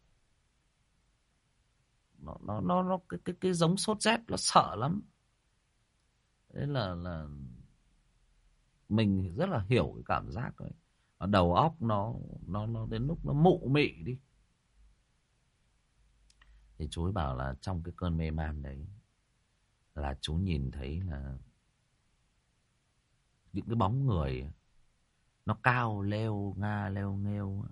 Nó cái giống sốt rét, nó sợ lắm. Thế là mình rất là hiểu cái cảm giác ấy. Đầu óc nó đến lúc nó mụ mị đi. Thì chú ấy bảo là trong cái cơn mê man đấy là chú nhìn thấy là những cái bóng người nó cao leo nga leo nghêu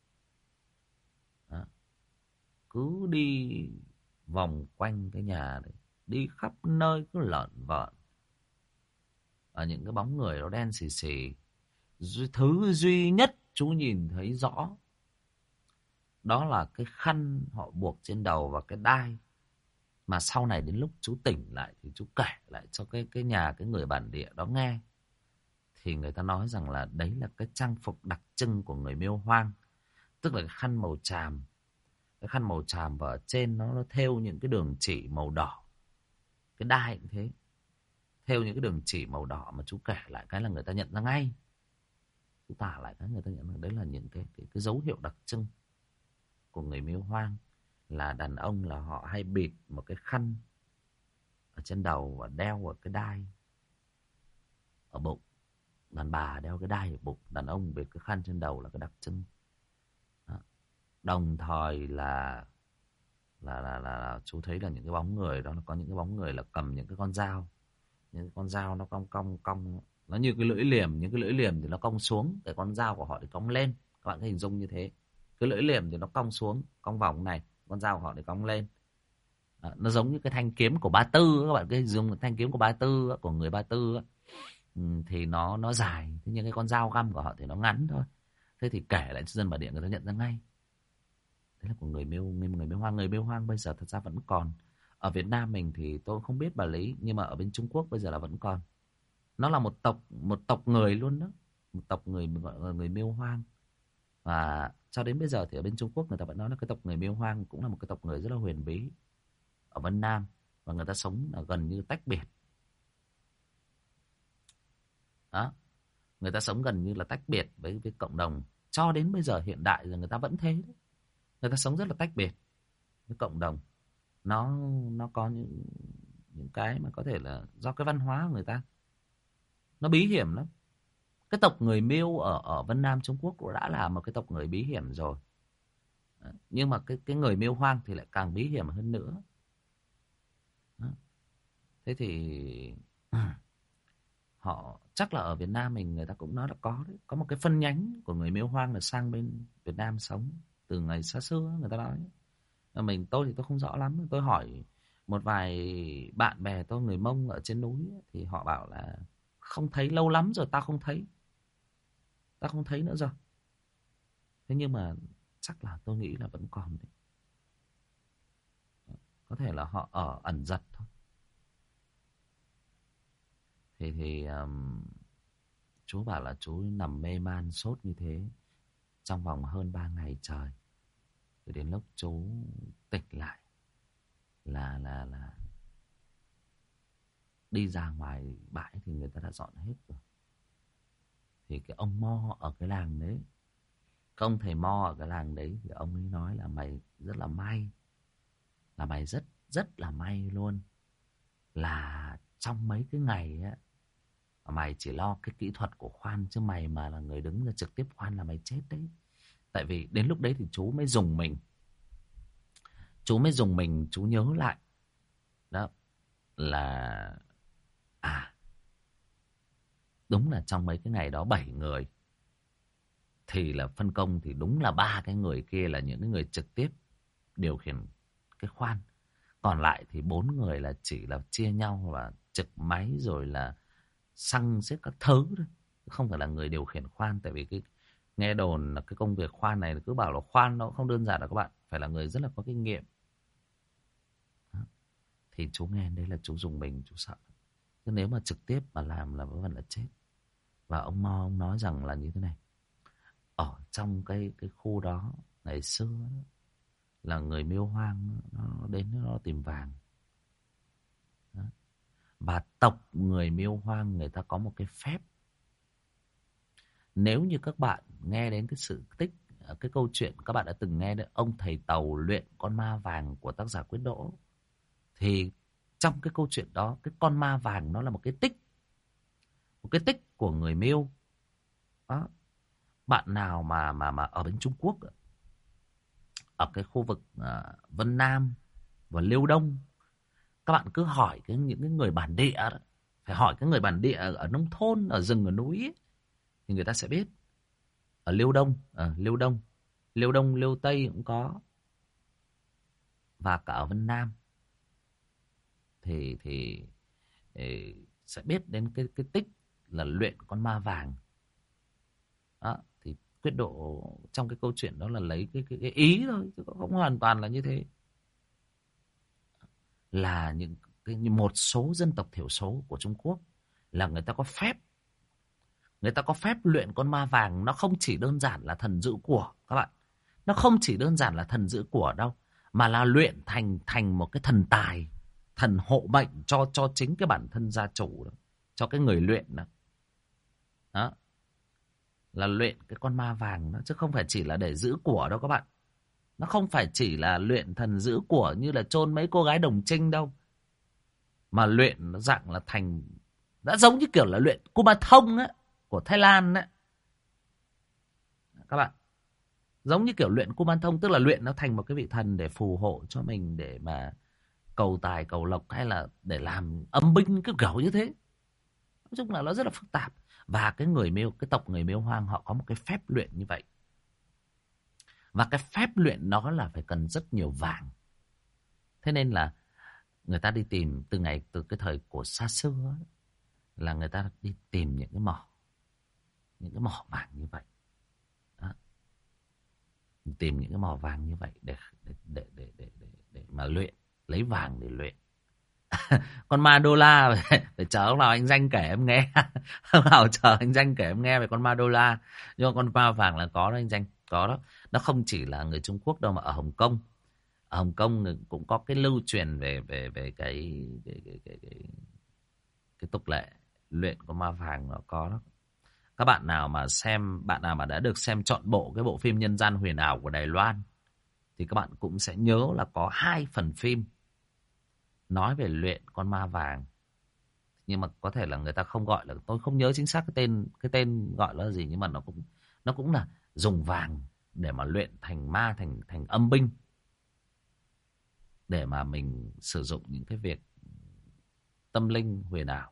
đó. Cứ đi vòng quanh cái nhà đấy, đi khắp nơi cứ lợn vợn. Ở những cái bóng người nó đen xì xì. Thứ duy nhất chú nhìn thấy rõ đó là cái khăn họ buộc trên đầu và cái đai. Mà sau này đến lúc chú tỉnh lại thì chú kể lại cho cái nhà cái người bản địa đó nghe. Thì người ta nói rằng là đấy là cái trang phục đặc trưng của người Miêu Hoang. Tức là cái khăn màu tràm. Cái khăn màu tràm và ở trên nó thêu những cái đường chỉ màu đỏ. Cái đai cũng thế, thêu những cái đường chỉ màu đỏ. Mà chú kể lại cái là người ta nhận ra ngay. Chú tả lại cái người ta nhận ra đấy là những cái dấu hiệu đặc trưng của người Miêu Hoang. Là đàn ông là họ hay bịt một cái khăn ở trên đầu và đeo ở cái đai ở bụng. Đàn bà đeo cái đai ở bụng, đàn ông bịt cái khăn trên đầu là cái đặc trưng. Đó. Đồng thời là chú thấy là những cái bóng người đó, có những cái bóng người là cầm những cái con dao. Những cái con dao nó cong, nó như cái lưỡi liềm. Những cái lưỡi liềm thì nó cong xuống, cái con dao của họ thì cong lên. Các bạn có hình dung như thế. Cái lưỡi liềm thì nó cong xuống, cong vòng này, con dao của họ thì cong lên. Đó, nó giống như cái thanh kiếm của Ba Tư. Các bạn cứ hình dung thanh kiếm của Ba Tư, của người Ba Tư. Thì nó dài, thế nhưng cái con dao găm của họ thì nó ngắn thôi. Thế thì kể lại cho dân bản địa, người ta nhận ra ngay. Đấy là của người Miêu Hoang. Người Miêu Hoang bây giờ thật ra vẫn còn. Ở Việt Nam mình thì tôi không biết bà Lý, nhưng mà ở bên Trung Quốc bây giờ là vẫn còn. Nó là một tộc người luôn đó. Một tộc người gọi là người Miêu Hoang. Và cho đến bây giờ thì ở bên Trung Quốc người ta vẫn nói là cái tộc người Miêu Hoang cũng là một cái tộc người rất là huyền bí ở Vân Nam. Và người ta sống là gần như tách biệt. Đó. Người ta sống gần như là tách biệt với cộng đồng. Cho đến bây giờ hiện đại rồi người ta vẫn thế đấy. Người ta sống rất là tách biệt với cộng đồng. Nó có những cái mà có thể là do cái văn hóa của người ta. Nó bí hiểm lắm. Cái tộc người Miêu ở Vân Nam Trung Quốc cũng đã là một cái tộc người bí hiểm rồi. Nhưng mà cái người Miêu Hoang thì lại càng bí hiểm hơn nữa. Đó. Thế thì họ chắc là ở Việt Nam mình người ta cũng nói là có đấy. Có một cái phân nhánh của người Miêu Hoang là sang bên Việt Nam sống từ ngày xa xưa người ta nói. Tôi thì tôi không rõ lắm. Tôi hỏi một vài bạn bè tôi người Mông ở trên núi thì họ bảo là không thấy, lâu lắm rồi tao không thấy. Tao không thấy nữa rồi. Thế nhưng mà chắc là tôi nghĩ là vẫn còn đấy. Có thể là họ ở ẩn giật thôi. Thì chú bảo là chú nằm mê man sốt như thế trong vòng hơn 3 ngày trời. Rồi đến lúc chú tỉnh lại là đi ra ngoài bãi thì người ta đã dọn hết rồi. Thì cái ông Mo ở cái làng đấy, cái ông thầy Mo ở cái làng đấy, thì ông ấy nói là mày rất là may. Là mày rất rất là may luôn. Là trong mấy cái ngày á, mày chỉ lo cái kỹ thuật của khoan, chứ mày mà là người đứng ra trực tiếp khoan là mày chết đấy. Tại vì đến lúc đấy thì chú mới dùng mình. Chú nhớ lại. Đó là đúng là trong mấy cái ngày đó 7 người thì là phân công, thì đúng là 3 cái người kia là những cái người trực tiếp điều khiển cái khoan. Còn lại thì 4 người là chỉ là chia nhau là trực máy rồi là xăng xếp các thứ thôi. Không phải là người điều khiển khoan. Tại vì nghe đồn là cái công việc khoan này cứ bảo là khoan nó không đơn giản đâu các bạn. Phải là người rất là có kinh nghiệm. Đó. Thì chú nghe đấy là chú dùng mình, chú sợ. Chứ nếu mà trực tiếp mà làm là vẫn là chết. Và ông Mo ông nói rằng là như thế này. Ở trong cái khu đó ngày xưa là người Miêu Hoang nó đến nó tìm vàng. Đó. Và tộc người Miêu Hoang người ta có một cái phép. Nếu như các bạn nghe đến cái sự tích, cái câu chuyện các bạn đã từng nghe đến ông thầy Tàu luyện con ma vàng của tác giả Quyết Đỗ. Thì trong cái câu chuyện đó, cái con ma vàng nó là một cái tích. Một cái tích của người Miêu. Đó. Bạn nào mà ở bên Trung Quốc, ở cái khu vực Vân Nam và Liêu Đông, các bạn cứ hỏi những cái người bản địa đó. Phải hỏi cái người bản địa ở nông thôn, ở rừng, ở núi ấy, thì người ta sẽ biết. Ở Liêu Đông, Liêu Đông, Liêu Tây cũng có. Và cả ở Vân Nam thì sẽ biết đến cái tích là luyện con ma vàng. Đó, thì Quyết Độ trong cái câu chuyện đó là lấy cái ý thôi, chứ không hoàn toàn là như thế. Là một số dân tộc thiểu số của Trung Quốc là người ta có phép. Người ta có phép luyện con ma vàng. Nó không chỉ đơn giản là thần giữ của các bạn. Nó không chỉ đơn giản là thần giữ của đâu. Mà là luyện thành một cái thần tài, thần hộ mệnh cho chính cái bản thân gia chủ đó. Cho cái người luyện đó. Đó. Là luyện cái con ma vàng đó. Chứ không phải chỉ là để giữ của đâu các bạn. Nó không phải chỉ là luyện thần giữ của như là chôn mấy cô gái đồng trinh đâu. Mà luyện nó dạng là thành, đã giống như kiểu là luyện Kumathong á, của Thái Lan á. Các bạn. Giống như kiểu luyện Kumathong, tức là luyện nó thành một cái vị thần để phù hộ cho mình, để mà cầu tài, cầu lộc, hay là để làm âm binh, cái kiểu như thế. Nói chung là nó rất là phức tạp. Và cái tộc người Miêu Hoang họ có một cái phép luyện như vậy. Và cái phép luyện nó là phải cần rất nhiều vàng. Thế nên là người ta đi tìm từ cái thời của xa xưa ấy, là người ta đi tìm những cái mỏ vàng như vậy. Đó. Tìm những cái mỏ vàng như vậy để mà luyện, lấy vàng để luyện. Con ma đô la phải chờ ông nào anh Danh kể em nghe. Ông nào chờ anh Danh kể em nghe về con ma đô la. Nhưng mà con ma vàng là có đó anh Danh, có đó. Nó không chỉ là người Trung Quốc đâu, mà ở Hồng Kông. Ở Hồng Kông cũng có cái lưu truyền về cái tục lệ luyện con ma vàng, nó có đó. Các bạn nào mà đã được xem trọn bộ cái bộ phim Nhân gian huyền ảo của Đài Loan thì các bạn cũng sẽ nhớ là có 2 phần phim nói về luyện con ma vàng. Nhưng mà có thể là người ta không gọi là, tôi không nhớ chính xác cái tên gọi là gì, nhưng mà nó cũng là dùng vàng để mà luyện thành ma, thành âm binh, để mà mình sử dụng những cái việc tâm linh huyền ảo.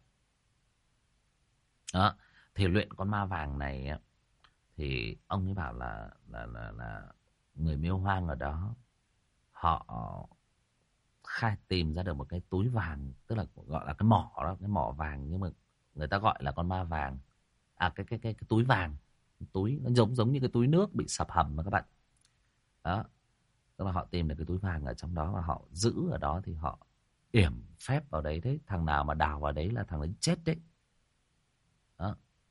Đó, thì luyện con ma vàng này thì ông ấy bảo là người Miêu Hoang ở đó họ tìm ra được một cái túi vàng, tức là gọi là cái mỏ đó, cái mỏ vàng, nhưng mà người ta gọi là con ma vàng. Cái túi vàng, túi nó giống như cái túi nước bị sập hầm mà các bạn. Đó, tức là họ tìm được cái túi vàng ở trong đó và họ giữ ở đó, thì họ yểm phép vào đấy. Đấy, thằng nào mà đào vào đấy là thằng ấy chết đấy. Đó.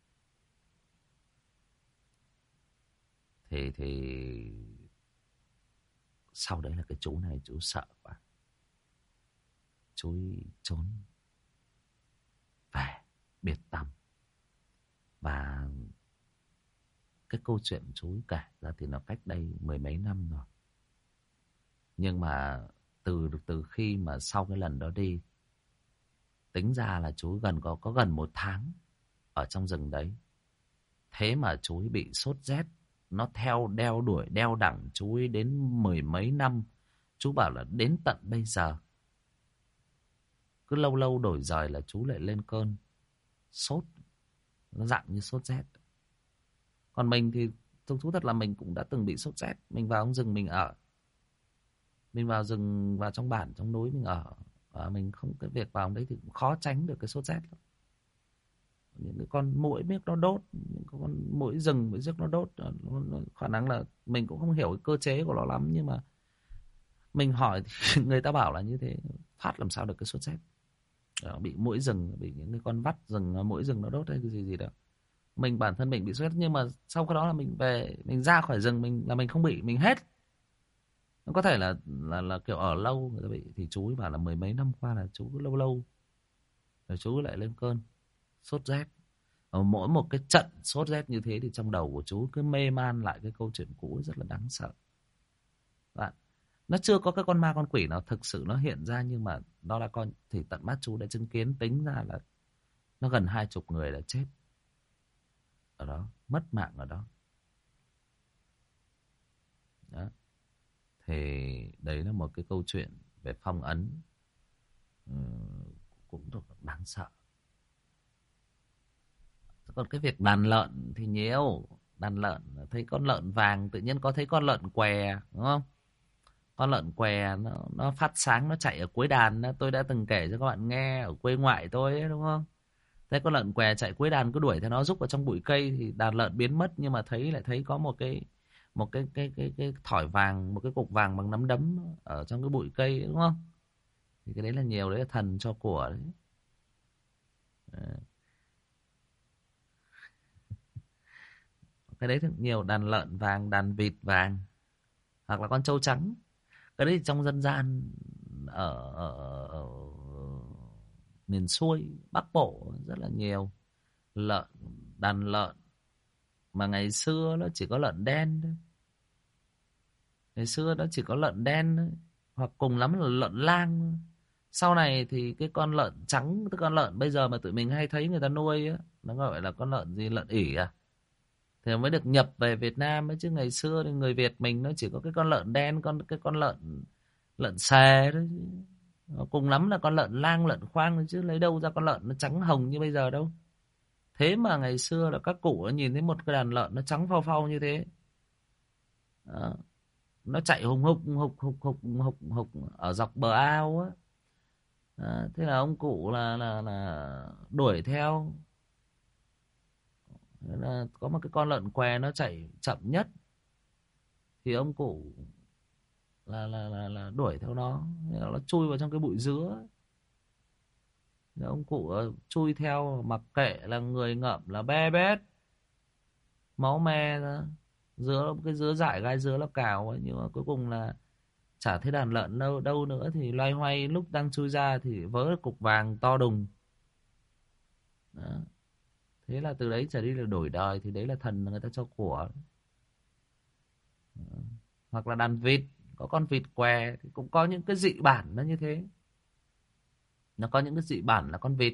Thì sau đấy là cái chú này chú sợ quá, chú trốn về biệt tâm. Và cái câu chuyện chú kể ra thì nó cách đây 10 mấy năm rồi. Nhưng mà từ khi mà sau cái lần đó đi, tính ra là chú có gần 1 tháng ở trong rừng đấy. Thế mà chú ấy bị sốt rét, nó đeo đuổi đeo đẳng chú ấy đến 10 mấy năm. Chú bảo là đến tận bây giờ, cứ lâu lâu đổi giời là chú lại lên cơn sốt, nó dạng như sốt rét. Còn mình thì thú thật là mình cũng đã từng bị sốt rét. Mình vào trong rừng mình ở, Mình vào rừng, vào trong bản, trong núi mình ở. Mình không, cái việc vào đấy thì cũng khó tránh được cái sốt rét lắm. Những cái con muỗi biết nó đốt, những con muỗi rừng, muỗi rước nó đốt, khả năng là mình cũng không hiểu cái cơ chế của nó lắm, nhưng mà mình hỏi thì người ta bảo là như thế, thoát làm sao được cái sốt rét. Bị muỗi rừng, bị những cái con vắt rừng, muỗi rừng nó đốt hay cái gì gì đó. Mình bản thân mình bị sốt rét, nhưng mà sau cái đó là mình về, mình ra khỏi rừng mình không bị, mình hết. Nó có thể là kiểu ở lâu người ta bị, thì chú ấy bảo là mười mấy năm qua là chú cứ lâu lâu rồi chú lại lên cơn sốt rét. Mỗi một cái trận sốt rét như thế thì trong đầu của chú cứ mê man lại cái câu chuyện cũ, rất là đáng sợ. Bạn, nó chưa có cái con ma con quỷ nào thực sự nó hiện ra, nhưng mà nó là con, thì tận mắt chú đã chứng kiến, tính ra là nó gần 20 người đã chết ở đó, mất mạng ở đó. Đó. Thì đấy là một cái câu chuyện về phong ấn, cũng rất là đáng sợ. Còn cái việc đàn lợn thì nhiều. Đàn lợn, thấy con lợn vàng, tự nhiên có thấy con lợn què, đúng không? Con lợn què nó phát sáng, nó chạy ở cuối đàn. Tôi đã từng kể cho các bạn nghe ở quê ngoại tôi ấy, đúng không? Thấy con lợn què chạy cuối đàn, cứ đuổi theo nó, rúc vào trong bụi cây thì đàn lợn biến mất, nhưng mà lại thấy có một cái thỏi vàng, một cái cục vàng bằng nắm đấm ở trong cái bụi cây ấy, đúng không? Thì cái đấy là nhiều, đấy là thần cho của đấy. Cái đấy thì nhiều, đàn lợn vàng, đàn vịt vàng, hoặc là con trâu trắng. Cái đấy thì trong dân gian ở miền xuôi Bắc Bộ rất là nhiều. Đàn lợn mà ngày xưa nó chỉ có lợn đen thôi. Ngày xưa nó chỉ có lợn đen thôi, hoặc cùng lắm là lợn lang. Sau này thì cái con lợn trắng, cái con lợn bây giờ mà tụi mình hay thấy người ta nuôi á, nó gọi là con lợn gì, lợn ỉ à, thì mới được nhập về Việt Nam ấy. Chứ ngày xưa thì người Việt mình nó chỉ có cái con lợn đen, cái con lợn xề đó. Cùng lắm là con lợn lang, lợn khoang thôi, chứ lấy đâu ra con lợn nó trắng hồng như bây giờ đâu. Thế mà ngày xưa là các cụ nhìn thấy một cái đàn lợn nó trắng phau phau như thế. Đó. Nó chạy hùng hục hục hục hục hục hục ở dọc bờ ao á. Đó. Thế là ông cụ là đuổi theo. Thế là có một cái con lợn què nó chạy chậm nhất, thì ông cụ là đuổi theo nó. Thế là nó chui vào trong cái bụi dứa. Thế ông cụ chui theo, mặc kệ là người ngậm là be bét, máu me ra, cái dứa dại, gai dứa nó cào ấy. Nhưng mà cuối cùng là chả thấy đàn lợn đâu nữa, thì loay hoay lúc đang chui ra thì vớ cục vàng to đùng. Đó. Thế là từ đấy trở đi là đổi đời, thì đấy là thần người ta cho của. Đó. Hoặc là đàn vịt, có con vịt què thì cũng có những cái dị bản nó như thế. Nó có những cái dị bản là con vịt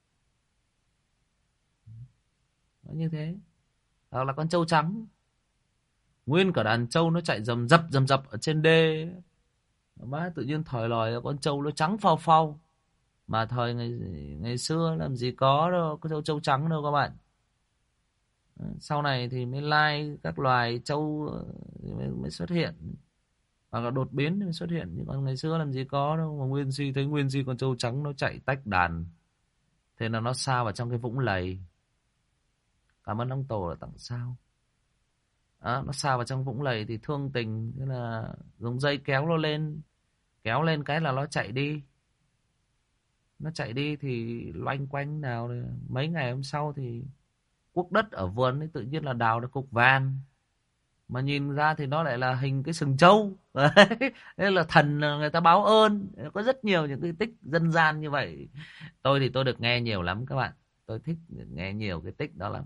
nó như thế. Hoặc là con trâu trắng, nguyên cả đàn trâu nó chạy rầm rập ở trên đê. Má tự nhiên thòi lòi con trâu nó trắng phau phau. Mà thời ngày xưa làm gì có đâu có trâu trắng đâu các bạn. Sau này thì mới lai các loài trâu mới xuất hiện, hoặc là đột biến mới xuất hiện, nhưng còn ngày xưa làm gì có đâu. Mà thấy nguyên si con trâu trắng nó chạy tách đàn, thế là nó sao vào trong cái vũng lầy. Cảm ơn ông Tổ đã tặng sao. Đó, nó sao vào trong vũng lầy thì thương tình, thế là dùng dây kéo nó lên, kéo lên cái là nó chạy đi. Nó chạy đi thì loanh quanh nào. Mấy ngày hôm sau thì cuốc đất ở vườn ấy tự nhiên là đào được cục vàng, mà nhìn ra thì nó lại là hình cái sừng trâu. Đấy là thần người ta báo ơn. Có rất nhiều những cái tích dân gian như vậy. Tôi thì tôi được nghe nhiều lắm các bạn. Tôi thích nghe nhiều cái tích đó lắm.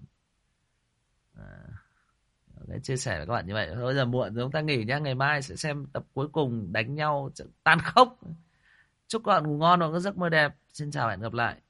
Đấy, chia sẻ với các bạn như vậy. Thôi giờ muộn rồi, chúng ta nghỉ nhá. Ngày mai sẽ xem tập cuối cùng đánh nhau tàn khốc. Chúc các bạn ngủ ngon và có giấc mơ đẹp. Xin chào và hẹn gặp lại.